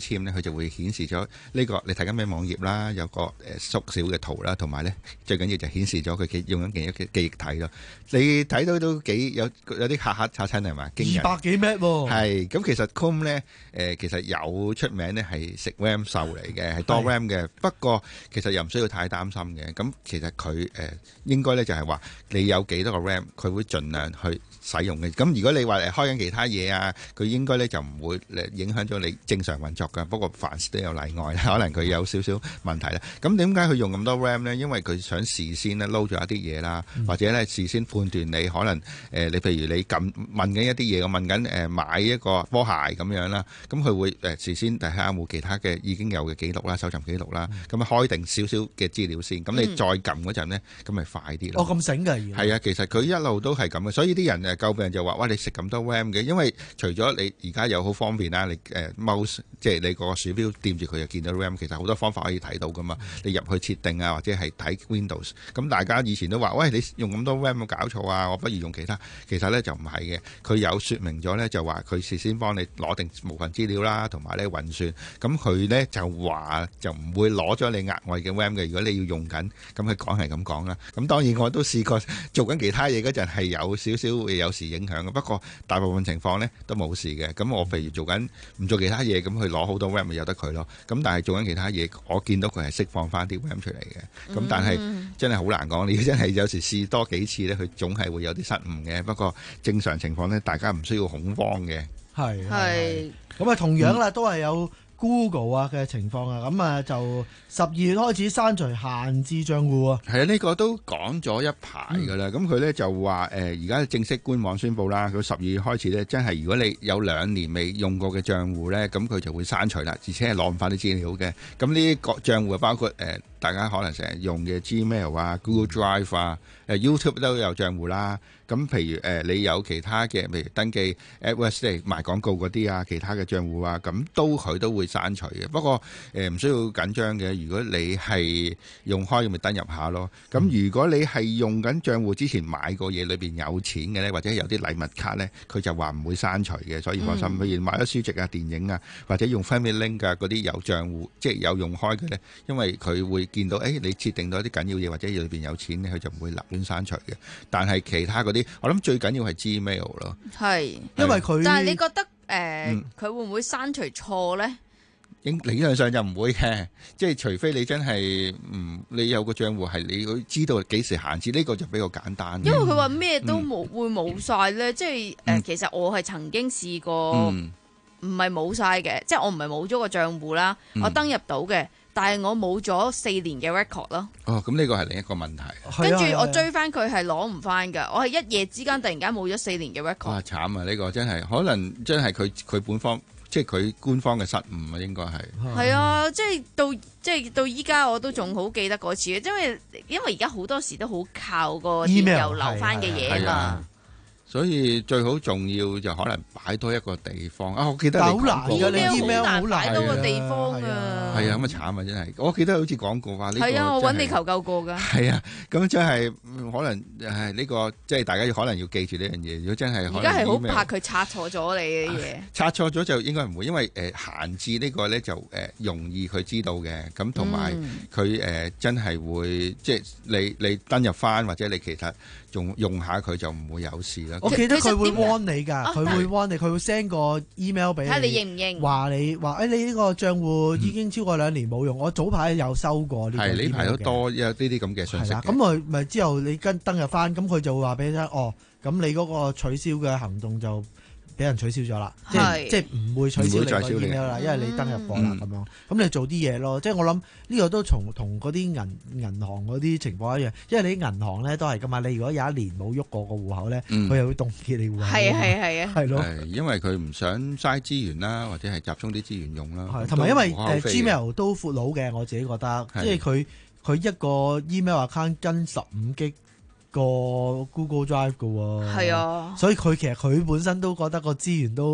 籤咧，佢就會顯示咗呢個你睇緊咩網頁啦，有個誒縮小嘅圖啦，同埋咧最緊要就顯示咗佢用緊幾嘅記憶體咯。你睇到都幾有有啲嚇嚇擦親係嘛？ 二百幾 M B 喎。 係咁，其實 Chrome 咧誒其實有出名咧係食 RAM 數嚟嘅，係多 RAM 嘅。不過其實又唔需要太擔心嘅。咁其實佢誒、呃、應該咧就係話你有幾多個 RAM，佢會盡量去使用嘅。咁如果你話誒開緊其他嘢啊，佢應該咧就唔會影響咗你正常運作㗎。不過凡事都有例外啦，可能佢有少少問題啦。咁點解佢用咁多 RAM 咧？因為佢想事先咧撈咗一啲嘢啦，嗯、或者咧事先判斷你可能誒、呃、你譬如你撳問緊一啲嘢，我問緊誒、呃、買一個波鞋咁樣啦，咁佢會誒、呃、事先睇下有冇其他嘅已經有嘅記錄啦、搜尋記錄啦，咁啊、嗯、開定少少嘅資料先，咁你再撳嗰陣咧，咁咪快啲咯。 哦，咁醒㗎， 係啊，其實佢一路都係咁嘅，所以啲人誒詬病就話：哇，你食咁多 RAM 嘅，因為除咗你而家有好方便啦，你誒 mouse 即係你個鼠標掂住佢就見到 RAM，其實好多方法可以睇到噶嘛。嗯、你入去設定啊，或者係睇 Windows，咁大家以前都話：喂，你用咁多 RAM 有冇搞錯啊？我不如用其他。其實咧就唔係嘅，佢有説明咗咧，就話佢事先幫你攞定部分資料啦，同埋咧運算。咁佢咧就話就唔會攞咗你額外嘅 RAM 嘅。如果你要用緊，咁佢講係咁講啦。咁當然我都試過做緊其他嘢嗰陣係有少少會有時影響嘅，不過大部分情況咧都冇事嘅。咁我譬如做緊唔做其他嘢，咁佢攞好多 RAM 咪由得佢咯。咁但係做緊其他嘢，我見到佢係釋放翻啲 RAM 出嚟嘅。咁但係真係好難講，你真係有時試多幾次咧，佢總係會有啲失誤嘅。不過正常情況咧，大家唔需要恐慌嘅。 係係咁啊，同樣啦，都係有 Google 啊嘅情況啊，咁啊就十二月開始刪除限制賬戶啊。 係啊，呢個都講咗一排㗎啦。咁佢咧就話誒，而家正式官網宣佈啦，佢十二月開始咧，真係如果你有兩年未用過嘅賬戶咧，咁佢就會刪除啦，而且係攞唔翻啲資料嘅。咁呢啲個賬戶包括誒大家可能成日用嘅 Gmail 啊、Google Drive 啊、誒 YouTube 都有賬戶啦。咁譬如誒你有其他嘅，譬如登記 AdWords 即係賣廣告嗰啲啊，其他嘅賬戶啊，咁都佢都會刪除嘅。不過誒唔需要緊張嘅，如果你係用開咁咪登入下咯。咁如果你係用緊賬戶之前買過嘢，裏邊有錢嘅咧，或者有啲禮物卡咧，佢就話唔會刪除嘅，所以放心。譬如買咗書籍啊、電影啊，或者用 Family Link 啊嗰啲有賬戶，即係有用開嘅咧，因為佢會見到誒你設定到一啲緊要嘢，或者裏邊有錢咧，佢就唔會立亂刪除嘅。但係其他嗰啲，我諗最緊要係 Gmail 咯。 係， 因為佢。 但係你覺得誒，佢、呃嗯、會唔會刪除錯咧？ 應理論上就唔會嘅，即係除非你真係唔你有個賬戶係你會知道幾時限制，呢、這個就比較簡單。 因為佢話咩都冇、嗯、會冇晒咧，即係誒、呃，其實我係曾經試過，唔係冇晒嘅，即係我唔係冇咗個賬戶啦，嗯、我登入到嘅。但係我冇咗四年嘅 record 咯。 哦，咁呢個係另一個問題。 跟住我追翻佢係攞唔翻㗎，我係一夜之間突然間冇咗四年嘅 record。 哇，慘啊！呢、這個真係可能真係佢佢本方即係佢官方嘅失誤啊，應該係。 係啊，即係到即係到依家我都仲好記得嗰次，因為因為而家好多時都好靠個電郵留翻嘅嘢嘛。 所以最好重要就可能擺多一個地方啊！我記得你好難㗎，你 email 好難擺多個地方啊！ 係啊，咁啊慘啊！真係，我記得好似講過話呢個係啊，我揾你求救過㗎。 係啊，咁真係可能係呢個，即係大家可能要記住呢樣嘢。如果真係而家係好怕佢拆錯咗你嘅嘢， 拆錯咗就應該唔會，因為誒閒置呢個咧就誒容易佢知道嘅。咁同埋佢誒真係會即係你你登入翻或者你其實用用下佢就唔會有事啦。 我記得佢會 warn 你㗎，佢會 warn你，佢會 send 個 email 俾你， 睇你認唔認， 話你話誒你呢個賬戶已經超過兩年冇用。我早排有收過呢個 email 嘅。係呢排都多有呢啲咁嘅信息。咁佢咪之後你跟登入翻，咁佢就會話俾你聽，哦，咁你嗰個取消嘅行動就俾人取消咗啦，即係即係唔會取消你個 email 啦，因為你登入過啦咁樣。咁你做啲嘢咯，即係我諗呢個都從同嗰啲銀銀行嗰啲情況一樣，因為你啲銀行咧都係噶嘛，你如果有一年冇喐過個戶口咧，佢又會凍結你戶口。係啊係啊係啊，係咯。係因為佢唔想嘥資源啦，或者係集中啲資源用啦。係同埋因為誒 Gmail 都闊佬嘅，我自己覺得，即係佢佢一個 email account 跟十五 G。個 Google Drive 嘅喎，係啊，所以佢其實佢本身都覺得個資源都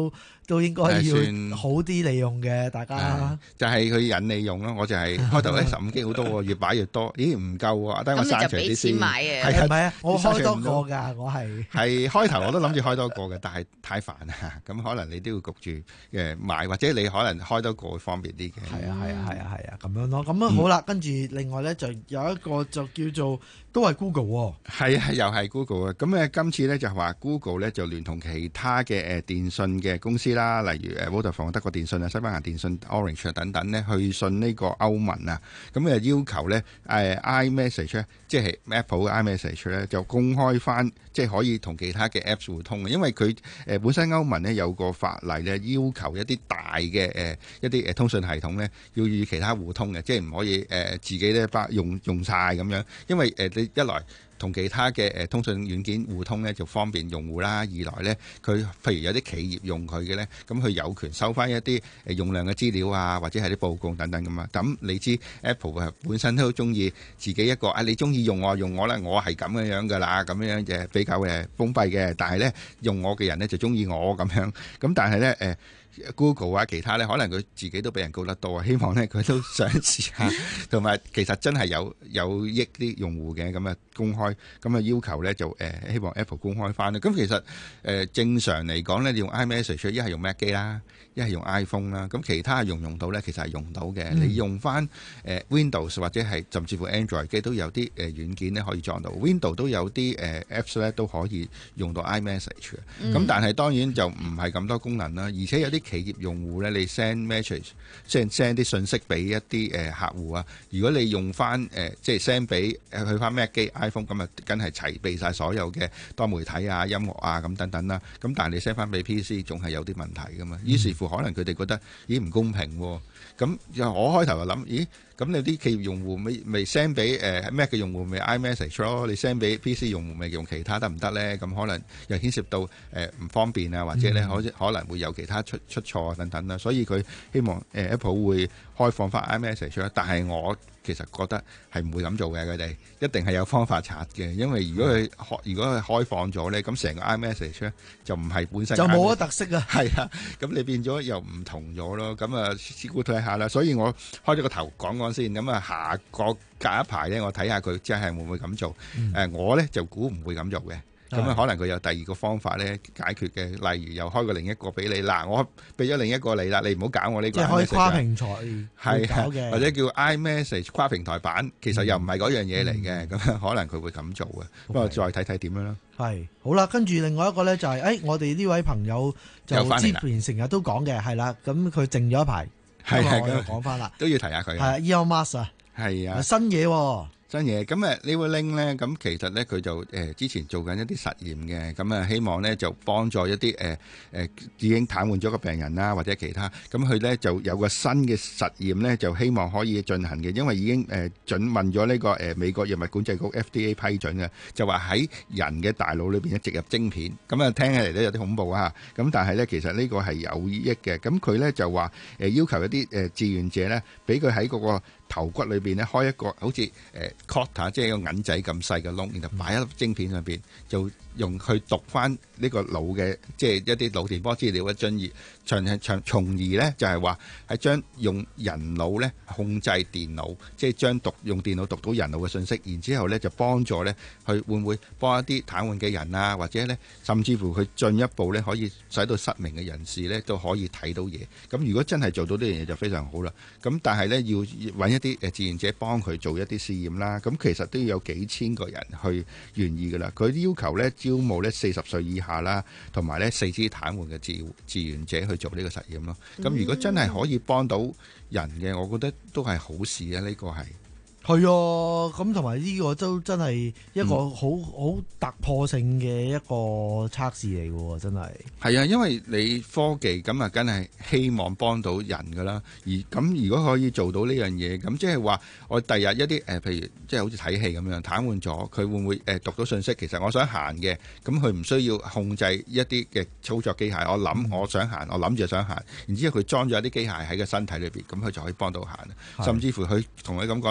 都應該要好啲利用嘅，大家。 就係佢引你用咯，我就係開頭咧十五 G 好多喎，越擺越多，咦唔夠喎，等我刪除啲先。 係咪啊？我開多個㗎，我係。 係開頭我都諗住開多個嘅，但係太煩啦，咁可能你都要焗住誒買，或者你可能開多個會方便啲嘅。 係啊係啊係啊係啊，咁樣咯。咁啊好啦，跟住另外咧就有一個就叫做都係 Google 喎。 係啊，又係 Google 啊。咁誒今次咧就係話 Google 咧就聯同其他嘅誒電信嘅公司啦，例如誒 Vodafone、德國電信啊、西班牙電信、Orange 等等咧，去信呢個歐盟啊，咁誒要求咧誒 iMessage 咧，即係 Apple 嘅 iMessage 咧，就公開翻，即係可以同其他嘅 Apps 互通嘅，因為佢誒本身歐盟咧有個法例咧，要求一啲大嘅誒一啲誒通訊系統咧，要與其他互通嘅，即係唔可以誒自己咧把用用晒咁樣，因為誒你一來同其他嘅誒通訊軟件互通咧就方便用戶啦，二來咧佢譬如有啲企業用佢嘅咧，咁佢有權收翻一啲誒用量嘅資料啊，或者係啲報告等等咁嘛。咁你知 Apple 啊本身都中意自己一個啊，你中意用我用我咧，我係咁樣樣噶啦，咁樣嘅比較誒封閉嘅，但係咧用我嘅人咧就中意我咁樣，咁但係咧誒。呃 Google 啊，其他咧可能佢自己都俾人告得多啊，希望咧佢都想試下，同埋其實真係有有益啲用戶嘅，咁啊公開，咁啊要求咧就誒、呃、希望 Apple 公開翻啦。咁其實誒、呃、正常嚟講咧，你用 iMessage 一係用 Mac 機啦，一係用 iPhone 啦，咁其他用唔用到咧？其實係用到嘅。嗯、你用翻誒、呃、Windows 或者係甚至乎 Android 機都有啲誒、呃、軟件咧可以裝到 ，Windows 都有啲誒、呃、Apps 咧都可以用到 iMessage 嘅。咁、嗯、但係當然就唔係咁多功能啦，而且有啲企業用戶咧，你 send message send send 啲信息俾一啲誒客戶啊。如果你用翻誒即係 send 俾誒去翻 Mac 機 iPhone 咁啊，梗係齊備晒所有嘅多媒體啊、音樂啊咁等等啦。咁但係你 send 翻俾 P C 仲係有啲問題噶嘛。於是乎可能佢哋覺得咦唔公平喎。咁我開頭就諗咦。咁你啲企業用戶咪咪 send 俾誒 Mac 嘅用戶咪 iMessage 咯，你 send 俾 P C 用戶咪用其他得唔得咧？咁可能又牽涉到誒唔方便啊，或者咧可可能會有其他出出錯啊等等啦。所以佢希望誒 Apple 會開放翻 iMessage 啦。但係我其實覺得係唔會咁做嘅，佢哋一定係有方法拆嘅。因為如果佢開如果佢開放咗咧，咁成個 iMessage 咧就唔係本身就冇咗特色啊。 係啊，咁你變咗又唔同咗咯。咁啊，試估睇下啦。所以我開咗個頭講講先。咁啊，下個隔一排咧，我睇下佢真係會唔會咁做。誒、嗯呃，我咧就估唔會咁做嘅。咁啊，可能佢有第二個方法咧解決嘅，例如又開個另一個俾你。嗱，我俾咗另一個你啦，你唔好搞我呢個。即係可以跨平台係搞嘅，或者叫 iMessage 跨平台版，其實又唔係嗰樣嘢嚟嘅。咁、嗯、可能佢會咁做嘅。不過再睇睇點樣啦。係好啦，跟住另外一個咧就係、是，誒、哎，我哋呢位朋友就之前成日都講嘅，係啦，咁佢靜咗一排。係係咁講翻啦， 都要提下佢。 係啊 Elon Musk 啊， 係啊， 新嘢、哦， 新嘢。咁誒呢位 link 咧，咁其實咧佢就誒、呃、之前做緊一啲實驗嘅，咁啊希望咧就幫助一啲誒誒已經癱瘓咗嘅病人啦，或者其他。咁佢咧就有個新嘅實驗咧，就希望可以進行嘅，因為已經誒、呃、准問咗呢、這個誒、呃、美國藥物管制局 F D A 批准嘅，就話喺人嘅大腦裏邊咧植入晶片。咁啊聽起嚟咧有啲恐怖啊，咁但係咧其實呢個係有益嘅。咁佢咧就話誒、呃、要求一啲誒、呃、志願者咧，俾佢喺嗰個頭骨裏邊咧開一個好似誒 cotter 即係一個銀仔咁細嘅窿，然後擺喺粒晶片上邊，就用去讀翻呢個腦嘅即係一啲腦電波資料嘅進而長長從而咧就係話係將用人腦咧控制電腦，即係將讀用電腦讀到人腦嘅信息，然之後咧就幫助咧去會唔會幫一啲癱瘓嘅人啊，或者咧甚至乎佢進一步咧可以使到失明嘅人士咧都可以睇到嘢。咁如果真係做到呢樣嘢就非常好啦。咁但係咧要揾一啲誒志願者幫佢做一啲試驗啦。咁其實都要有幾千個人去願意噶啦。佢要求咧招募咧四十歲以下啦，同埋咧四肢癱瘓嘅志志願者去做呢個實驗咯。咁如果真係可以幫到人嘅，我覺得都係好事啊！呢、這個係。 係啊，咁同埋呢個都真係一個好好突破性嘅一個測試嚟嘅喎，真係。 係啊，因為你科技咁啊，梗係希望幫到人噶啦。而咁如果可以做到呢樣嘢，咁即係話我第日一啲誒、呃，譬如即係好似睇戲咁樣癱瘓咗，佢會唔會誒、呃、讀到信息？其實我想行嘅，咁佢唔需要控制一啲嘅操作機械。我諗、嗯、我想行，我諗住想行，然之後佢裝咗一啲機械喺個身體裏邊，咁佢就可以幫到行。甚至乎佢同你咁講啦，進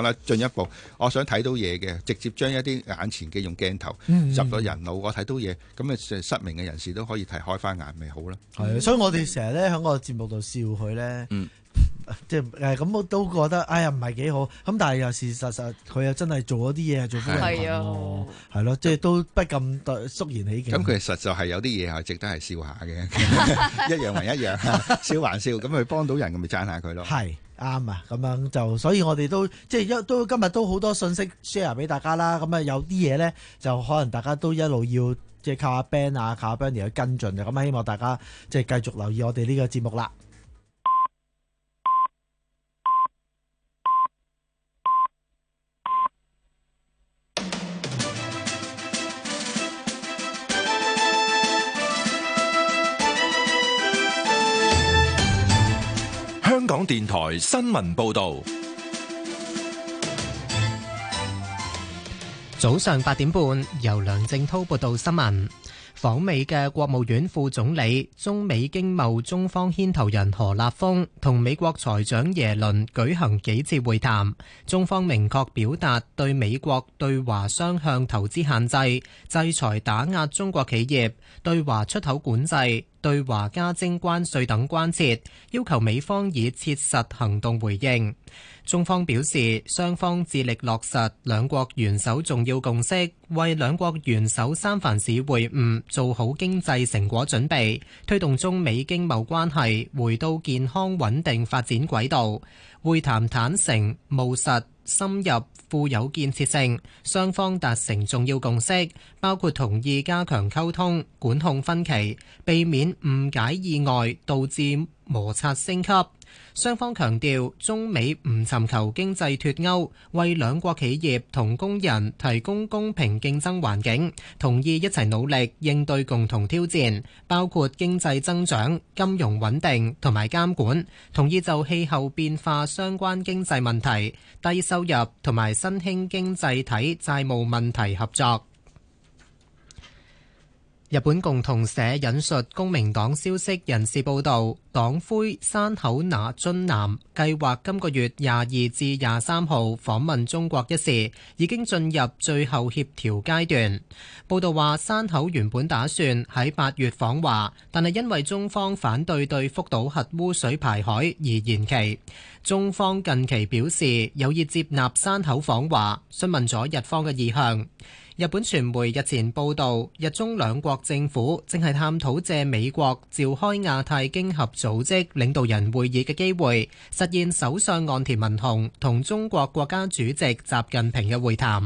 一步，我想睇到嘢嘅，直接將一啲眼前嘅用鏡頭嗯入咗人腦，我睇到嘢，咁啊失明嘅人士都可以睇開翻眼，咪好啦。 係，所以我哋成日咧喺個節目度笑佢咧。 嗯即係誒咁，我都覺得哎呀唔係幾好，咁但係又事實實佢又真係做咗啲嘢係做福人群喎，係咯，即係都不禁肅然起敬。 咁佢實在係有啲嘢係值得係笑下嘅，一樣還一樣，笑還笑，咁佢幫到人，咁咪讚下佢咯。 係啱啊，咁樣就所以我哋都即係一都今日都好多信息 share 俾大家啦。咁啊有啲嘢咧就可能大家都一路要即係靠阿 Ben 啊，靠阿 Benny 去跟進嘅。咁希望大家即係繼續留意我哋呢個節目啦。 香港電台新聞報道， 早上八點半，由梁正滔報道新聞。訪美嘅國務院副總理、中美經貿中方牽頭人何立峰同美國財長耶倫舉行幾次會談，中方明確表達對美國對華雙向投資限制、制裁打壓中國企業、對華出口管制、對華加徵關稅等關切，要求美方以切實行動回應。中方表示，雙方致力落實兩國元首重要共識，為兩國元首三藩市會晤做好經濟成果準備，推動中美經貿關係回到健康穩定發展軌道。會談坦誠、務實、深入、富有建設性，雙方達成重要共識，包括同意加強溝通、管控分歧，避免誤解意外導致摩擦升級。雙方強調，中美唔尋求經濟脫鈎，為兩國企業同工人提供公平競爭環境，同意一齊努力應對共同挑戰，包括經濟增長、金融穩定同埋監管，同意就氣候變化相關經濟問題、低收入同埋新興經濟體債務問題合作。日本共同社引述公明黨消息人士報道，黨魁山口那津男計劃今個月廿二至廿三號訪問中國一事，已經進入最後協調階段。報道話，山口原本打算喺八月訪華，但係因為中方反對對福島核污水排海而延期。中方近期表示有意接納山口訪華，詢問咗日方嘅意向。日本傳媒日前報道，日中兩國政府正係探討借美國召開亞太經合組織領導人會議嘅機會，實現首相岸田文雄同中國國家主席習近平嘅會談。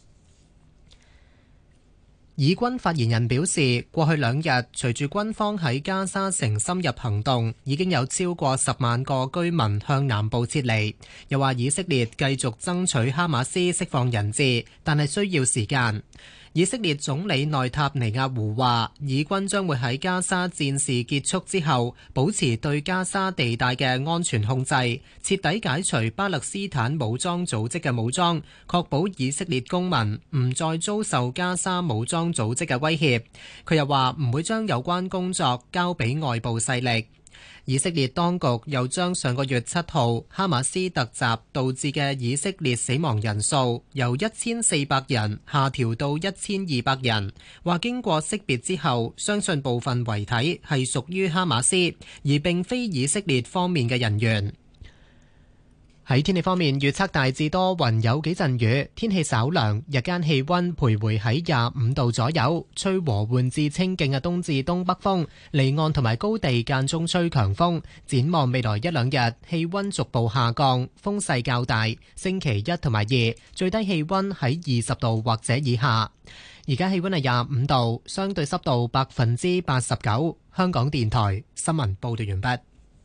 以軍發言人表示，過去兩日隨住軍方喺加沙城深入行動，已經有超過十萬個居民向南部撤離。又話以色列繼續爭取哈馬斯釋放人質，但係需要時間。以色列總理內塔尼亞胡話，以軍將會喺加沙戰事結束之後，保持對加沙地帶嘅安全控制，徹底解除巴勒斯坦武裝組織嘅武裝，確保以色列公民唔再遭受加沙武裝組織嘅威脅。佢又話唔會將有關工作交俾外部勢力。以色列當局又將上個月七號哈馬斯突襲導致嘅以色列死亡人數由一千四百人下調到一千二百人，話經過識別之後，相信部分遺體係屬於哈馬斯，而並非以色列方面嘅人員。喺天氣方面，預測大致多雲，有幾陣雨，天氣稍涼，日間氣溫徘徊喺廿五度左右，吹和緩至清勁嘅東至東北風，離岸同埋高地間中吹強風。展望未來一兩日，氣溫逐步下降，風勢較大。星期一同埋二，最低氣溫喺二十度或者以下。而家氣溫係廿五度，相對濕度百分之八十九。香港電台新聞報道完畢。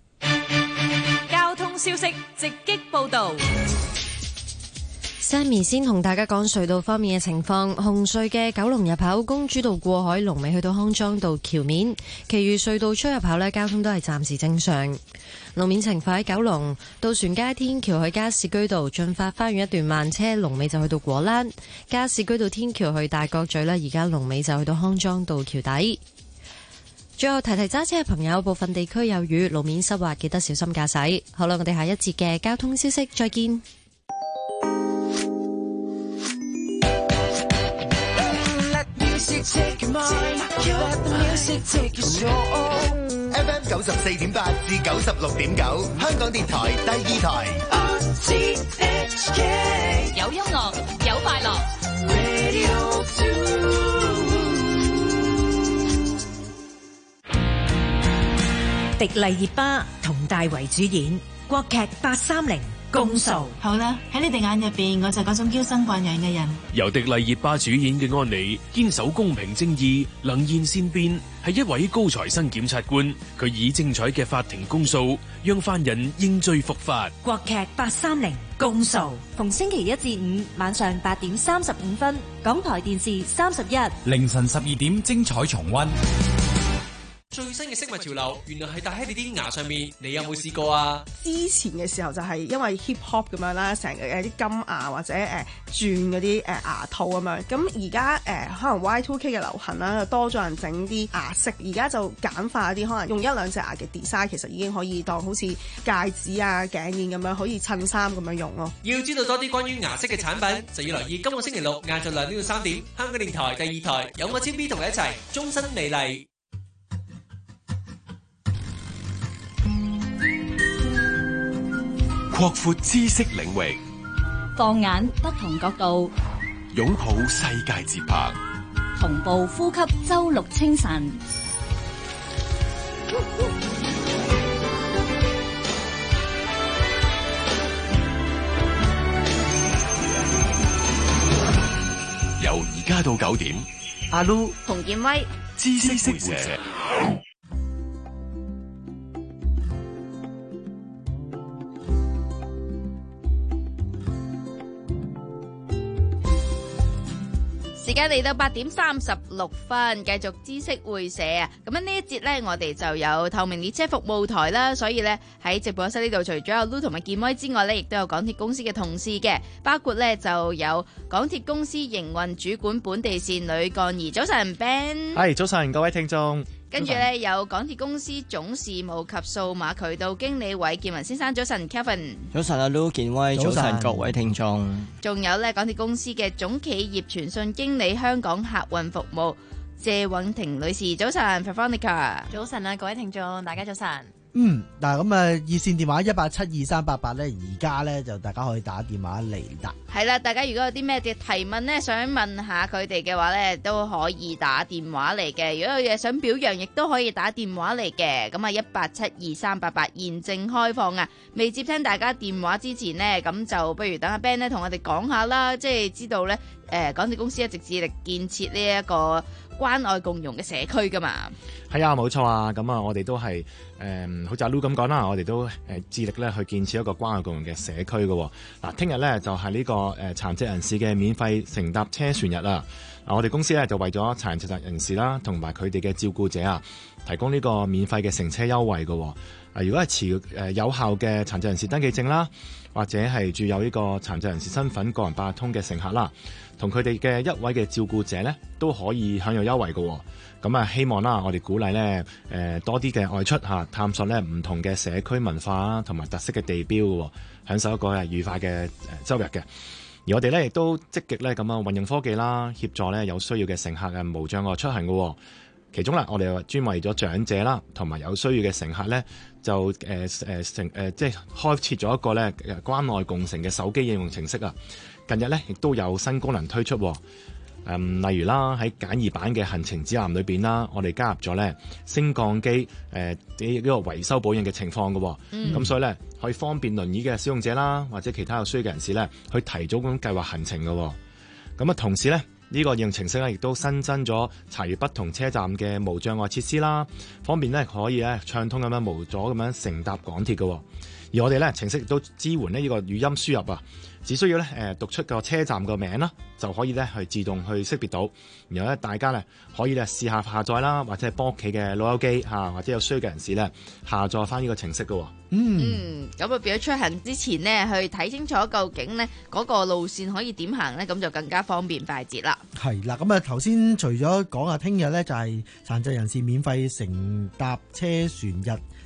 消息直擊報道。 Sammy 先同大家講隧道方面嘅情況，紅隧嘅九龍入口公主道過海龍尾去到康莊道橋面，其餘隧道出入口呢，交通都係暫時正常。路面情況喺九龍渡船街天橋去加士居道進發花園一段慢車，龍尾就去到果欄；加士居道天橋去大角咀呢，而家龍尾就去到康莊道橋底。最後提提揸車嘅朋友，部分地區有雨，路面濕滑，記得小心駕駛。好啦，我哋下一節嘅交通消息再見。 Take mine, let the music take control。F M 九十四點八至九十六點九，香港電台第二台。 R T H K 有音樂，有快樂。 Radio two。 迪麗熱巴同大為主演國劇八三零公訴。 好啦，喺你哋眼入邊，我就嗰種嬌生慣養嘅人。 由迪麗熱巴主演嘅安妮，堅守公平正義，能言善辯，係一位高材生檢察官。佢以精彩嘅法庭公訴，讓犯人認罪伏法。 國劇八三零公訴， 逢星期一至五晚上八點三十五分，港台電視三十一， 凌晨十二點精彩重溫。 最新嘅飾物潮流，原來係戴喺你啲牙上面，你有冇試過啊？ 之前嘅時候就係因為 hip hop 咁樣啦，成日有啲金牙或者誒、呃、轉嗰啲誒牙套咁樣。咁而家誒可能 Y two K 嘅流行啦，就多咗人整啲牙飾。而家就簡化啲，可能用一兩隻牙嘅 design， 其實已經可以當好似戒指啊、頸鏈咁樣，可以襯衫咁樣用咯。 要知道多啲關於牙飾嘅產品，就要留意今個星期六晏晝兩點到三點，香港電台第二台有我超 B 同你一齊終身美麗。 擴闊知識領域， 放眼不同角度， 擁抱世界節拍， 同步呼吸周六清晨。 由而家到九點， 阿 Lu 洪建威， 知識會社。 時間嚟到八點三十六分，繼續知識會社啊！咁樣呢一節呢，我哋就有透明列車服務台啦，所以呢，喺直播室呢度，除咗有 Lu 同埋建威之外呢，亦都有港鐵公司嘅同事嘅，包括呢就有港鐵公司營運主管本地線呂幹儀。早晨 Ben， 係早晨各位聽眾。 跟住呢，有港鐵公司總事務及數碼渠道經理韋建文先生。早晨 Kevin。 早晨阿 Lu 建威。早晨各位聽眾。 仲有呢，港鐵公司嘅總企業傳訊經理香港客運服務謝永婷女士。早晨 Veronica。 早晨啊，各位聽眾，大家早晨。 嗯，嗱咁啊，熱線電話一八七二三八八咧，而家咧就大家可以打電話嚟答。 係啦，大家如果有啲咩嘅提問咧，想問下佢哋嘅話咧，都可以打電話嚟嘅。如果有嘢想表揚，亦都可以打電話嚟嘅。咁啊，一八七二三八八現正開放啊！未接聽大家電話之前呢，咁就不如等阿 Ben 咧同我哋講下啦，即係知道咧，誒、呃，港鐵公司一直致力建設呢一個關愛共融嘅社區噶嘛。 係啊，冇錯啊，咁啊，我哋都係誒，好似阿 Lu 咁講啦，我哋都誒致力咧去建設一個關愛共融嘅社區嘅。嗱，聽日咧就係呢個誒殘疾人士嘅免費乘搭車船日啦。嗱，我哋公司咧就為咗殘疾人士啦，同埋佢哋嘅照顧者啊，提供呢個免費嘅乘車優惠嘅。啊，如果係持誒有效嘅殘疾人士登記證啦，或者係住有呢個殘疾人士身份個人八達通嘅乘客啦，同佢哋嘅一位嘅照顧者咧，都可以享有優惠嘅。咁啊，希望啦，我哋鼓勵咧，誒多啲嘅外出嚇，探索咧唔同嘅社區文化啊，同埋特色嘅地標嘅，享受一個係愉快嘅誒週日嘅。而我哋咧亦都積極咧咁樣運用科技啦，協助咧有需要嘅乘客嘅無障礙出行嘅。其中啦，我哋專為咗長者啦，同埋有需要嘅乘客咧，就誒誒成誒即係開設咗一個咧關愛共乘嘅手機應用程式啊。近日咧亦都有新功能推出。嗯，例如啦，喺簡易版嘅行程指南裏邊啦，我哋加入咗咧升降機誒呢呢個維修保養嘅情況嘅，咁、嗯、所以咧可以方便輪椅嘅使用者啦，或者其他有需要嘅人士咧，去提早咁計劃行程嘅。咁啊，同時咧呢、呢個應用程式咧亦都新增咗查閱不同車站嘅無障礙設施啦，方便咧可以咧暢通咁樣無阻咁樣乘搭港鐵嘅。而我哋咧程式亦都支援呢呢個語音輸入啊。只需要咧誒讀出個車站個名啦，就可以咧去自動去識別到。然後咧大家咧可以咧試下下載啦，或者係幫屋企嘅老友記嚇，或者有需要嘅人士咧下載翻呢個程式嘅。 嗯，咁啊變咗出行之前呢，去睇清楚究竟呢嗰個路線可以點行咧，咁就更加方便快捷啦。 係啦，咁啊頭先除咗講下聽日咧就係殘疾人士免費乘搭車船日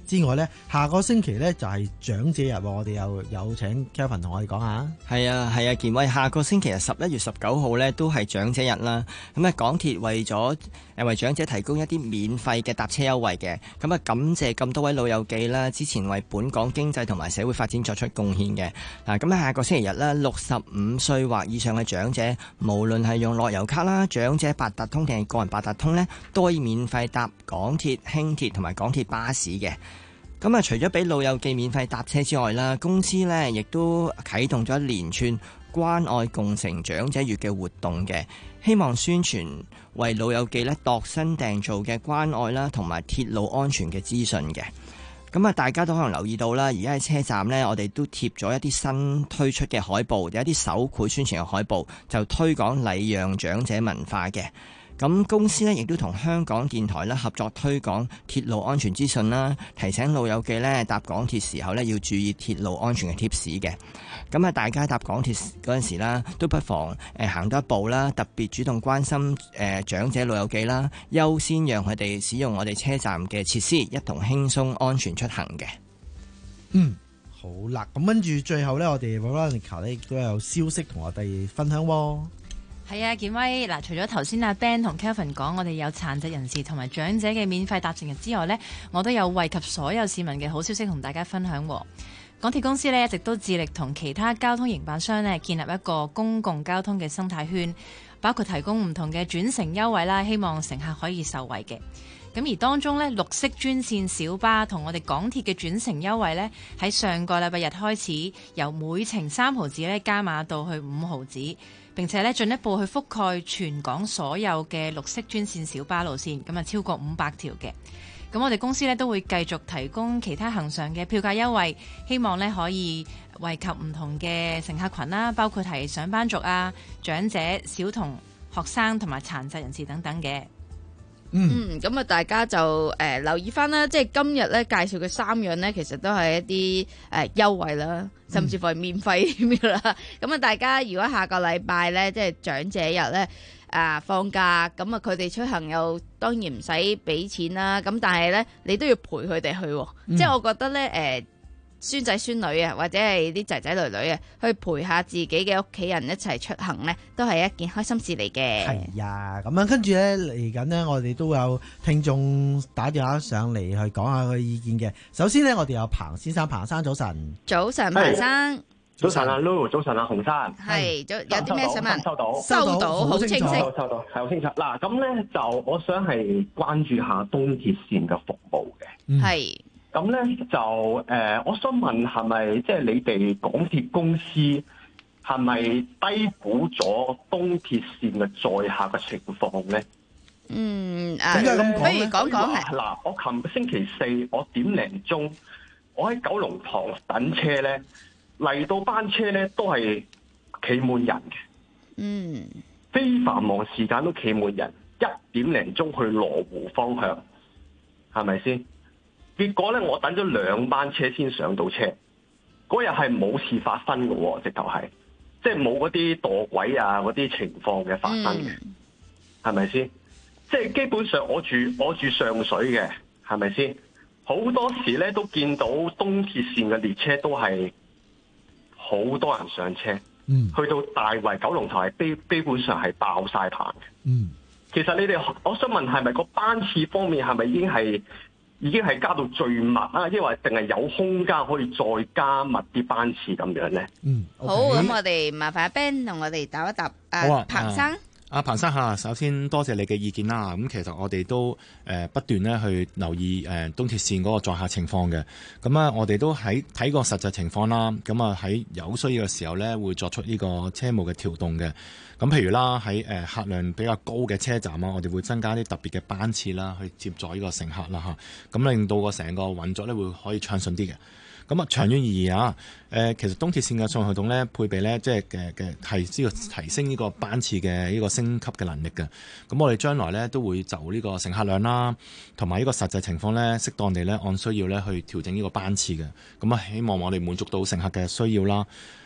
之外呢，下個星期呢就係長者日，我哋又有請 Kevin 同我哋講下。 係啊係啊，健威，下個星期日十一月十九號呢都係長者日啦。咁啊，港鐵為咗誒為長者提供一啲免費嘅搭車優惠嘅，咁啊感謝咁多位老友記啦，之前為本港經濟同埋社會發展作出貢獻嘅。嗱，咁喺下個星期日啦，六十五歲或以上嘅長者，無論係用樂悠卡啦、長者八達通定係個人八達通呢，都可以免費搭港鐵、輕鐵同埋港鐵巴士嘅。咁啊，除咗俾老友記免費搭車之外啦，公司呢亦都啟動咗一連串關愛共乘長者月嘅活動嘅，希望宣傳為老友記呢度身訂造嘅關愛啦，同埋鐵路安全嘅資訊嘅。咁啊，大家都可能留意到啦，而家喺車站呢，我哋都貼咗一啲新推出嘅海報，有一啲手繪宣傳嘅海報，就推廣禮讓長者文化嘅。咁公司呢亦都同香港電台咧合作推廣鐵路安全資訊啦，提醒老友記呢搭港鐵時候呢要注意鐵路安全嘅貼士嘅。咁啊，大家搭港鐵嗰陣時啦，都不妨誒行多一步啦，特別主動關心誒長者老友記啦，優先讓佢哋使用我哋車站嘅設施，一同輕鬆安全出行嘅。 嗯，好啦，咁跟住最後呢，我哋 Veronica 呢亦都有消息同我哋分享喎。 係啊，健威嗱，除咗頭先阿 Ben 同 Kevin 講，我哋有殘疾人士同埋長者嘅免費搭乘日之外呢，我都有惠及所有市民嘅好消息同大家分享。港鐵公司呢一直都致力同其他交通營辦商呢建立一個公共交通嘅生態圈，包括提供唔同嘅轉乘優惠啦，希望乘客可以受惠嘅。咁而當中呢，綠色專線小巴同我哋港鐵嘅轉乘優惠呢，喺上個禮拜日開始由每程三毫子呢加碼到去五毫子。並且咧進一步去覆蓋全港所有嘅綠色專線小巴路線，咁啊超過五百條嘅。咁我哋公司咧都會繼續提供其他恆常嘅票價優惠，希望咧可以惠及唔同嘅乘客群啦，包括係上班族啊、長者、小童、學生同埋殘疾人士等等嘅。 嗯，咁啊，大家就誒、呃、留意翻啦，即係今日咧介紹嘅三樣咧，其實都係一啲誒優惠啦，甚至乎係免費咁樣啦。咁啊，大家如果下個禮拜咧，即係長者日咧啊放假，咁啊佢哋出行又當然唔使俾錢啦。咁但係咧，你都要陪佢哋去，嗯、即係我覺得咧誒。呃孫仔孫女啊，或者係啲仔仔女女啊，去陪下自己嘅屋企人一齊出行呢，都係一件開心事嚟嘅。 係呀，咁樣跟住呢，嚟緊呢，我哋都有聽眾打電話上嚟去講下佢意見嘅。首先呢，我哋有彭先生，彭生早晨。 早晨，彭生。 早晨啊 Lulu， 早晨啊洪生。 係，有啲咩想問？ 收到， 收到，好清晰。 收到，係好清楚。嗱，咁咧就我想係關注下東鐵線嘅服務嘅。 係、嗯。 咁咧就誒、呃，我想問係咪即係你哋港鐵公司係咪低估咗東鐵線嘅載客嘅情況咧？ 嗯，誒，點解咁講咧？不如講講係嗱，我琴日星期四我點零鐘，我喺九龍塘等車咧，嚟到班車咧都係企滿人嘅。嗯，非繁忙時間都企滿人，一點零鐘去羅湖方向，係咪先？結果咧，我等咗兩班車先上到車。嗰日係冇事發生嘅喎，直頭係，即係冇嗰啲墮軌啊嗰啲情況嘅發生嘅，係咪先？即係基本上我住我住上水嘅，係咪先？好多時咧都見到東鐵線嘅列車都係好多人上車，嗯，去到大圍九龍塘係基基本上係爆晒棚嘅。嗯，其實你哋，我想問係咪個班次方面係咪已經係？已經係加到最密啊，抑或定係有空間可以再加密啲班次咁樣咧？嗯， okay. 好，咁我哋麻煩阿 Ben 同我哋答一答。 好啊， 彭生。 阿、啊、彭生嚇，首先多謝你嘅意見啦。咁其實我哋都誒、呃、不斷咧去留意誒、呃、東鐵線嗰個載客情況嘅。咁啊，我哋都喺睇過實際情況啦。咁啊喺有需要嘅時候咧，會作出呢個車務嘅調動嘅。咁譬如啦，喺誒、呃、客量比較高嘅車站啊，我哋會增加啲特別嘅班次啦，去接載呢個乘客啦嚇。咁令到個成個運作咧會可以暢順啲嘅。咁啊，長遠而言啊，誒，其實東鐵線嘅信號系統咧，配備咧，即係嘅嘅係呢個提升呢個班次嘅呢個升級嘅能力嘅。咁我哋將來咧都會就呢個乘客量啦，同埋呢個實際情況咧，適當地咧按需要咧去調整呢個班次嘅。咁啊，希望我哋滿足到乘客嘅需要啦。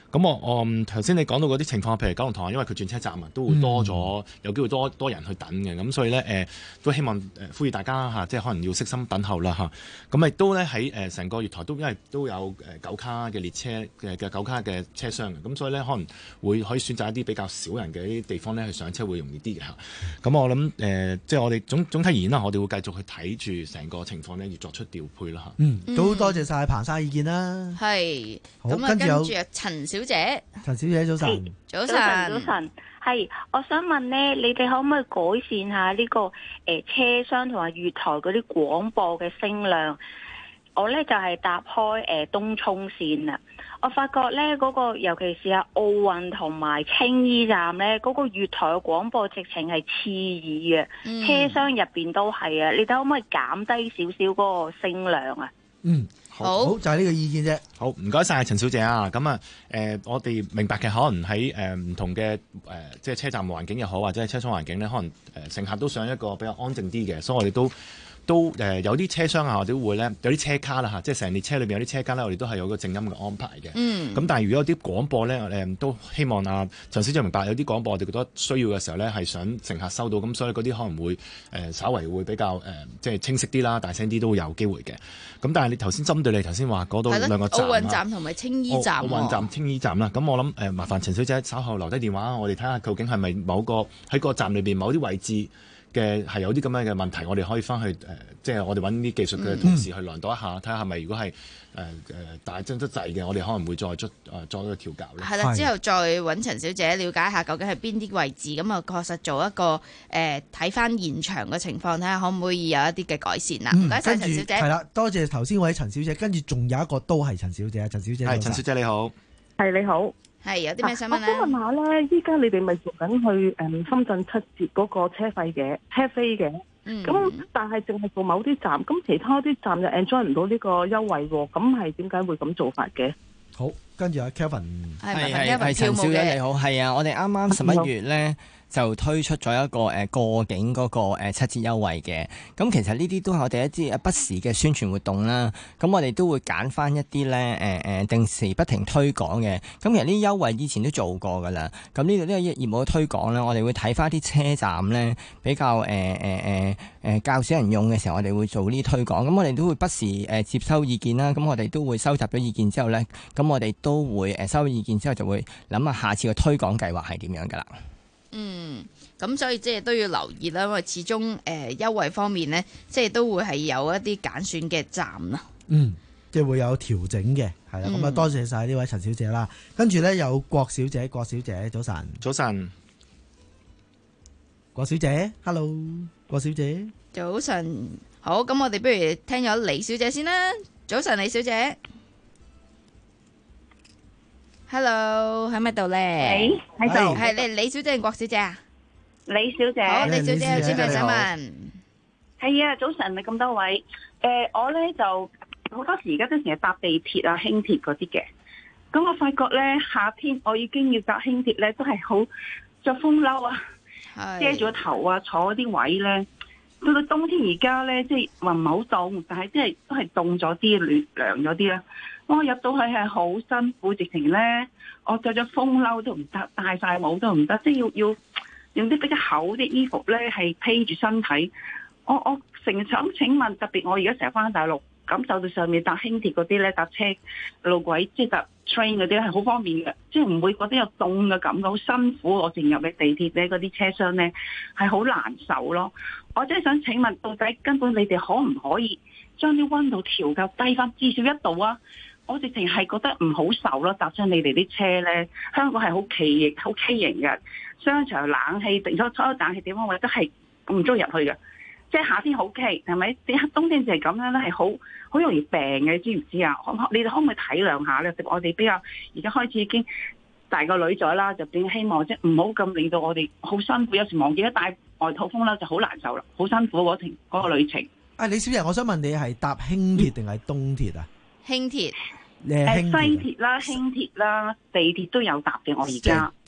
咁我我頭先你講到嗰啲情況，譬如九龍塘，因為佢轉車站啊，都會多咗，嗯、有機會多多人去等嘅。咁所以咧誒、呃，都希望誒呼籲大家嚇，即係可能要悉心等候啦嚇。咁亦都咧喺誒成個月台都因為都有誒九卡嘅列車嘅嘅九卡嘅車廂嘅，咁所以咧可能會可以選擇一啲比較少人嘅啲地方咧去上車會容易啲嘅嚇。咁我諗誒、呃，即係我哋總總體而言啦，我哋會繼續去睇住成個情況咧，要作出調配啦嚇。 嗯，都多謝晒彭生意見啦。 係， 好， 咁啊跟住陳小姐， 陳小姐早晨， 早晨， 早晨，係，我想問咧，你哋可唔可以改善下呢、這個誒、呃、車廂同埋月台嗰啲廣播嘅聲量？我咧就係、是、搭開誒、呃、東涌線啊，我發覺咧嗰、那個尤其是啊奧運同埋青衣站咧，嗰、那個月台嘅廣播直情係刺耳嘅，嗯、車廂入邊都係啊，你哋可唔可以減低少少嗰個聲量啊？ 嗯。好，好就係、是、呢個意見啫。 好，唔該晒陳小姐啊。咁啊，誒、呃，我哋明白嘅，可能喺誒唔同嘅誒、呃，即係車站環境又好，或者係車廂環境咧，可能誒、呃、乘客都想一個比較安靜啲嘅，所以我哋都都誒、呃、有啲車廂啊，我哋都會咧有啲車卡啦嚇，即係成列車裏邊有啲車卡咧，我哋都係有個靜音嘅安排嘅。嗯。咁但係如果有啲廣播咧，誒、呃、都希望啊陳小姐明白，有啲廣播我哋覺得需要嘅時候咧，係想乘客收到，咁所以嗰啲可能會誒、呃、稍為會比較誒、呃、即係清晰啲啦，大聲啲都會有機會嘅。咁但係你頭先針對你頭先話嗰度兩個站奧運站同埋青衣站， 奧運站、青衣站啦。咁我諗誒、呃，麻煩陳小姐稍後留低電話，我哋睇下究竟係咪某個喺個站裏邊某啲位置嘅係有啲咁樣嘅問題，我哋可以翻去誒、呃，即係我哋揾啲技術嘅同事去量度一下，睇下係咪如果係誒誒大增得滯嘅，我哋可能會再出誒作一個調校咧。 係啦，之後再揾陳小姐了解下究竟係邊啲位置，咁啊確實做一個誒睇翻現場嘅情況，睇下可唔可以有一啲嘅改善啦。唔該晒陳小姐。 係啦，多謝頭先位陳小姐，跟住仲有一個都係陳小姐，陳小姐。 係陳小姐你好。 係你好。 係有啲咩想問咧？ 我想問下咧，依家你哋咪做緊去誒深圳七折嗰個車費嘅車飛嘅，咁、嗯、但係淨係做某啲站，咁其他啲站就 enjoy 唔到呢個優惠喎，咁係點解會咁做法嘅？ 好，跟住阿 Kevin， 係係係陳小姐你好，係啊，我哋啱啱十一月咧。就推出咗一個誒過境嗰個誒七折優惠嘅，咁其實呢啲都係我哋一啲不時嘅宣傳活動啦。咁我哋都會揀翻一啲咧誒誒定時不停推廣嘅。咁其實呢啲優惠以前都做過噶啦。咁呢度呢個業務嘅推廣咧，我哋會睇翻啲車站咧比較誒誒誒誒較少人用嘅時候，我哋會做呢啲推廣。咁我哋都會不時誒接收意見啦。咁我哋都會收集咗意見之後咧，咁我哋都會誒收意見之後就會諗下下次嘅推廣計劃係點樣噶啦。 嗯，咁所以即係都要留意啦，因為始終誒優惠方面呢，即係都會係有一啲揀選嘅站啦。 嗯，即係會有調整嘅，係啦。咁啊、嗯，多謝晒呢位陳小姐啦。跟住咧有郭小姐，郭小姐早晨， 早晨， 郭小姐 ，hello， 郭小姐， 早晨。好，咁我哋不如聽咗李小姐先啦。早晨，李小姐。Hello， 喺咪度咧？ 喺度。 係你李小姐定郭小姐啊？ 李小姐。 好，李小姐有啲咩想問？ 係啊，早晨，你咁多位。誒、呃，我咧就好多時而家都成日搭地鐵啊、輕鐵嗰啲嘅。咁我發覺咧，夏天我已經要搭輕鐵咧，都係好着風褸啊，遮住個頭啊，坐嗰啲位咧。到到冬天而家咧，即係話唔係好凍，但係即係都係凍咗啲、暖涼咗啲啦。我入到去係好辛苦，直情咧，我着咗風褸都唔得，戴晒帽都唔得，即係要要用啲比較厚啲衣服咧，係披住身體。我我成日想請問，特別我而家成日翻大陸，感受到上面搭輕鐵嗰啲咧，搭車路軌，即係搭 train 嗰啲係好方便嘅，即係唔會覺得有凍嘅感覺，好辛苦。我淨入嘅地鐵咧，嗰啲車廂咧係好難受咯。我真係想請問，到底根本你哋可唔可以將啲溫度調夠低翻至少一度啊？我直情係覺得唔好受咯，搭上你哋啲車咧，香港係好奇型、好畸形嘅，商場冷氣、定咗所有冷氣地方，我都係唔中意入去嘅。即係夏天好奇，係咪？點解冬天就係咁樣咧？係好好容易病嘅，你知唔知啊？可你哋可唔可以體諒下咧？我哋比較而家開始已經大個女咗啦，就變希望即係唔好咁令到我哋好辛苦。有時忘記咗帶外套風啦，就好難受啦，好辛苦嗰程嗰個旅程。 啊，李小姐，我想問你係搭輕鐵定係東鐵啊？ 輕鐵。 誒，西鐵啦、輕鐵啦、地鐵都有搭嘅。我而家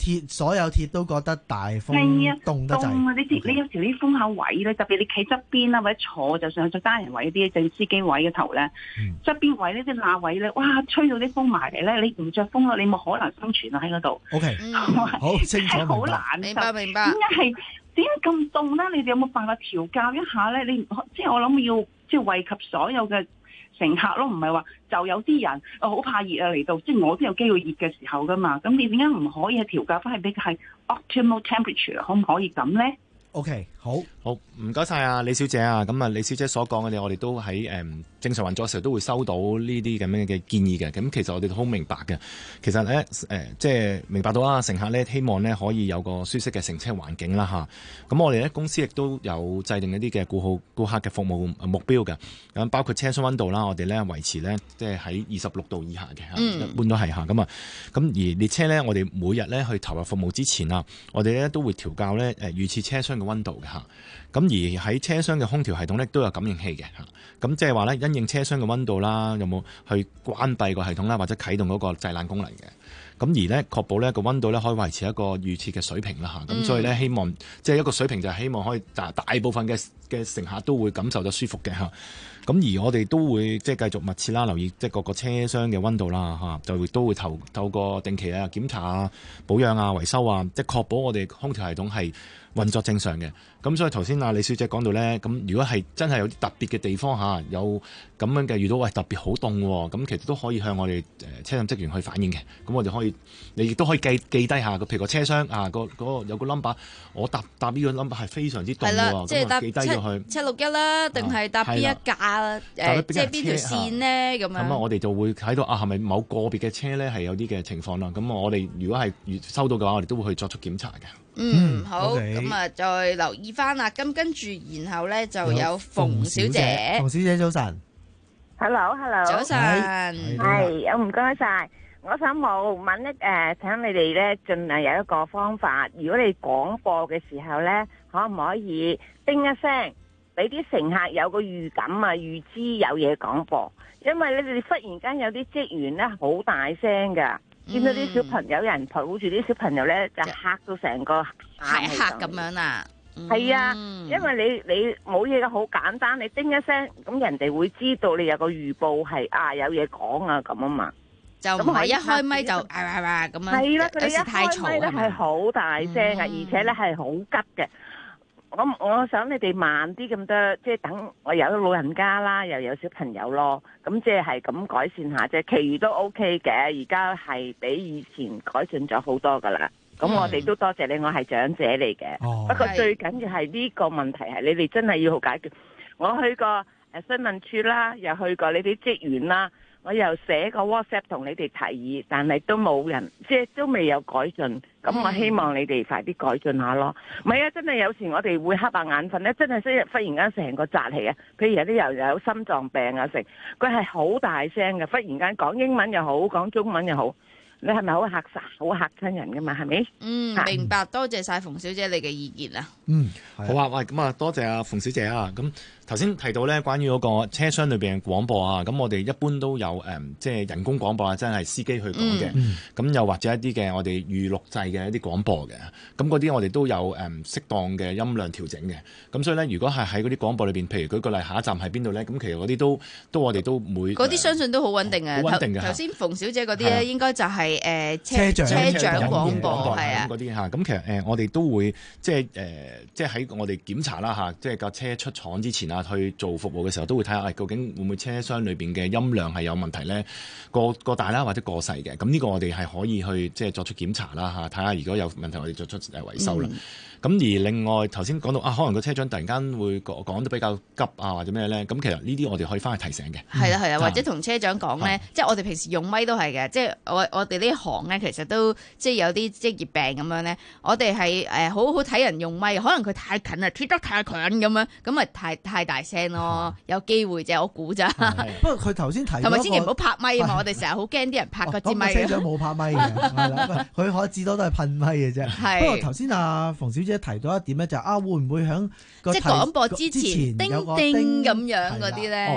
鐵所有鐵都覺得大風係啊， 凍得滯。 凍啊！你知你有時啲風口位咧，特別你企側邊啦，或者坐就上去再單人位啲正司機位嘅頭咧，側邊位呢啲罅位咧，哇！吹到啲風埋嚟咧，你唔着風咯，你冇可能生存啊喺嗰度。 O K，好清楚明白。 好難， 明白明白。 點解係點解咁凍咧？你哋有冇辦法調教一下咧？你即係我諗要即係惠及所有嘅乘客咯，唔係話就有啲人啊好怕熱啊嚟到，即係我都有機會熱嘅時候噶嘛。咁你點解唔可以係調教翻係比較係 optimal temperature？可唔可以咁咧 ？OK， 好， 好，唔該晒啊，李小姐啊。咁啊，李小姐所講嘅嘢，我哋都喺誒、嗯、正常運作嘅時候都會收到呢啲咁樣嘅建議嘅。咁其實我哋都好明白嘅。其實咧誒、呃，即係明白到啦，乘客咧希望咧可以有個舒適嘅乘車環境啦嚇。咁我哋咧公司亦都有制定一啲嘅顧號顧客嘅服務目標嘅。咁包括車廂溫度啦，我哋咧維持咧即係喺二十六度以下嘅嚇，嗯、一般都係嚇咁啊。咁而列車咧，我哋每日咧去投入服務之前啊，我哋咧都會調校咧誒預設車廂嘅溫度嘅嚇。咁而喺車廂嘅空調系統咧都有感應器嘅嚇，咁即係話咧因應車廂嘅溫度啦，有冇去關閉個系統啦，或者啟動嗰個製冷功能嘅。咁而咧確保咧個溫度咧可以維持一個預設嘅水平啦嚇。咁、嗯、所以咧希望即係一個水平就係希望可以大大部分嘅嘅乘客都會感受到舒服嘅嚇。咁而我哋都會即係繼續密切啦，留意即係各個車廂嘅溫度啦嚇，就會都會透透過定期啊檢查啊、保養啊、維修啊，即係確保我哋空調系統係運作正常嘅。咁所以頭先阿李小姐講到咧，咁如果係真係有啲特別嘅地方嚇，有咁樣嘅遇到喂特別好凍喎，咁其實都可以向我哋誒車站職員去反映嘅。咁我哋可以，你亦都可以記記低下個，譬如個車廂啊，個嗰個有個 number， 我搭搭呢個 number 係非常之凍喎，咁我記低咗去。 七六一啦，定係搭邊一架誒？即係邊條線咧？咁樣。咁啊， 我哋就會喺度啊，係咪某個別嘅車咧係有啲嘅情況啦？咁我哋如果係收到嘅話，我哋都會去作出檢查嘅。 嗯，好，咁啊，再留意翻啦。咁跟住，然後咧就有馮小姐。 馮小姐早晨 ，Hello，Hello， 早晨， 係，我唔該晒。我想冇問一誒，請你哋咧盡量有一個方法。如果你廣播嘅時候咧，可唔可以叮一聲，俾啲乘客有個預感啊，預知有嘢廣播。因為咧，你忽然間有啲職員咧好大聲噶。見到啲小朋友，有人抱住啲小朋友咧，就嚇到成個嚇嚇咁樣啦。 係啊，因為你你冇嘢嘅，好簡單，你叮一聲，咁人哋會知道你有個預報係啊有嘢講啊咁啊嘛。 就唔係一開咪就啊啊啊咁樣。 係啦，佢哋一太開咪咧係好大聲啊，而且咧係好急嘅。我我想你哋慢啲咁多，即係等我有老人家啦，又有小朋友咯，咁即係係咁改善下啫，其餘都 OK 嘅。而家係比以前改進咗好多噶啦。咁我哋都多謝你，我係長者嚟嘅。哦、不過最緊要係呢個問題係你哋真係要好解決。我去過誒新聞處啦，又去過你哋職員啦。我又寫個 WhatsApp 同你哋提議，但係都冇人，即係都未有改進。咁我希望你哋快啲改進下咯。唔係啊，真係有時我哋會瞌下眼瞓咧，真係即係忽然間成個扎起啊！譬如有啲又有心臟病啊，成佢係好大聲嘅，忽然間講英文又好，講中文又好，你係咪好嚇殺、好嚇親人噶嘛？係咪？ 嗯，明白。多謝晒馮小姐你嘅意見啊。 嗯，好啊，喂，咁啊，多謝阿馮小姐啊，咁。頭先提到咧，關於嗰個車廂裏邊嘅廣播啊，咁我哋一般都有誒、嗯，即係人工廣播啊，真係司機去講嘅。咁、嗯、又或者一啲嘅我哋預錄製嘅一啲廣播嘅，咁嗰啲我哋都有誒、嗯、適當嘅音量調整嘅。咁所以咧，如果係喺嗰啲廣播裏邊，譬如舉個例，下一站喺邊度咧？咁其實嗰啲都都我哋都每嗰啲相信都好穩定嘅。好穩定嘅。頭先馮小姐嗰啲咧，應該就係、是、誒、呃、車長車長廣播係啊。 嗰啲嚇，咁其實誒、呃、我哋都會即係誒、呃、即係喺我哋檢查啦嚇，即係架車出廠之前啊，去做服務嘅時候都會睇下，究竟會唔會車廂裏邊嘅音量係有問題咧？過過大啦，或者過細嘅。咁呢個我哋係可以去即係作出檢查啦嚇，睇下如果有問題，我哋作出誒維修啦。咁、嗯、而另外頭先講到啊，可能個車長突然間會講講得比較急啊，或者咩咧？咁其實呢啲我哋可以翻去提醒嘅。 係啦係啊，或者同車長講咧，即係我哋平時用咪都係嘅，即係我我哋呢行咧，其實都即係有啲職業病咁樣咧，我哋係誒好好睇人用咪，可能佢太近啊，貼得太近咁樣，咁咪太太大聲咯，有機會啫，我估咋。 不過佢頭先提同埋千祈唔好拍咪啊嘛，我哋成日好驚啲人拍嗰支咪。 車長冇拍咪嘅，係啦，佢可至多都係噴咪嘅啫。不過頭先阿馮小姐提到一點咧，就啊會唔會響即係廣播之前叮叮咁樣嗰啲咧？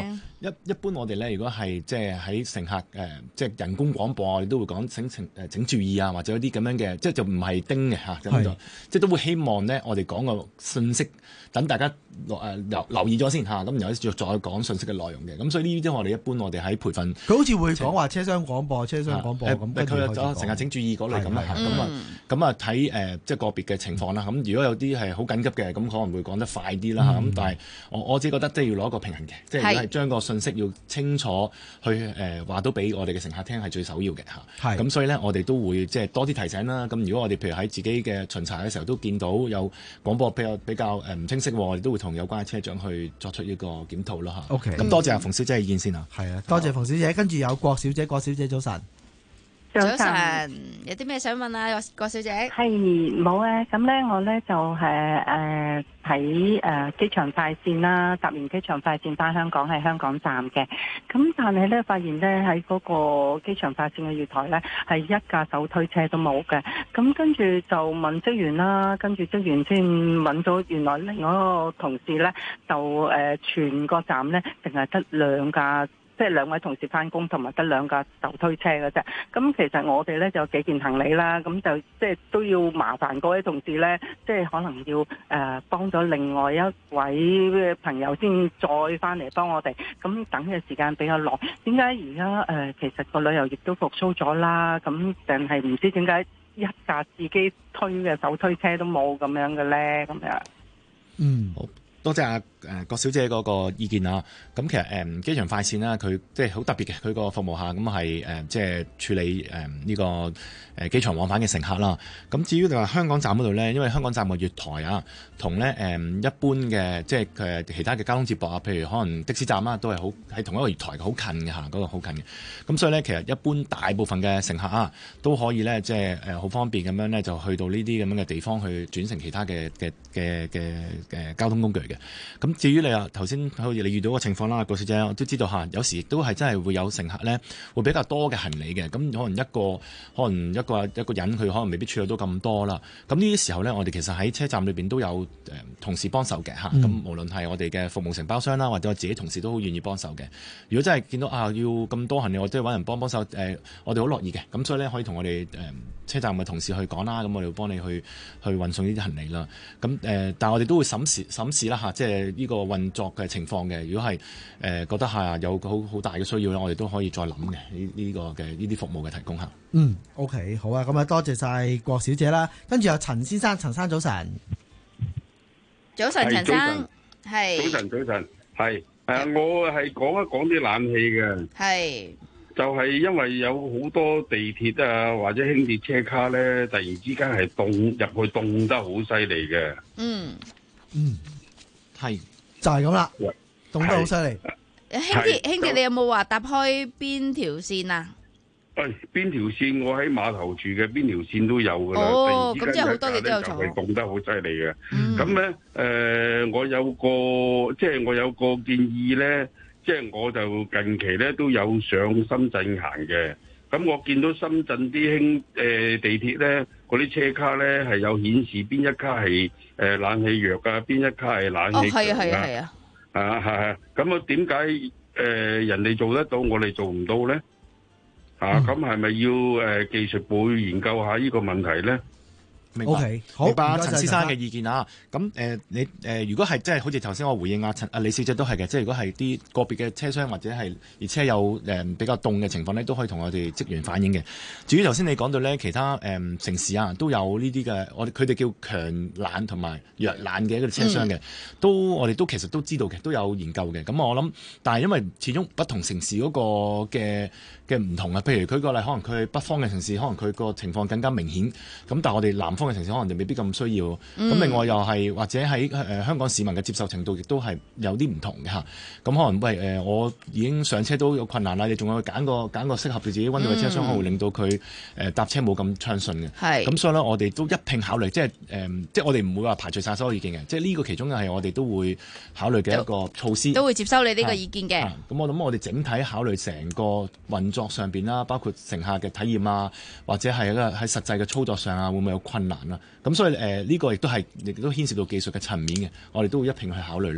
一一般我哋咧，如果係即係喺乘客誒、呃，即係人工廣播，我哋都會講請請誒請注意啊，或者有啲咁樣嘅，即係就唔係叮嘅嚇，咁就即係都會希望咧，我哋講個信息，等大家誒、呃、留留意咗先嚇，咁然後再再講信息嘅內容嘅。咁所以呢啲我哋一般我哋喺培訓， 佢好似會講話車廂廣播、車廂廣播咁，跟住開始講乘客請注意嗰類咁啊，咁啊咁啊睇誒即係個別嘅情況啦。咁如果有啲係好緊急嘅，咁可能會講得快啲啦嚇。咁、嗯、但係我我自己覺得即係要攞一個平衡嘅，即係係將個信息要清楚去誒話到俾我哋嘅乘客聽係最首要嘅嚇。咁所以咧，我哋都會即係多啲提醒啦。咁如果我哋譬如喺自己嘅巡查嘅時候都見到有廣播比較比較誒唔清晰，我哋都會同有關嘅車長去作出呢個檢討啦嚇。 OK， 咁多謝阿馮小姐嘅意見先啊。 係啊，多謝馮小姐。跟住有郭小姐，郭小姐早晨。 早晨，有啲咩想問啊？郭小姐， 係冇啊，咁咧我咧就係誒喺誒機場快線啦，搭完機場快線翻香港係香港站嘅，咁但係咧發現咧喺嗰個機場快線嘅月台咧係一架手推車都冇嘅，咁跟住就問職員啦，跟住職員先揾到原來另外一個同事咧就誒、呃、全個站咧淨係得兩架。即係兩位同事翻工，同埋得兩架手推車嘅啫。咁其實我哋咧就有幾件行李啦，咁就即係都要麻煩嗰位同事咧，即係可能要誒、呃、幫咗另外一位朋友先再翻嚟幫我哋。咁等嘅時間比較耐。點解而家誒其實個旅遊業都復甦咗啦？咁但係唔知點解一架自己推嘅手推車都冇咁樣嘅咧？咁樣嗯好。多謝阿誒郭小姐嗰個意見啊！咁其實誒機場快線啦，佢即係好特別嘅，佢個服務下咁係誒即係處理誒呢個誒機場往返嘅乘客啦。咁至於你話香港站嗰度咧，因為香港站嘅月台啊，同咧誒一般嘅即係誒其他嘅交通接駁啊，譬如可能的士站啊，都係好喺同一個月台好近嘅嚇，嗰個好近嘅。咁所以咧，其實一般大部分嘅乘客啊，都可以咧即係誒好方便咁樣咧，就去到呢啲咁樣嘅地方去轉乘其他嘅嘅嘅嘅嘅交通工具嘅。咁至於你話頭先好似你遇到個情況啦，郭小姐，我都知道嚇，有時亦都係真係會有乘客咧，會比較多嘅行李嘅，咁可能一個可能一個一個人佢可能未必處理到咁多啦。咁呢啲時候咧，我哋其實喺車站裏邊都有誒同事幫手嘅嚇。咁、嗯、無論係我哋嘅服務承包商啦，或者我自己同事都好願意幫手嘅。如果真係見到啊要咁多行李，我都要揾人幫幫手誒，我哋好樂意嘅。咁所以咧可以同我哋誒車站嘅同事去講啦，咁我哋會幫你去去運送呢啲行李啦。咁誒、呃，但係我哋都會審視審視啦嚇，即係呢個運作嘅情況嘅。如果係誒、呃、覺得係有好好大嘅需要咧，我哋都可以再諗嘅呢呢個嘅呢啲服務嘅提供嚇。 嗯 ，OK， 好啊，咁啊多謝晒郭小姐啦。跟住有陳先生，陳生早晨。 早晨，陳生，係。 早晨，早晨，係。誒，我係講一講啲冷氣嘅。 係。 就係因為有好多地鐵啊或者輕鐵車卡咧，突然之間係凍入去凍得好犀利嘅。 嗯嗯，係就係咁啦，凍得好犀利。 輕鐵輕鐵，你有冇話搭開邊條線啊？ 誒，邊條線我喺碼頭住嘅，邊條線都有噶啦。 哦，咁即係好多嘢都有就係凍得好犀利嘅。咁咧誒，我有個即係我有個建議咧。即係我就近期咧都有上深圳行嘅，咁我見到深圳啲輕誒地鐵咧嗰啲車卡咧係有顯示邊一卡係誒、呃、冷氣弱啊，邊一卡係冷氣強啊。哦，係啊，係啊，係啊。啊，係係。咁啊，點解誒人哋做得到，我哋做唔到咧？啊，咁係咪要誒、呃、技術部研究下呢個問題咧？ 明白，okay，好明白陳先生嘅意見啊！咁誒、呃，你誒、呃，如果係即係好似頭先我回應阿陳阿李小姐都係嘅，即係如果係啲個別嘅車廂或者係列車有誒、呃、比較凍嘅情況咧，都可以同我哋職員反映嘅。至於頭先你講到咧，其他誒、呃、城市啊都有呢啲嘅，我哋佢哋叫強冷同埋弱冷嘅一個車廂嘅、嗯，都我哋都其實都知道嘅，都有研究嘅。咁我諗，但係因為始終不同城市嗰個嘅嘅唔同啊，譬如舉個例，可能佢係北方嘅城市，可能佢個情況更加明顯。咁但係我哋南方嘅城市可能就未必咁需要。咁、嗯、另外又係或者喺誒、呃、香港市民嘅接受程度亦都係有啲唔同嘅嚇。咁可能喂誒、呃，我已經上車都有困難啦，你仲要揀個揀個適合自己溫度嘅車廂，可能會令到佢誒、呃、搭車冇咁暢順嘅。係。咁所以咧，我哋都一併考慮，即係誒、呃，即係我哋唔會話排除晒所有意見嘅。即係呢個其中係我哋都會考慮嘅一個措施。都會接收你呢個意見嘅。咁我諗我哋整體考慮成個運作上邊啦，包括乘客嘅體驗啊，或者係喺實際嘅操作上啊，會唔會有困難啊？咁所以誒呢、呃這個亦都係亦都牽涉到技術嘅層面嘅，我哋都會一併去考慮咯嚇。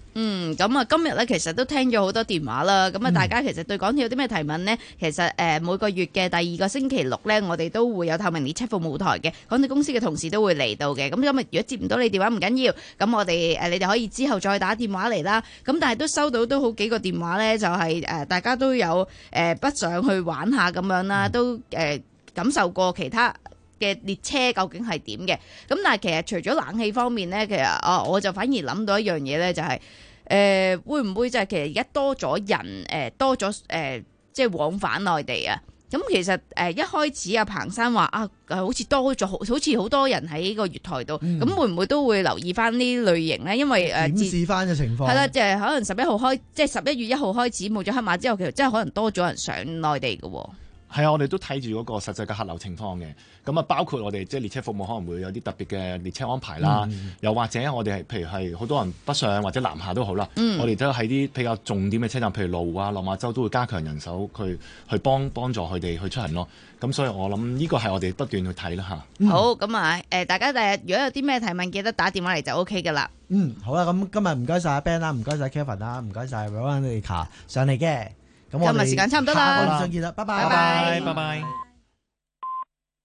嗯，咁啊，今日咧其實都聽咗好多電話啦。咁啊，大家其實對港鐵有啲咩提問呢？其實誒、呃、每個月嘅第二個星期六咧，我哋都會有透明列車服務台嘅港鐵公司嘅同事都會嚟到嘅。咁今日如果接唔到你電話唔緊要，咁我哋誒你哋可以之後再打電話嚟啦。咁但係都收到都好幾個電話咧，就係、是、誒大家都有誒、呃、不想去玩下咁樣啦，都誒、呃、感受過其他嘅列車究竟係點嘅。咁但係其實除咗冷氣方面咧，其實啊我就反而諗到一樣嘢咧，就係、是。誒、呃、會唔會就係其實而家多咗人誒、呃、多咗誒、呃、即係往返內地啊？咁其實誒、呃、一開始阿彭生話啊，好似多咗好似好多人喺個月台度，咁、嗯、會唔會都會留意翻呢類型咧？因為誒檢視翻嘅情況係啦， 即係可能十一號開，即係十一月一號開始冇咗黑馬之後，其實真係可能多咗人上內地嘅喎。 係啊，我哋都睇住嗰個實際嘅客流情況嘅，咁啊包括我哋即係列車服務可能會有啲特別嘅列車安排啦，嗯、又或者我哋係譬如係好多人北上或者南下都好啦，嗯、我哋都喺啲比較重點嘅車站，譬如羅湖啊、落馬洲都會加強人手去去幫幫助佢哋去出行咯。咁所以我諗呢個係我哋不斷去睇啦嚇。 嗯、好，咁啊誒，大家第日如果有啲咩提問，記得打電話嚟就 O K 噶啦。 嗯，好啦，咁今日唔該晒阿 Ben 啦，唔該晒 Kevin 啦，唔該晒 Veronica 上嚟嘅。咁我哋今日時間差唔多啦，下個月再見啦，拜拜， 拜拜，拜拜。